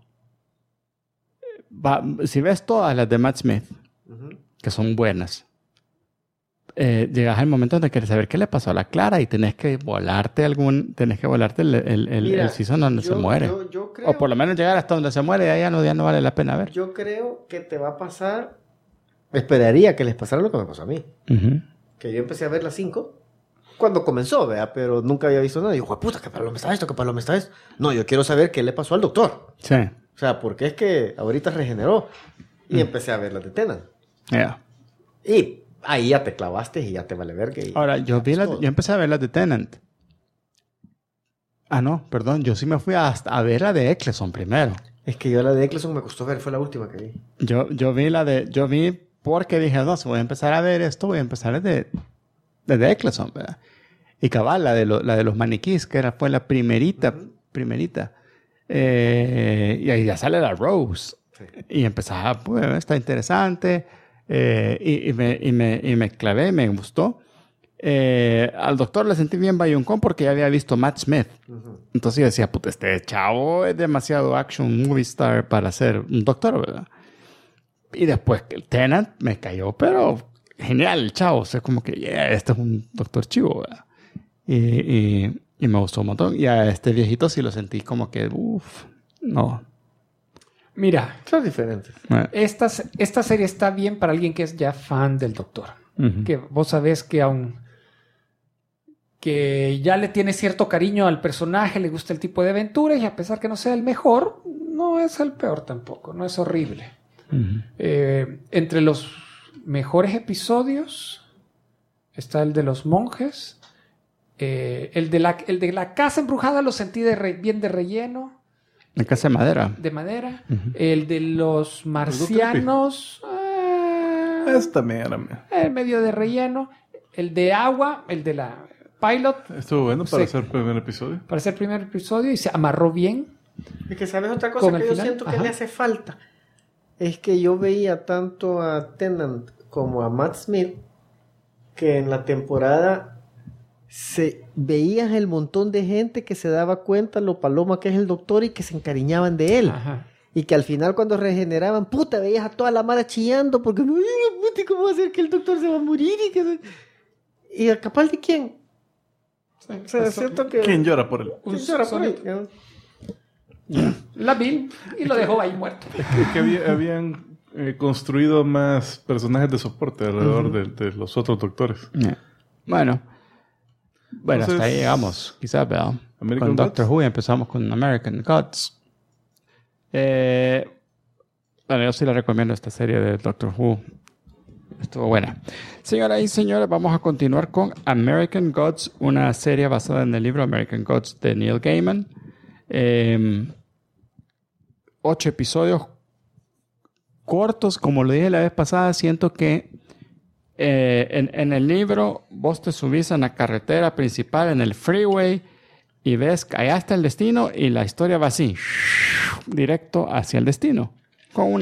Speaker 1: si ves todas las de Matt Smith, que son buenas, llegas al momento donde quieres saber qué le pasó a la Clara y tenés que volarte el season donde se muere.
Speaker 4: Yo creo,
Speaker 1: O por lo menos llegar hasta donde se muere y ahí ya no vale la pena ver.
Speaker 4: yo creo que te va a pasar... Esperaría que les pasara lo que me pasó a mí.
Speaker 1: Ujú.
Speaker 4: Que yo empecé a ver las 5 cuando comenzó, ¿verdad? Pero nunca había visto nada. Y digo, puta, ¿qué paloma está esto? ¿Qué paloma está esto? No, yo quiero saber qué le pasó al doctor.
Speaker 1: Sí.
Speaker 4: O sea, porque es que ahorita regeneró. Y empecé a ver las de Tennant.
Speaker 1: Yeah.
Speaker 4: Y ahí ya te clavaste y ya te vale verga. y-
Speaker 1: Ahora, yo empecé a ver las de Tennant. No, perdón. Yo sí me fui a ver la de Eccleston primero.
Speaker 4: Es que yo la de Eccleston me costó ver, fue la última que vi.
Speaker 1: Yo vi porque dije, no, si voy a empezar a ver esto, voy a empezar desde Eccleston, ¿verdad? Y cabal, la de los maniquís, que fue la primerita. Y ahí ya sale la Rose.
Speaker 4: Sí.
Speaker 1: Y empezaba, pues, está interesante. Y me clavé, me gustó. Al doctor le sentí bien bayuncón porque ya había visto Matt Smith. Entonces yo decía, puta, este chavo es demasiado action movie star para ser un doctor, ¿verdad? Y después el Tennant me cayó, pero genial el chavo. O sea, como que, este es un doctor chivo, ¿verdad? Y me gustó un montón. Y a este viejito sí lo sentí como que, no.
Speaker 3: Mira,
Speaker 4: Son diferentes.
Speaker 3: esta serie está bien para alguien que es ya fan del doctor.
Speaker 1: Ujú.
Speaker 3: Que vos sabés que ya le tiene cierto cariño al personaje, le gusta el tipo de aventuras y a pesar que no sea el mejor, no es el peor tampoco, no es horrible.
Speaker 1: Ujú.
Speaker 3: Entre los mejores episodios está el de los monjes, el de la casa embrujada lo sentí bien de relleno,
Speaker 1: La casa de madera.
Speaker 3: de madera,
Speaker 1: Ujú.
Speaker 3: el de los marcianos,
Speaker 2: Esta mierda.
Speaker 3: medio de relleno, el de agua, el de la pilot,
Speaker 2: Estuvo bueno para
Speaker 3: Sí.
Speaker 2: ser el primer episodio.
Speaker 3: para ser el primer episodio y se amarró bien.
Speaker 4: Es que sabes otra cosa
Speaker 3: Con
Speaker 4: que
Speaker 3: el
Speaker 4: yo
Speaker 3: final,
Speaker 4: siento que
Speaker 3: ajá.
Speaker 4: le hace falta. Es que yo veía tanto a Tennant como a Matt Smith que en la temporada veías el montón de gente que se daba cuenta lo paloma que es el doctor y que se encariñaban de él.
Speaker 3: Ajá.
Speaker 4: Y que al final cuando regeneraban, puta, veías a toda la mara chillando porque, "Ay, puta, ¿cómo va a ser que el doctor se va a morir? ¿Y a Capaldi quién? O sea, siento que...
Speaker 2: ¿Quién llora por él?
Speaker 4: ¿Quién llora por él?
Speaker 3: La vi y lo dejó ahí muerto.
Speaker 2: Que habían construido más personajes de soporte alrededor de los otros doctores.
Speaker 1: Bueno,
Speaker 2: Entonces,
Speaker 1: hasta ahí llegamos, quizás, ¿verdad?
Speaker 2: American
Speaker 1: Con Doctor
Speaker 2: Gods.
Speaker 1: Who empezamos con American Gods. Bueno, yo sí le recomiendo esta serie de Doctor Who. Estuvo buena. Señoras y señores, vamos a continuar con American Gods, una serie basada en el libro American Gods de Neil Gaiman. 8 episodios cortos, como lo dije la vez pasada. Siento que en el libro vos te subís a la carretera principal, en el freeway, y ves que allá está el destino y la historia va así, directo hacia el destino, con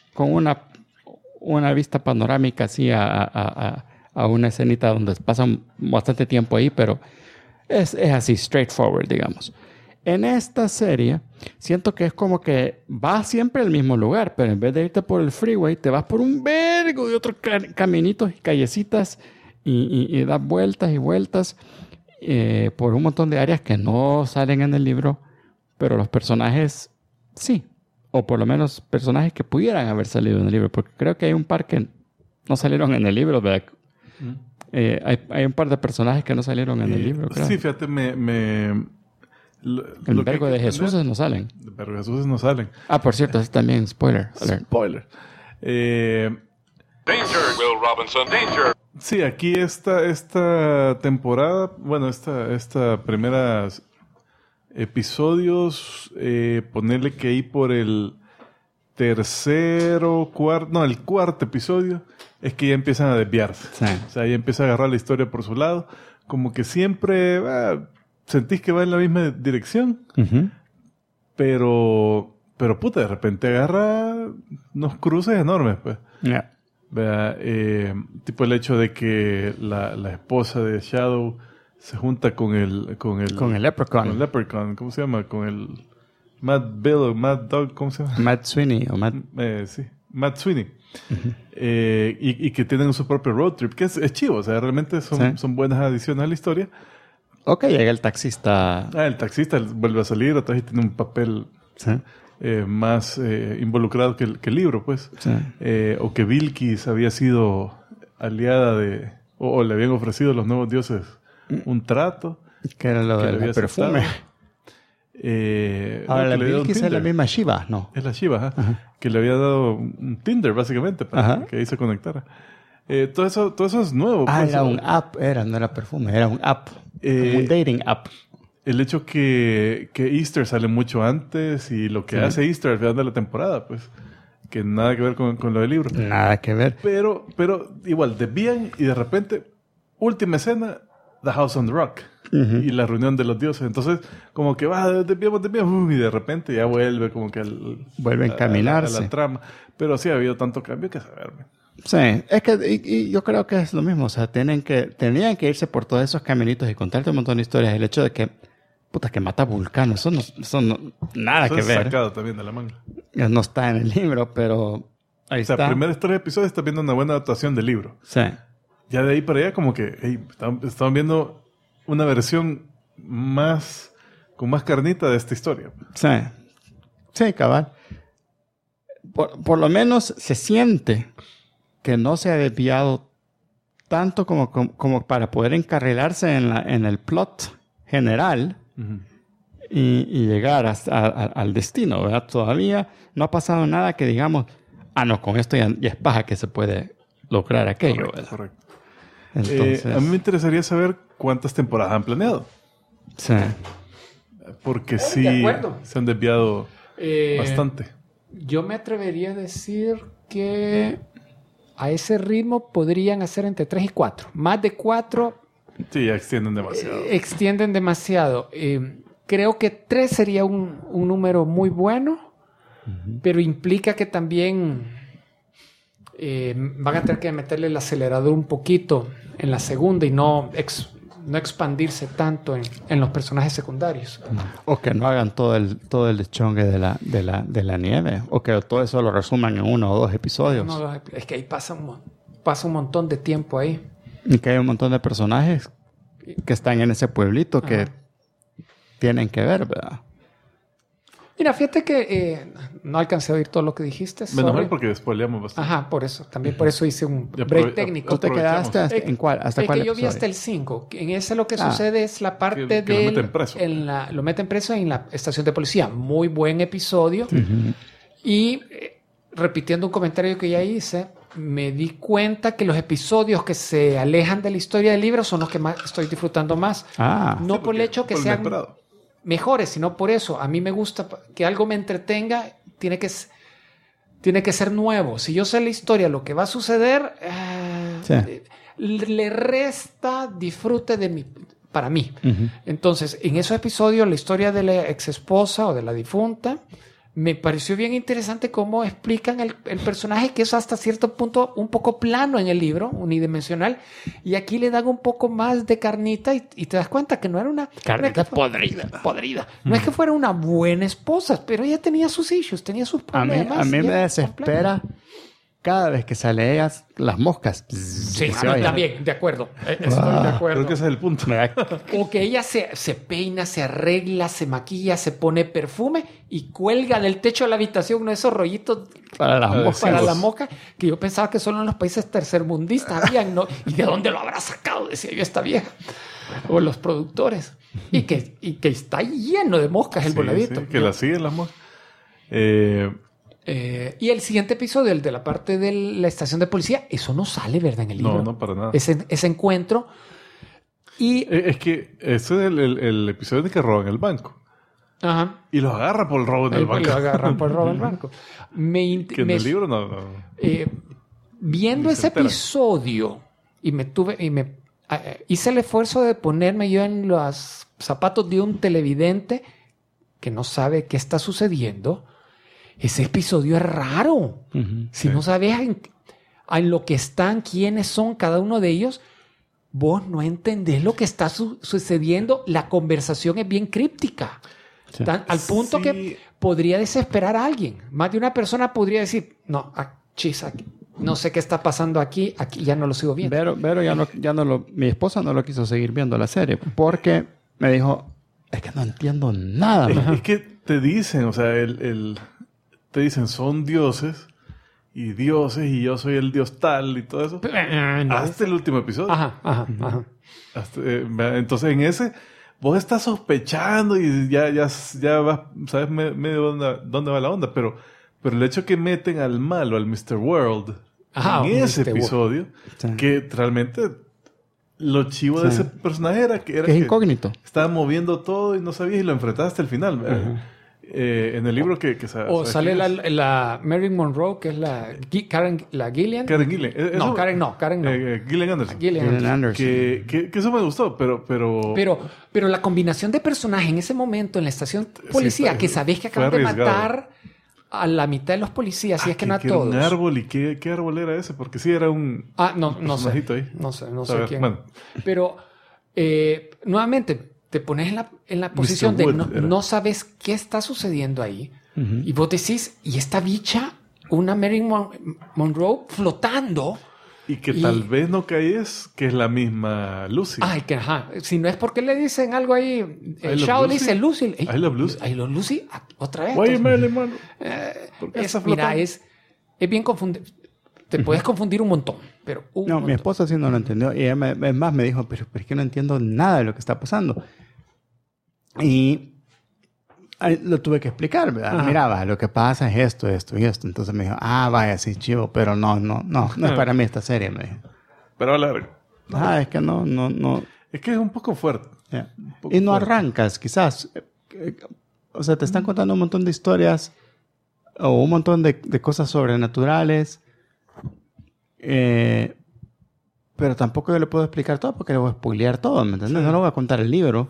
Speaker 1: una vista panorámica así a una escenita donde pasan bastante tiempo ahí, pero es así, straightforward, digamos. En esta serie, siento que es como que vas siempre al mismo lugar, pero en vez de irte por el freeway, te vas por un vergo de otros caminitos y callecitas y das vueltas y vueltas por un montón de áreas que no salen en el libro, pero los personajes sí, o por lo menos personajes que pudieran haber salido en el libro, porque creo que hay un par que no salieron en el libro, ¿verdad? Hay un par de personajes que no salieron en el libro, creo.
Speaker 2: Sí, fíjate,
Speaker 1: El vergo de Jesús no salen.
Speaker 2: El vergo de Jesús no salen.
Speaker 1: Por cierto, es también spoiler alert.
Speaker 2: Spoiler.
Speaker 5: Danger, Will Robinson, danger.
Speaker 2: Sí, aquí esta temporada, bueno, esta primera episodios, ponerle que ahí por el el cuarto episodio, es que ya empiezan a desviarse.
Speaker 1: Sí.
Speaker 2: O sea, ya empieza a agarrar la historia por su lado. Como que siempre sentís que va en la misma dirección,
Speaker 1: Ujú.
Speaker 2: pero puta, de repente agarra unos cruces enormes, pues.
Speaker 1: Yeah.
Speaker 2: Vea, tipo el hecho de que la esposa de Shadow se junta con el
Speaker 1: Leprechaun.
Speaker 2: Leprechaun, ¿cómo se llama? Con el Mad Bill o Mad Dog, ¿cómo se llama?
Speaker 1: Matt Sweeney o Matt...
Speaker 2: Sí, Matt Sweeney. Y que tienen su propio road trip, que es chivo, o sea, realmente son buenas adiciones a la historia.
Speaker 1: Ok, llega el taxista.
Speaker 2: El taxista vuelve a salir, otra vez tiene un papel
Speaker 1: Sí.
Speaker 2: más involucrado que el libro, pues.
Speaker 1: Sí.
Speaker 2: O que Bilquis había sido aliada o le habían ofrecido a los nuevos dioses un trato.
Speaker 1: Que era lo
Speaker 2: que le
Speaker 1: del
Speaker 2: había
Speaker 1: perfume.
Speaker 2: aceptado.
Speaker 1: Ahora, la
Speaker 2: que le dio un
Speaker 1: Bilquis es la
Speaker 2: Tinder.
Speaker 1: misma Shiva, ¿no?
Speaker 2: Es la Shiva, que le había dado un Tinder, básicamente, para que ahí se conectara. Todo eso es nuevo. pues.
Speaker 1: Era un app, no era perfume, era un app. Como un dating app.
Speaker 2: El hecho que Easter sale mucho antes y lo que hace Easter al final de la temporada, pues, que nada que ver con lo del libro.
Speaker 1: Nada que ver.
Speaker 2: Pero igual, desvían y de repente, última escena, The House on the Rock. Y la reunión de los dioses. Entonces, como que desviamos, y de repente ya vuelve como que
Speaker 1: vuelve a encaminarse.
Speaker 2: a la trama. Pero sí ha habido tanto cambio que saberme.
Speaker 1: Sí, es que y yo creo que es lo mismo. O sea, tenían que irse por todos esos caminitos y contarte un montón de historias. El hecho de que, puta, que mata a Vulcano, eso nada
Speaker 2: Eso
Speaker 1: que
Speaker 2: es
Speaker 1: ver.
Speaker 2: sacado también de la manga.
Speaker 1: No está en el libro, pero ahí
Speaker 2: O sea,
Speaker 1: está.
Speaker 2: primera historia de episodio está viendo una buena adaptación del libro.
Speaker 1: Sí.
Speaker 2: Ya de ahí para allá como que estaban viendo una versión con más carnita de esta historia.
Speaker 1: Sí. Sí, cabal. Por lo menos se siente que no se ha desviado tanto como para poder encarrilarse en el plot general y llegar al destino, ¿verdad? Todavía no ha pasado nada que digamos, no, con esto ya es paja que se puede lograr aquello, ¿verdad?
Speaker 2: Correcto.
Speaker 1: Entonces,
Speaker 2: A mí me interesaría saber cuántas temporadas han planeado.
Speaker 1: sí.
Speaker 2: Porque
Speaker 3: de
Speaker 2: sí
Speaker 3: acuerdo.
Speaker 2: se han desviado bastante.
Speaker 3: Yo me atrevería a decir que a ese ritmo podrían hacer entre 3 y 4. Más de 4
Speaker 2: Sí, ya extienden demasiado.
Speaker 3: extienden demasiado. Creo que 3 sería un número muy bueno, pero implica que también van a tener que meterle el acelerador un poquito en la segunda y no expandirse tanto en los personajes secundarios.
Speaker 1: O que no hagan todo el deschongue de la nieve. O que todo eso lo resuman en 1 o 2 episodios.
Speaker 3: No, es que ahí pasa un montón de tiempo ahí.
Speaker 1: Y que hay un montón de personajes que están en ese pueblito que tienen que ver, ¿verdad?
Speaker 3: Mira, fíjate que no alcancé a oír todo lo que dijiste.
Speaker 2: Menos
Speaker 3: sorry.
Speaker 2: mal porque spoileamos bastante.
Speaker 3: Ajá, por eso. También por eso hice un
Speaker 2: Ya
Speaker 3: break técnico.
Speaker 1: ¿Tú te quedaste en cuál? ¿Hasta
Speaker 3: Es
Speaker 1: cuál
Speaker 3: que yo vi
Speaker 1: episodio?
Speaker 3: hasta el 5. En ese lo que sucede es la parte
Speaker 2: que lo
Speaker 3: de...
Speaker 2: meten preso.
Speaker 3: Lo meten preso en la estación de policía. Muy buen episodio. Y repitiendo un comentario que ya hice, me di cuenta que los episodios que se alejan de la historia del libro son los que más estoy disfrutando más. No por el hecho que
Speaker 2: por lo
Speaker 3: sean
Speaker 2: inesperado.
Speaker 3: mejores, sino por eso. A mí me gusta que algo me entretenga, tiene que ser nuevo. Si yo sé la historia, lo que va a suceder, le resta disfrute para mí. Entonces, en esos episodios, la historia de la ex esposa o de la difunta, me pareció bien interesante cómo explican el personaje, que es hasta cierto punto un poco plano en el libro, unidimensional, y aquí le dan un poco más de carnita y te das cuenta que no era una...
Speaker 1: Carnita
Speaker 3: podrida. No es que fuera una buena esposa, pero ella tenía sus issues, tenía sus problemas.
Speaker 1: A mí me
Speaker 3: y era
Speaker 1: desespera cada vez que sale ellas las moscas.
Speaker 3: Sí,
Speaker 1: que se
Speaker 3: a mí
Speaker 1: oyen.
Speaker 3: también, de acuerdo. Estoy de acuerdo.
Speaker 2: Creo que ese es el punto.
Speaker 3: O que ella se peina, se arregla, se maquilla, se pone perfume y cuelga del techo de la habitación uno de esos rollitos
Speaker 1: Para las moscas.
Speaker 3: para la mosca, que yo pensaba que solo en los países tercermundistas habían, ¿no? ¿Y de dónde lo habrá sacado? Decía yo, esta vieja. O los productores. Y que está lleno de moscas el voladito.
Speaker 2: Sí, que la siguen las moscas.
Speaker 3: Y el siguiente episodio, el de la parte de la estación de policía, eso no sale, ¿verdad? En el libro.
Speaker 2: No, para nada.
Speaker 3: Ese encuentro. Y...
Speaker 2: Es que ese es el episodio en el que roban el banco.
Speaker 3: Ajá.
Speaker 2: Y los agarra por el robo en el banco.
Speaker 3: Lo agarran por el robo del banco.
Speaker 2: Que en el libro no.
Speaker 3: Viendo
Speaker 2: Ni se
Speaker 3: ese
Speaker 2: entera.
Speaker 3: episodio hice el esfuerzo de ponerme yo en los zapatos de un televidente que no sabe qué está sucediendo. Ese episodio es raro. Si no sabes en lo que están, quiénes son cada uno de ellos, vos no entendés lo que está sucediendo. La conversación es bien críptica.
Speaker 1: Sí.
Speaker 3: Al punto que podría desesperar a alguien. Más de una persona podría decir, no, chis, aquí, no sé qué está pasando aquí ya no lo sigo viendo.
Speaker 1: Vero mi esposa no lo quiso seguir viendo la serie porque me dijo, es que no entiendo nada.
Speaker 2: Es que te dicen, o sea, te dicen, son dioses y yo soy el dios tal y todo eso.
Speaker 3: No.
Speaker 2: Hasta el último episodio.
Speaker 3: Ajá.
Speaker 2: Entonces, en ese, vos estás sospechando y ya vas, sabes medio dónde va la onda, pero el hecho que meten al malo, al Mr. World, en ese
Speaker 3: Mr.
Speaker 2: episodio,
Speaker 1: Sí.
Speaker 2: que realmente lo chivo de
Speaker 1: Sí.
Speaker 2: ese personaje era
Speaker 1: Que es incógnito.
Speaker 2: estaba moviendo todo y no sabías y lo enfrentaste hasta el final. En el libro que
Speaker 3: O sale la Marilyn Monroe, que es la Gillian.
Speaker 2: Karen Gillian.
Speaker 3: Karen no.
Speaker 2: Gillian Anderson.
Speaker 3: Gillian
Speaker 1: Gillian
Speaker 3: Anderson.
Speaker 1: Anderson.
Speaker 2: Que eso me gustó, pero
Speaker 3: Pero la combinación de personajes en ese momento en la estación policía,
Speaker 2: está-
Speaker 3: que sabés que
Speaker 2: fue
Speaker 3: acaban de
Speaker 2: arriesgado.
Speaker 3: matar a la mitad de los policías, si es que no a
Speaker 2: era un
Speaker 3: todos.
Speaker 2: árbol. ¿Y qué árbol era ese? Porque sí era un
Speaker 3: No sé.
Speaker 2: personajito ahí.
Speaker 3: No sé
Speaker 2: A ver,
Speaker 3: quién.
Speaker 2: bueno.
Speaker 3: Pero nuevamente te pones en la posición de
Speaker 2: Wood era.
Speaker 3: no sabes qué está sucediendo ahí. Y vos decís, ¿y esta bicha, una Marilyn Monroe flotando?
Speaker 2: Y que tal vez no caes que es la misma Lucy.
Speaker 3: Ay, que ajá. Si no es porque le dicen algo ahí.
Speaker 2: I love
Speaker 3: Shao le
Speaker 2: Lucy.
Speaker 3: dice Lucy.
Speaker 2: I love Lucy.
Speaker 3: I love Lucy. Otra vez.
Speaker 2: Why you
Speaker 3: Entonces,
Speaker 2: Marilyn Monroe? ¿Por qué está
Speaker 3: mira,
Speaker 2: flotando?
Speaker 3: es bien confundido. Te puedes confundir un montón, pero un
Speaker 1: No,
Speaker 3: montón.
Speaker 1: mi esposa sí no lo entendió. Y ella es más me dijo, pero es que no entiendo nada de lo que está pasando. Y lo tuve que explicar, ¿verdad?
Speaker 3: Ajá.
Speaker 1: Mira, va, lo que pasa es esto y esto. Entonces me dijo, vaya, sí, chivo, pero no es para mí esta serie, me dijo.
Speaker 2: Pero a largo.
Speaker 1: Es que no.
Speaker 2: Es que es un poco fuerte.
Speaker 1: Ya.
Speaker 2: Un poco
Speaker 1: Y no
Speaker 2: fuerte.
Speaker 1: arrancas, quizás. O sea, te están contando un montón de historias o un montón de cosas sobrenaturales. Pero tampoco yo le puedo explicar todo porque le voy a spoilear todo, ¿me entiendes? No le voy a contar el libro.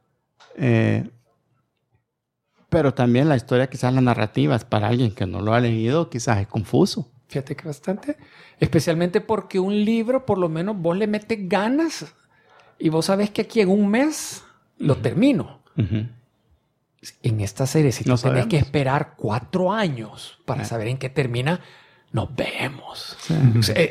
Speaker 1: Pero también la historia, quizás las narrativas, para alguien que no lo ha leído, quizás es confuso.
Speaker 3: Fíjate que bastante. Especialmente porque un libro, por lo menos, vos le metes ganas y vos sabés que aquí en un mes lo termino. En esta serie, si tú
Speaker 1: No
Speaker 3: tenés
Speaker 1: sabemos.
Speaker 3: que esperar 4 años para saber en qué termina, nos vemos. O sea,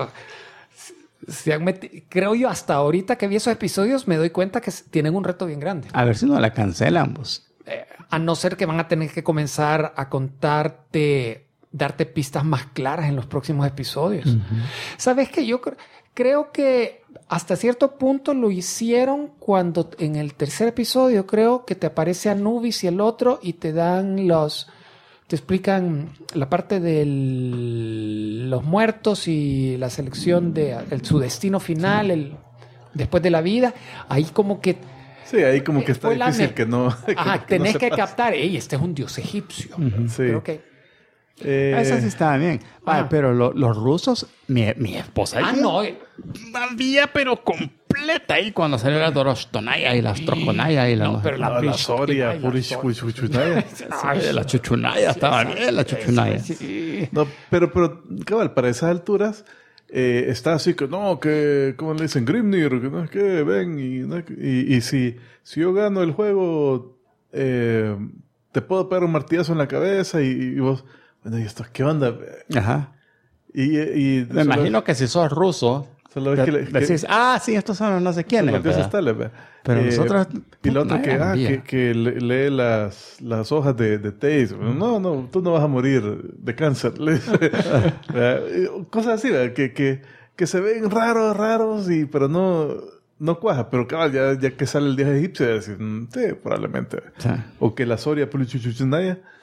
Speaker 3: creo yo, hasta ahorita que vi esos episodios, me doy cuenta que tienen un reto bien grande.
Speaker 1: A ver si no la cancelan, vos.
Speaker 3: A no ser que van a tener que comenzar a darte pistas más claras en los próximos episodios. ¿Sabes qué? Yo creo que hasta cierto punto lo hicieron cuando en el tercer episodio creo que te aparece Anubis y el otro y te explican la parte de los muertos y la selección de su destino final, después de la vida. Ahí como que
Speaker 2: Sí, ahí como que está
Speaker 3: fue la
Speaker 2: difícil que no.
Speaker 3: tenés
Speaker 2: no
Speaker 3: que
Speaker 2: sepas.
Speaker 3: captar, este es un dios egipcio.
Speaker 2: Sí.
Speaker 3: Creo que
Speaker 1: Esa sí estaba bien. Pero los rusos, mi esposa.
Speaker 3: no,
Speaker 1: Había, pero completa ahí cuando salió la Dorostonaya y las Troconaya y la.
Speaker 3: No, pero
Speaker 2: La Soria,
Speaker 3: Ay, la
Speaker 2: Purish,
Speaker 3: Soria.
Speaker 2: Chuchunaya.
Speaker 1: La Chuchunaya estaba bien, la Chuchunaya.
Speaker 3: Sí.
Speaker 2: No, pero, cabal, para esas alturas está así que, no, que, ¿cómo le dicen? Grimnir, que no es que ven y si yo gano el juego, te puedo pegar un martillazo en la cabeza y vos, bueno, ¿y esto qué onda?
Speaker 1: Ajá.
Speaker 2: Y
Speaker 1: Me imagino que si sos ruso,
Speaker 2: solo es que
Speaker 1: decís, sí, estos son los no sé quiénes.
Speaker 2: los dioses
Speaker 1: ¿verdad?
Speaker 2: tales, ¿ve?
Speaker 1: Pero nosotros,
Speaker 2: Y lo otro
Speaker 1: puta,
Speaker 2: que lee las hojas de Taze. No, tú no vas a morir de cáncer. Le dice. Cosas así, ¿verdad? Que se ven raros, pero no cuaja. Pero cabal, ya que sale el dios egipcio, decir, sí, probablemente.
Speaker 1: Sí.
Speaker 2: O que la Soria Pulichuchuchunaya,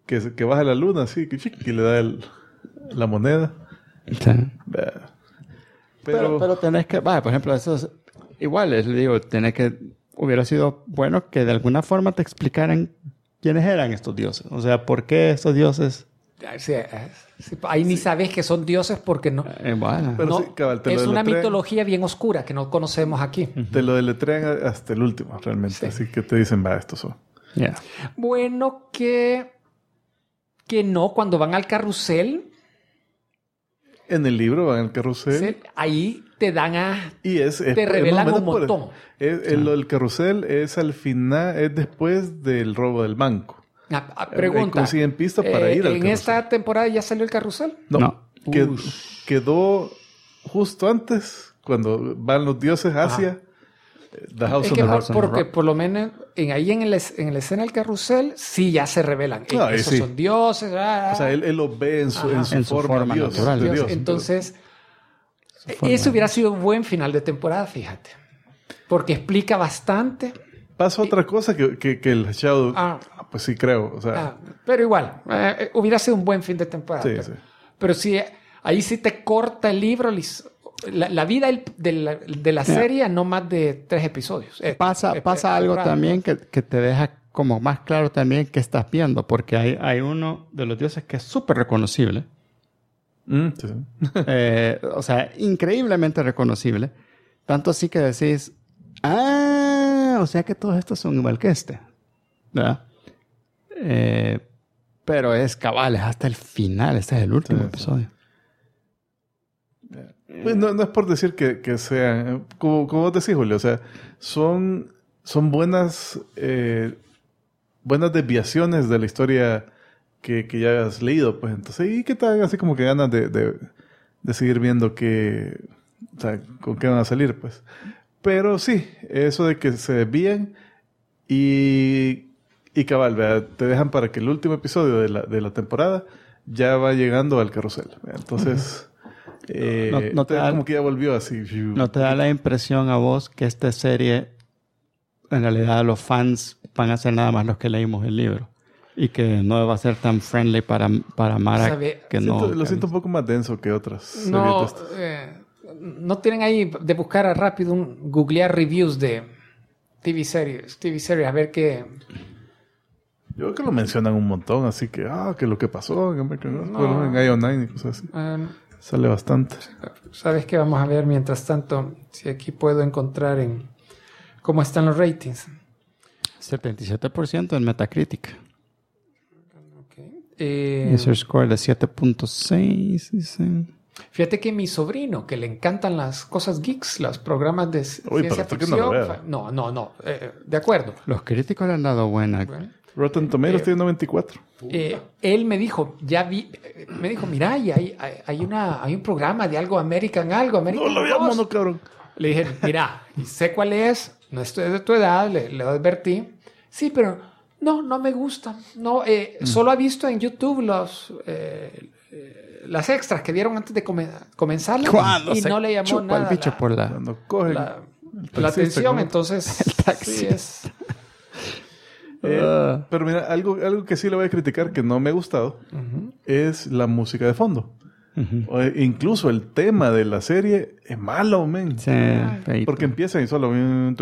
Speaker 2: que baja la luna, así, y le da la moneda.
Speaker 1: Sí.
Speaker 2: Bah.
Speaker 1: Pero tenés que... por ejemplo, eso es... Igual, les digo, hubiera sido bueno que de alguna forma te explicaran quiénes eran estos dioses. O sea, ¿por qué estos dioses?
Speaker 3: Sí, ahí ni sabes que son dioses porque no.
Speaker 1: Bueno.
Speaker 2: Pero
Speaker 3: No,
Speaker 2: sí, cabal, te lo
Speaker 3: es una
Speaker 2: deletrean.
Speaker 3: mitología bien oscura que no conocemos aquí.
Speaker 2: Te lo deletrean hasta el último, realmente.
Speaker 3: Sí.
Speaker 2: Así que te dicen, va, estos son.
Speaker 1: Yeah.
Speaker 3: Bueno, que no, cuando van al carrusel,
Speaker 2: En el libro van al carrusel.
Speaker 3: ahí te dan a...
Speaker 2: Y
Speaker 3: Te revelan
Speaker 2: más o
Speaker 3: un
Speaker 2: menos
Speaker 3: montón.
Speaker 2: Lo del carrusel es al final, es después del robo del banco.
Speaker 3: Pregunta.
Speaker 2: Consiguen pistas para ir al
Speaker 3: ¿En
Speaker 2: carrusel.
Speaker 3: esta temporada ya salió el carrusel?
Speaker 2: No.
Speaker 1: No.
Speaker 2: Quedó justo antes, cuando van los dioses hacia The House
Speaker 3: Es
Speaker 2: of
Speaker 3: que
Speaker 2: the Rock.
Speaker 3: porque por lo menos ahí en la escena del carrusel sí ya se revelan.
Speaker 2: Ahí
Speaker 3: Esos
Speaker 2: sí.
Speaker 3: son dioses.
Speaker 2: O sea, él los ve en su
Speaker 1: En su forma
Speaker 2: Dios,
Speaker 1: natural.
Speaker 2: de Dios.
Speaker 3: Entonces,
Speaker 1: forma
Speaker 3: eso hubiera sido un buen final de temporada, fíjate. Porque explica bastante.
Speaker 2: Pasa otra cosa que el Shadow...
Speaker 3: Ah.
Speaker 2: Pues sí, creo. O sea,
Speaker 3: Pero igual, hubiera sido un buen fin de temporada.
Speaker 2: Sí,
Speaker 3: pero,
Speaker 2: sí.
Speaker 3: pero sí, ahí sí te corta el libro, la vida de la serie, no más de 3 episodios.
Speaker 1: Pasa algo
Speaker 3: temporada.
Speaker 1: también que te deja como más claro también qué estás viendo, porque hay uno de los dioses que es súper reconocible.
Speaker 2: sí, sí.
Speaker 1: O sea, increíblemente reconocible. Tanto así que decís, o sea que todos estos son igual que este. ¿Verdad? Pero es cabal, es hasta el final. Este es el último
Speaker 2: Sí, sí.
Speaker 1: episodio.
Speaker 2: Pues no es por decir que sean... Como vos decís, Julio, o sea, son buenas desviaciones de la historia que ya has leído, pues. Entonces, y que te dan así como que ganas de seguir viendo o sea, con qué van a salir, pues. Pero sí, eso de que se desvían y cabal, ¿verdad? Te dejan para que el último episodio de la temporada ya va llegando al carrusel, ¿verdad? Entonces...
Speaker 1: No te da-
Speaker 2: como que ya volvió así.
Speaker 1: ¿No te da la impresión a vos que esta serie, en realidad los fans van a ser nada más los que leímos el libro? Y que no va a ser tan friendly para Mara
Speaker 3: Sabe-
Speaker 1: que no...
Speaker 2: Lo siento un poco más denso que otras series de
Speaker 3: No,
Speaker 2: estas.
Speaker 3: no tienen ahí de buscar rápido googlear reviews de TV series, a ver qué...
Speaker 2: Yo creo que lo mencionan un montón, así que, que lo que pasó en IO9 y cosas así. Sale bastante.
Speaker 3: ¿Sabes qué vamos a ver mientras tanto? Si aquí puedo encontrar cómo están los ratings.
Speaker 1: 77% en Metacritic.
Speaker 3: Okay.
Speaker 1: User score de 7.6. Dice.
Speaker 3: Fíjate que mi sobrino, que le encantan las cosas geeks, los programas de
Speaker 2: Uy,
Speaker 3: ciencia
Speaker 2: pero esto que no lo
Speaker 3: ficción.
Speaker 2: vea.
Speaker 3: No, de acuerdo.
Speaker 1: Los críticos le han dado buena.
Speaker 3: Bueno.
Speaker 2: Rotten Tomatoes tiene 94.
Speaker 3: Él me dijo, mira, hay un programa de algo American
Speaker 2: No lo veamos,
Speaker 3: Ghost".
Speaker 2: no, cabrón.
Speaker 3: Le dije, mira, sé cuál es, no estoy de tu edad, le advertí. Sí, pero no me gusta. No, solo ha visto en YouTube las extras que dieron antes de comenzar
Speaker 1: Cuando
Speaker 3: y
Speaker 1: se
Speaker 3: no le llamó
Speaker 1: chupa
Speaker 3: nada
Speaker 1: el bicho por la...
Speaker 2: Cuando cogen
Speaker 3: la
Speaker 2: el taxista,
Speaker 3: atención.
Speaker 2: ¿no?
Speaker 3: Entonces,
Speaker 1: El taxista.
Speaker 3: sí es...
Speaker 2: Pero mira, algo que sí le voy a criticar que no me ha gustado es la música de fondo. O incluso el tema de la serie es malo, men.
Speaker 1: Sí, feito.
Speaker 2: Porque empiezan y solo...
Speaker 3: Es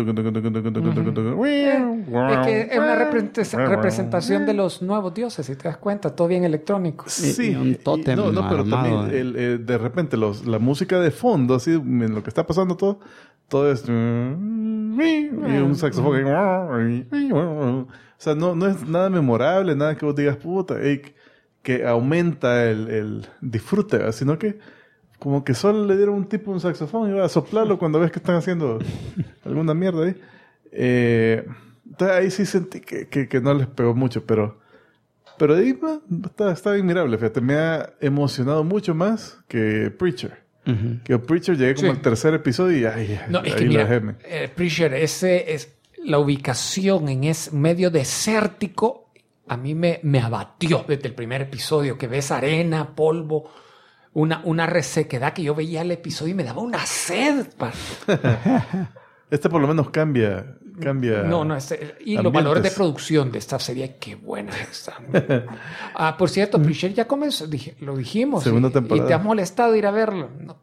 Speaker 3: que es una representación de los nuevos dioses, si te das cuenta, todo bien electrónico.
Speaker 2: Sí,
Speaker 1: Y un tótem
Speaker 2: no, pero
Speaker 1: armado,
Speaker 2: también de repente la música de fondo, así, en lo que está pasando todo es... Y un saxofón. O sea, no es nada memorable, nada que vos digas, puta, que aumenta el disfrute, ¿verdad? Sino que como que solo le dieron un saxofón y va a soplarlo cuando ves que están haciendo alguna mierda ahí. Entonces ahí sí sentí que no les pegó mucho, pero ahí está bien mirable, fíjate, me ha emocionado mucho más que Preacher. Que Preacher llegué como
Speaker 3: Sí.
Speaker 2: al tercer episodio y ahí
Speaker 3: No, es
Speaker 2: ahí
Speaker 3: que
Speaker 2: lo
Speaker 3: mira,
Speaker 2: dejé, men.
Speaker 3: Preacher, ese es la ubicación en ese medio desértico. A mí me abatió desde el primer episodio, que ves arena, polvo, una resequedad que yo veía el episodio y me daba una sed.
Speaker 2: Este por lo menos cambia.
Speaker 3: No, y los
Speaker 2: ambientes.
Speaker 3: valores de producción de esta serie, qué buena está. Por cierto, Preacher ya comenzó, lo dijimos.
Speaker 2: Segunda temporada.
Speaker 3: Y te has molestado ir a verlo. No.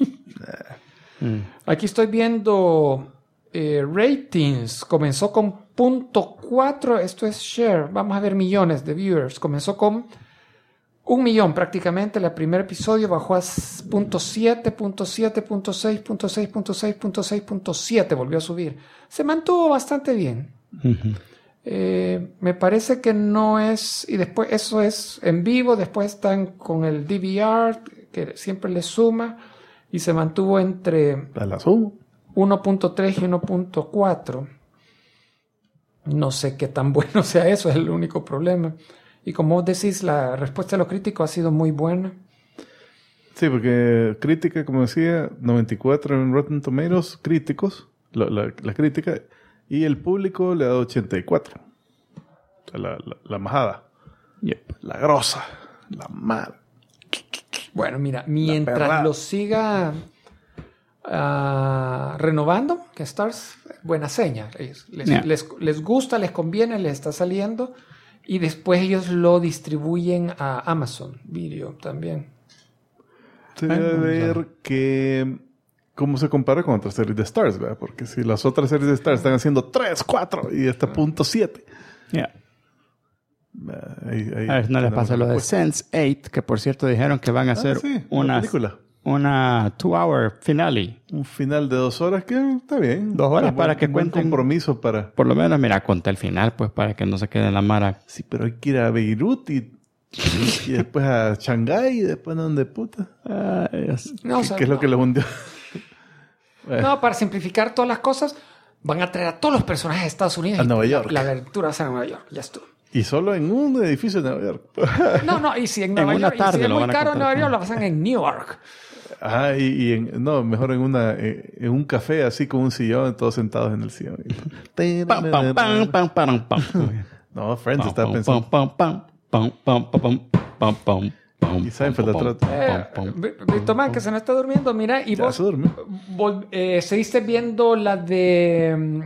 Speaker 3: Aquí estoy viendo ratings. Comenzó con 0.4. Esto es share. Vamos a ver millones de viewers. Comenzó con 1 millón prácticamente. El primer episodio bajó a 0.7, 0.7, 0.6, 0.6, 0.6, 0.6, 0.7. Volvió a subir. Se mantuvo bastante bien. Me parece que no es... Y después eso es en vivo. Después están con el DVR, que siempre le suma. Y se mantuvo entre...
Speaker 2: La sumo.
Speaker 3: 1.3 y 1.4. No sé qué tan bueno sea eso, es el único problema. Y como vos decís, la respuesta de los críticos ha sido muy buena.
Speaker 2: Sí, porque crítica, como decía, 94 en Rotten Tomatoes, críticos, la crítica, y el público le ha dado 84. O sea, la majada.
Speaker 1: Yep.
Speaker 2: La grosa. La mala.
Speaker 3: Bueno, mira, mientras lo siga renovando, que Stars, buena seña. Les gusta, les conviene, les está saliendo. Y después ellos lo distribuyen a Amazon Video también.
Speaker 2: Se debe ver que cómo se compara con otras series de Stars, ¿verdad? Porque si las otras series de Stars están haciendo 3, 4 y esta 0.7.
Speaker 1: Yeah.
Speaker 2: Ahí
Speaker 1: A ver, no les
Speaker 2: tenemos
Speaker 1: pasa lo de
Speaker 2: respuesta.
Speaker 1: Sense8, que por cierto dijeron que van a hacer
Speaker 2: sí, una película.
Speaker 1: una 2-hour finale.
Speaker 2: Un final de 2 horas que está bien.
Speaker 1: 2 horas
Speaker 2: Un
Speaker 1: para
Speaker 2: buen-
Speaker 1: que
Speaker 2: un buen
Speaker 1: cuenten.
Speaker 2: compromiso para...
Speaker 1: Por lo menos, mira, conté el final, pues, para que no se quede en la mara.
Speaker 2: Sí, pero hay que ir a Beirut y después a Shanghái y después a donde puta.
Speaker 1: Ay, Dios.
Speaker 3: No, o sea,
Speaker 2: ¿Qué es lo que les hundió?
Speaker 3: no, para simplificar todas las cosas, van a traer a todos los personajes de Estados Unidos.
Speaker 2: A
Speaker 3: y
Speaker 2: Nueva York.
Speaker 3: La aventura va a ser en Nueva York. Ya estuvo.
Speaker 2: Y solo en un edificio de Nueva York.
Speaker 3: No, y si en Nueva
Speaker 1: una
Speaker 3: York, y
Speaker 1: tarde
Speaker 3: si es
Speaker 1: lo
Speaker 3: muy
Speaker 1: van a
Speaker 3: caro en
Speaker 1: contar.
Speaker 3: Nueva York, lo pasan en Newark.
Speaker 2: Ajá, no, mejor en un café así con un sillón, todos sentados en el sillón.
Speaker 1: Pam, pam, pam, pam, pam, pam.
Speaker 2: No, Friends
Speaker 1: Pam,
Speaker 2: estaba
Speaker 1: pam,
Speaker 2: pensando.
Speaker 1: pam, pam, pam, pam, pam, pam, pam, pam, pam,
Speaker 2: Y Seinfeld
Speaker 1: pam,
Speaker 2: atrás.
Speaker 1: pam, pam, pam.
Speaker 3: Víctor Man, que se me está durmiendo, mira, y
Speaker 2: Ya
Speaker 3: vos
Speaker 2: se durmió.
Speaker 3: seguiste viendo la de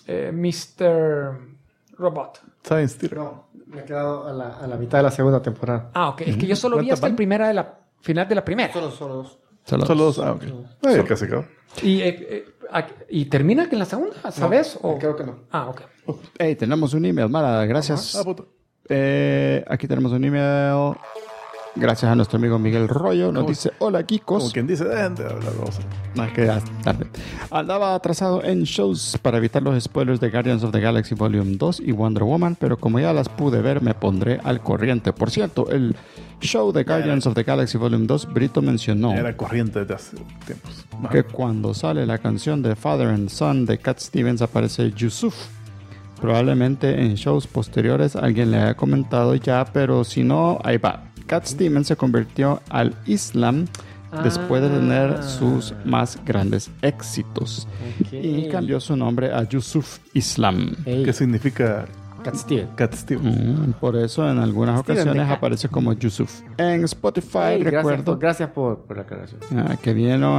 Speaker 3: Mr. Robot.
Speaker 2: Science Theater.
Speaker 4: No, me he quedado a la mitad de la segunda temporada.
Speaker 3: Ah, ok. Es que yo solo vi
Speaker 2: ¿Cuántas
Speaker 3: hasta el
Speaker 2: van?
Speaker 3: primera de la final de la primera.
Speaker 4: Solo dos.
Speaker 1: Solo
Speaker 2: Solo 2. Ah, ok. Ay, ya casi acabó.
Speaker 3: ¿Y termina en la segunda? ¿Sabes?
Speaker 4: No, creo que no.
Speaker 3: Ah, ok.
Speaker 1: Hey, tenemos un email, Mara, gracias.
Speaker 2: Ah, puta.
Speaker 1: Aquí tenemos un email. Gracias a nuestro amigo Miguel Rollo. Nos dice: hola,
Speaker 2: Como
Speaker 1: Kikos.
Speaker 2: quien dice, dejen de hablar. Vamos a...
Speaker 1: No, es que ya es tarde. Andaba atrasado en shows para evitar los spoilers de Guardians of the Galaxy Volume 2 y Wonder Woman, pero como ya las pude ver, me pondré al corriente. Por cierto, el show de Guardians of the Galaxy Volume 2, Brito mencionó
Speaker 2: Era corriente desde hace tiempos.
Speaker 1: que cuando sale la canción de Father and Son de Cat Stevens aparece Yusuf. Probablemente en shows posteriores alguien le haya comentado ya, pero si no, ahí va. Cat Stevens se convirtió al Islam después de tener sus más grandes éxitos y cambió su nombre a Yusuf Islam.
Speaker 2: ¿Qué significa
Speaker 4: Cat Stevens.
Speaker 2: Cat Steve?
Speaker 1: Por eso en algunas
Speaker 4: Steven
Speaker 1: ocasiones
Speaker 4: de Cat.
Speaker 1: aparece como Yusuf. En Spotify recuerdo
Speaker 4: Gracias por la aclaración.
Speaker 1: que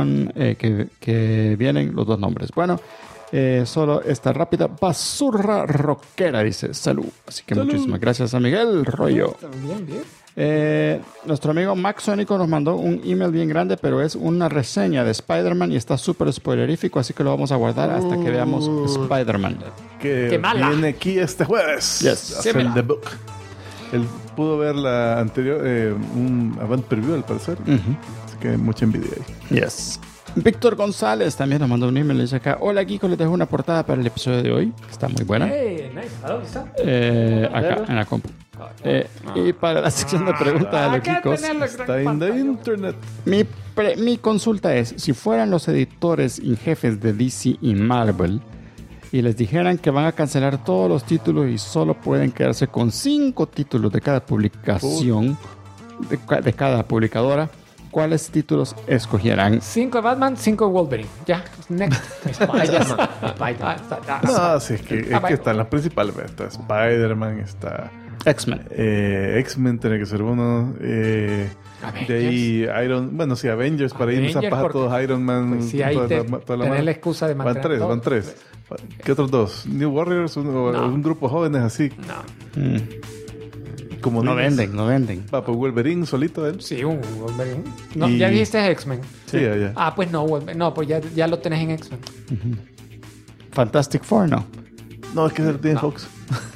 Speaker 1: vienen los dos nombres. Bueno, solo esta rápida basurra rockera dice salud. Así que muchísimas gracias a Miguel Rollo.
Speaker 3: Bien, bien.
Speaker 1: Nuestro amigo Max Sónico nos mandó un email bien grande, pero es una reseña de Spider-Man y está súper spoilerífico, así que lo vamos a guardar hasta que veamos Spider-Man.
Speaker 2: Que
Speaker 3: ¡Qué mala!
Speaker 2: viene aquí este jueves.
Speaker 1: Yes.
Speaker 2: a hacer
Speaker 3: Símela.
Speaker 2: el debut. Él pudo ver la anterior, un avant preview al parecer. Así que mucha envidia ahí.
Speaker 1: Yes. Víctor González también nos mandó un email y dice acá: hola, Kiko, les dejo una portada para el episodio de hoy. Está muy buena.
Speaker 3: Hey, nice. ¿A dónde está?
Speaker 1: Acá en la compu. Y para la sección de preguntas de los Kikos,
Speaker 2: Está en the internet.
Speaker 1: mi consulta es: si fueran los editores y jefes de DC y Marvel y les dijeran que van a cancelar todos los títulos y solo pueden quedarse con 5 títulos de cada publicación, de cada publicadora, ¿cuáles títulos escogieran?
Speaker 3: 5 de Batman, 5 de Wolverine. Ya, next.
Speaker 4: Spider-Man.
Speaker 3: Ah, está,
Speaker 2: No, sí, es que
Speaker 3: bye.
Speaker 2: están las principales. Está Spider-Man, está
Speaker 1: X-Men.
Speaker 2: X-Men tiene que ser uno. De ahí Bueno, sí, Avengers, para irnos a paja
Speaker 3: porque-
Speaker 2: todos Iron Man.
Speaker 3: Pues sí, ahí
Speaker 2: toda la
Speaker 3: tenés
Speaker 2: mano.
Speaker 3: la excusa de
Speaker 2: Van
Speaker 3: mantener todo.
Speaker 2: tres. ¿Qué otros dos? New Warriors, un grupo jóvenes así.
Speaker 3: No.
Speaker 2: Como
Speaker 1: No
Speaker 2: niños.
Speaker 1: venden.
Speaker 2: Va, pues Wolverine solito él.
Speaker 3: Sí, un Wolverine. No,
Speaker 2: Y-
Speaker 3: ya dijiste X-Men.
Speaker 2: Sí, ya.
Speaker 3: Ah, pues no, Wolverine. No, pues ya lo tenés en X-Men.
Speaker 1: Fantastic Four, ¿no?
Speaker 2: No, es que tiene Fox.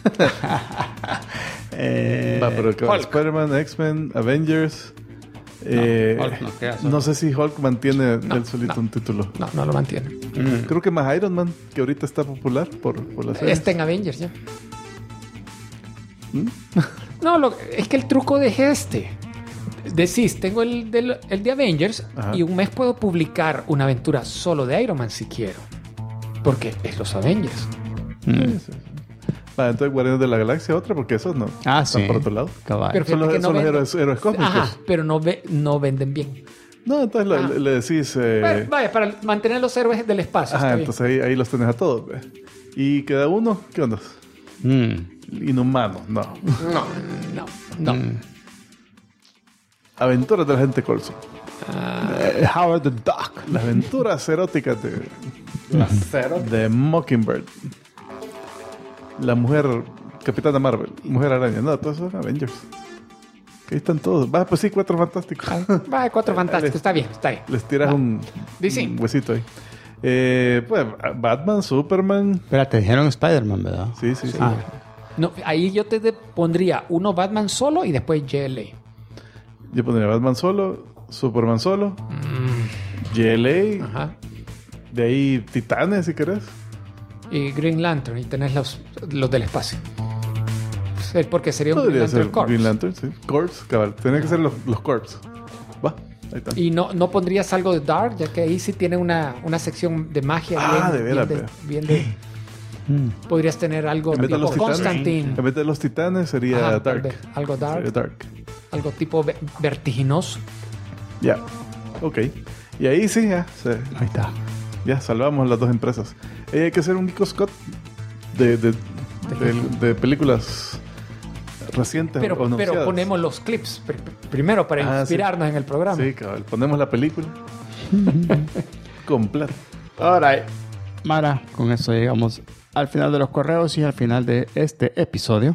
Speaker 2: Va, pero
Speaker 1: Hulk.
Speaker 2: Spider-Man, X-Men, Avengers.
Speaker 1: Hulk no queda solo.
Speaker 2: No sé si Hulk mantiene
Speaker 3: No,
Speaker 2: él solito
Speaker 3: no.
Speaker 2: un título.
Speaker 3: No lo mantiene.
Speaker 2: Creo que más Iron Man, que ahorita está popular por la serie.
Speaker 3: Está en Avengers ya. No, es que el truco de este. Decís, tengo el de Avengers
Speaker 2: Ajá.
Speaker 3: y un mes puedo publicar una aventura solo de Iron Man si quiero. Porque es los Avengers.
Speaker 2: Va, entonces Guardianes de la Galaxia otra, porque esos no.
Speaker 1: Ah,
Speaker 2: están
Speaker 1: sí.
Speaker 2: por otro lado.
Speaker 1: Cabal.
Speaker 3: Pero
Speaker 2: Son los,
Speaker 3: fíjate que no
Speaker 2: son los
Speaker 3: venden.
Speaker 2: héroes cósmicos.
Speaker 3: Ajá, pero no venden bien.
Speaker 2: No, entonces le decís...
Speaker 3: Bueno, vaya, para mantener los héroes del espacio.
Speaker 2: ajá,
Speaker 3: está bien.
Speaker 2: entonces ahí los tenés a todos. ¿ve? Y queda uno, ¿qué onda? Inhumano, no.
Speaker 3: No.
Speaker 2: Aventuras de la gente Coulson.
Speaker 1: Howard the Duck.
Speaker 2: Las aventuras eróticas de Mockingbird. La mujer Capitana Marvel. Mujer Araña. No, todos son Avengers. Ahí están todos. Va, pues sí, 4 fantásticos.
Speaker 3: Va, 4 fantásticos. Está bien.
Speaker 2: Les tiras un huesito ahí. Pues Batman, Superman.
Speaker 1: Espérate, dijeron Spider-Man, ¿verdad?
Speaker 2: Sí.
Speaker 3: No, ahí yo te pondría uno Batman solo y después JLA.
Speaker 2: Yo pondría Batman solo, Superman solo, JLA,
Speaker 3: Ajá.
Speaker 2: de ahí Titanes si querés.
Speaker 3: Y Green Lantern. Y tenés los del espacio. Sí, porque sería un Green
Speaker 2: Podría
Speaker 3: Lantern
Speaker 2: ser
Speaker 3: Corps.
Speaker 2: Green Lantern, sí. Corps, cabal. Tienen que ser los Corps. Va, ahí está.
Speaker 3: Y no pondrías algo de Dark, ya que ahí sí tiene una sección de magia.
Speaker 2: Ah, de veras,
Speaker 3: Podrías tener algo
Speaker 2: En vez de
Speaker 3: tipo
Speaker 2: los titanes,
Speaker 3: Constantine.
Speaker 2: en vez de los titanes sería
Speaker 3: Ajá, tal
Speaker 2: Dark.
Speaker 3: vez. Algo dark.
Speaker 2: Sería Dark.
Speaker 3: Algo tipo vertiginoso.
Speaker 2: Ya. Ok. Y ahí sí, ya.
Speaker 1: Ahí está.
Speaker 2: Ya salvamos las dos empresas. Hay que hacer un Nico Scott de películas recientes o
Speaker 3: Pero
Speaker 2: anunciadas.
Speaker 3: ponemos los clips primero para inspirarnos en el programa.
Speaker 2: Sí, cabal. Ponemos la película completa.
Speaker 1: Alright. Mara, con eso llegamos al final de los correos y al final de este episodio.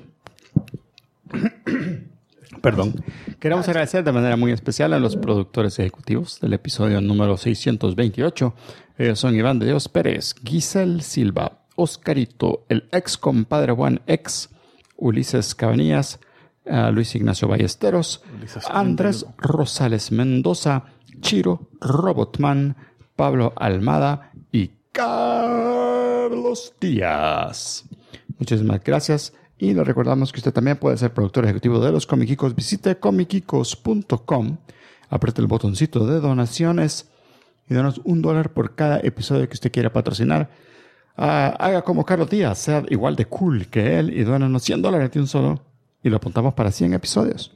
Speaker 1: Perdón. Queremos agradecer de manera muy especial a los productores ejecutivos del episodio número 628. Ellos son Iván de Dios Pérez, Giselle Silva, Oscarito, el ex compadre Juan X, Ulises Cabanillas, Luis Ignacio Ballesteros, Andrés Rosales Mendoza, Chiro Robotman, Pablo Almada y Carlos Díaz. Muchísimas gracias. Y le recordamos que usted también puede ser productor ejecutivo de los Comiquicos. Visite comicicos.com, apriete el botoncito de donaciones y danos $1 por cada episodio que usted quiera patrocinar. Haga como Carlos Díaz, sea igual de cool que él y dónanos $100 de un solo y lo apuntamos para 100 episodios.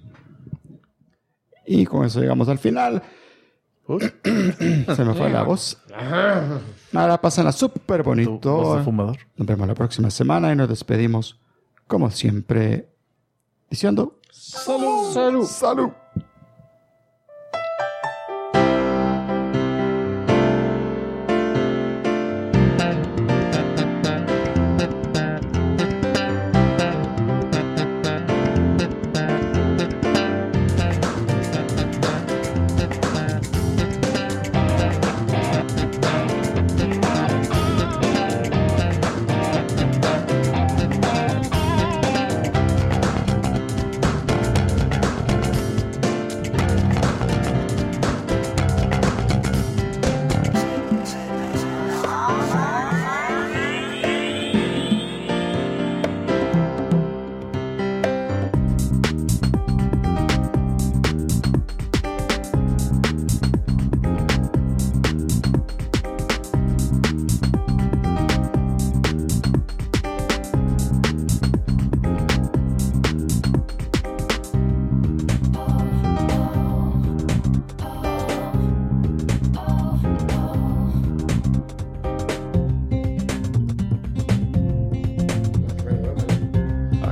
Speaker 1: Y con eso llegamos al final. Se me fue la voz. Nada, pásenla súper bonito.
Speaker 2: Tu voz de fumador.
Speaker 1: Nos vemos la próxima semana y nos despedimos, como siempre, diciendo ¡Salud! ¡Salud! ¡Salud!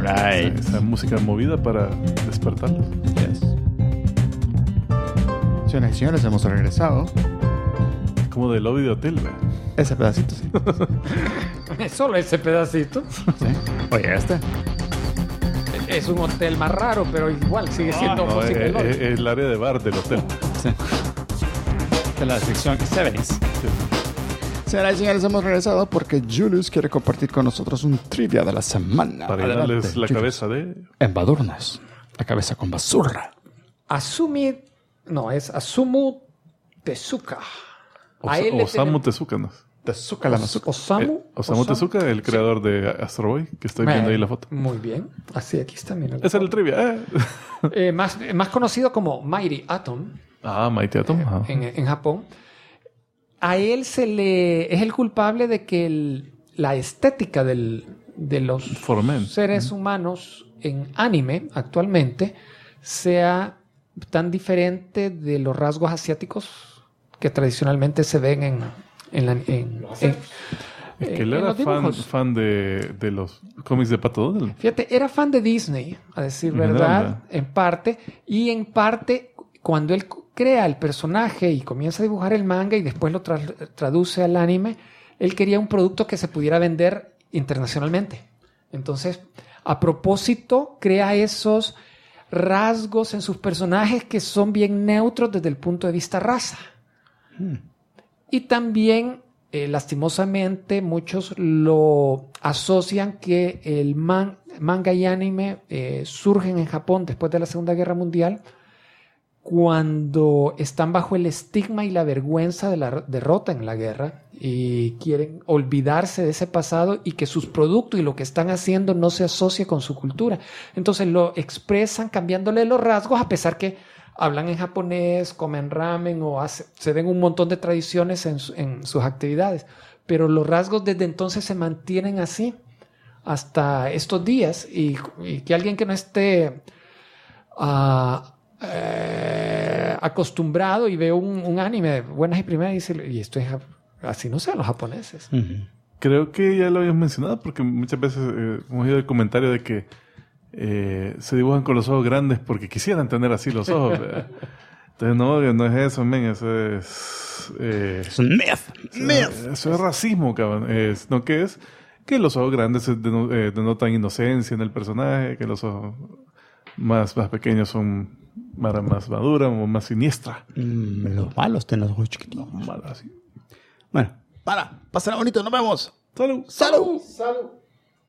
Speaker 1: Right.
Speaker 2: Esa música movida para despertarlos.
Speaker 1: Yes. Señoras y señores, hemos regresado.
Speaker 2: Como de lobby de hotel, ¿verdad?
Speaker 1: Ese pedacito, sí.
Speaker 3: Solo ese pedacito.
Speaker 1: Sí. Oye, este.
Speaker 3: Es un hotel más raro, pero igual sigue siendo
Speaker 2: No,
Speaker 3: música de lobby.
Speaker 2: es el área de bar del hotel.
Speaker 1: Sí. De la sección 70s. Señoras y señores, hemos regresado porque Julius quiere compartir con nosotros un trivia de la semana.
Speaker 2: Para
Speaker 1: Adelante,
Speaker 2: llenarles la
Speaker 1: Julius.
Speaker 2: cabeza de...
Speaker 1: Embadurnas. La cabeza con basura.
Speaker 3: Es Asumu Tezuka. A él le
Speaker 2: Osamu
Speaker 3: tenemos-
Speaker 2: Tezuka, ¿no?
Speaker 1: Tezuka la mazuka.
Speaker 2: Osamu Tezuka, el creador de Astro Boy, que estoy viendo ahí la foto.
Speaker 3: Muy bien. Así, aquí está. Mira.
Speaker 2: Ese era el trivia.
Speaker 3: Más conocido como Mighty Atom
Speaker 2: Mighty Atom. Ajá.
Speaker 3: en Japón. A él es el culpable de que la estética de los
Speaker 2: For Men.
Speaker 3: seres humanos en anime actualmente sea tan diferente de los rasgos asiáticos que tradicionalmente se ven en
Speaker 2: Es que él
Speaker 3: en
Speaker 2: era
Speaker 3: los dibujos.
Speaker 2: fan de los cómics de Pato Donald.
Speaker 3: Fíjate, era fan de Disney, a decir
Speaker 2: En
Speaker 3: verdad,
Speaker 2: general,
Speaker 3: en parte. Y en parte, cuando él crea el personaje y comienza a dibujar el manga y después lo traduce al anime, él quería un producto que se pudiera vender internacionalmente. Entonces, a propósito, crea esos rasgos en sus personajes que son bien neutros desde el punto de vista raza. Y también, lastimosamente, muchos lo asocian que el manga y anime surgen en Japón después de la Segunda Guerra Mundial, cuando están bajo el estigma y la vergüenza de la derrota en la guerra y quieren olvidarse de ese pasado y que sus productos y lo que están haciendo no se asocie con su cultura. Entonces lo expresan cambiándole los rasgos, a pesar que hablan en japonés, comen ramen o se ven un montón de tradiciones en sus actividades. Pero los rasgos desde entonces se mantienen así hasta estos días, y que alguien que no esté acostumbrado y ve un anime de buenas y primeras y dice, y esto es así, no sean los japoneses.
Speaker 2: Creo que ya lo habías mencionado porque muchas veces hemos oído el comentario de que se dibujan con los ojos grandes porque quisieran tener así los ojos. Entonces no es eso, men. Eso es...
Speaker 1: Es un myth.
Speaker 2: Eso es racismo, cabrón. ¿No qué es? Que los ojos grandes denotan inocencia en el personaje, que los ojos más pequeños son más maduras o más siniestras.
Speaker 1: Los malos tienen los ojos chiquititos.
Speaker 2: Malas, sí.
Speaker 1: Bueno, pásenla bonito, nos vemos.
Speaker 2: ¡Salud!
Speaker 1: ¡Salud!
Speaker 3: Salud.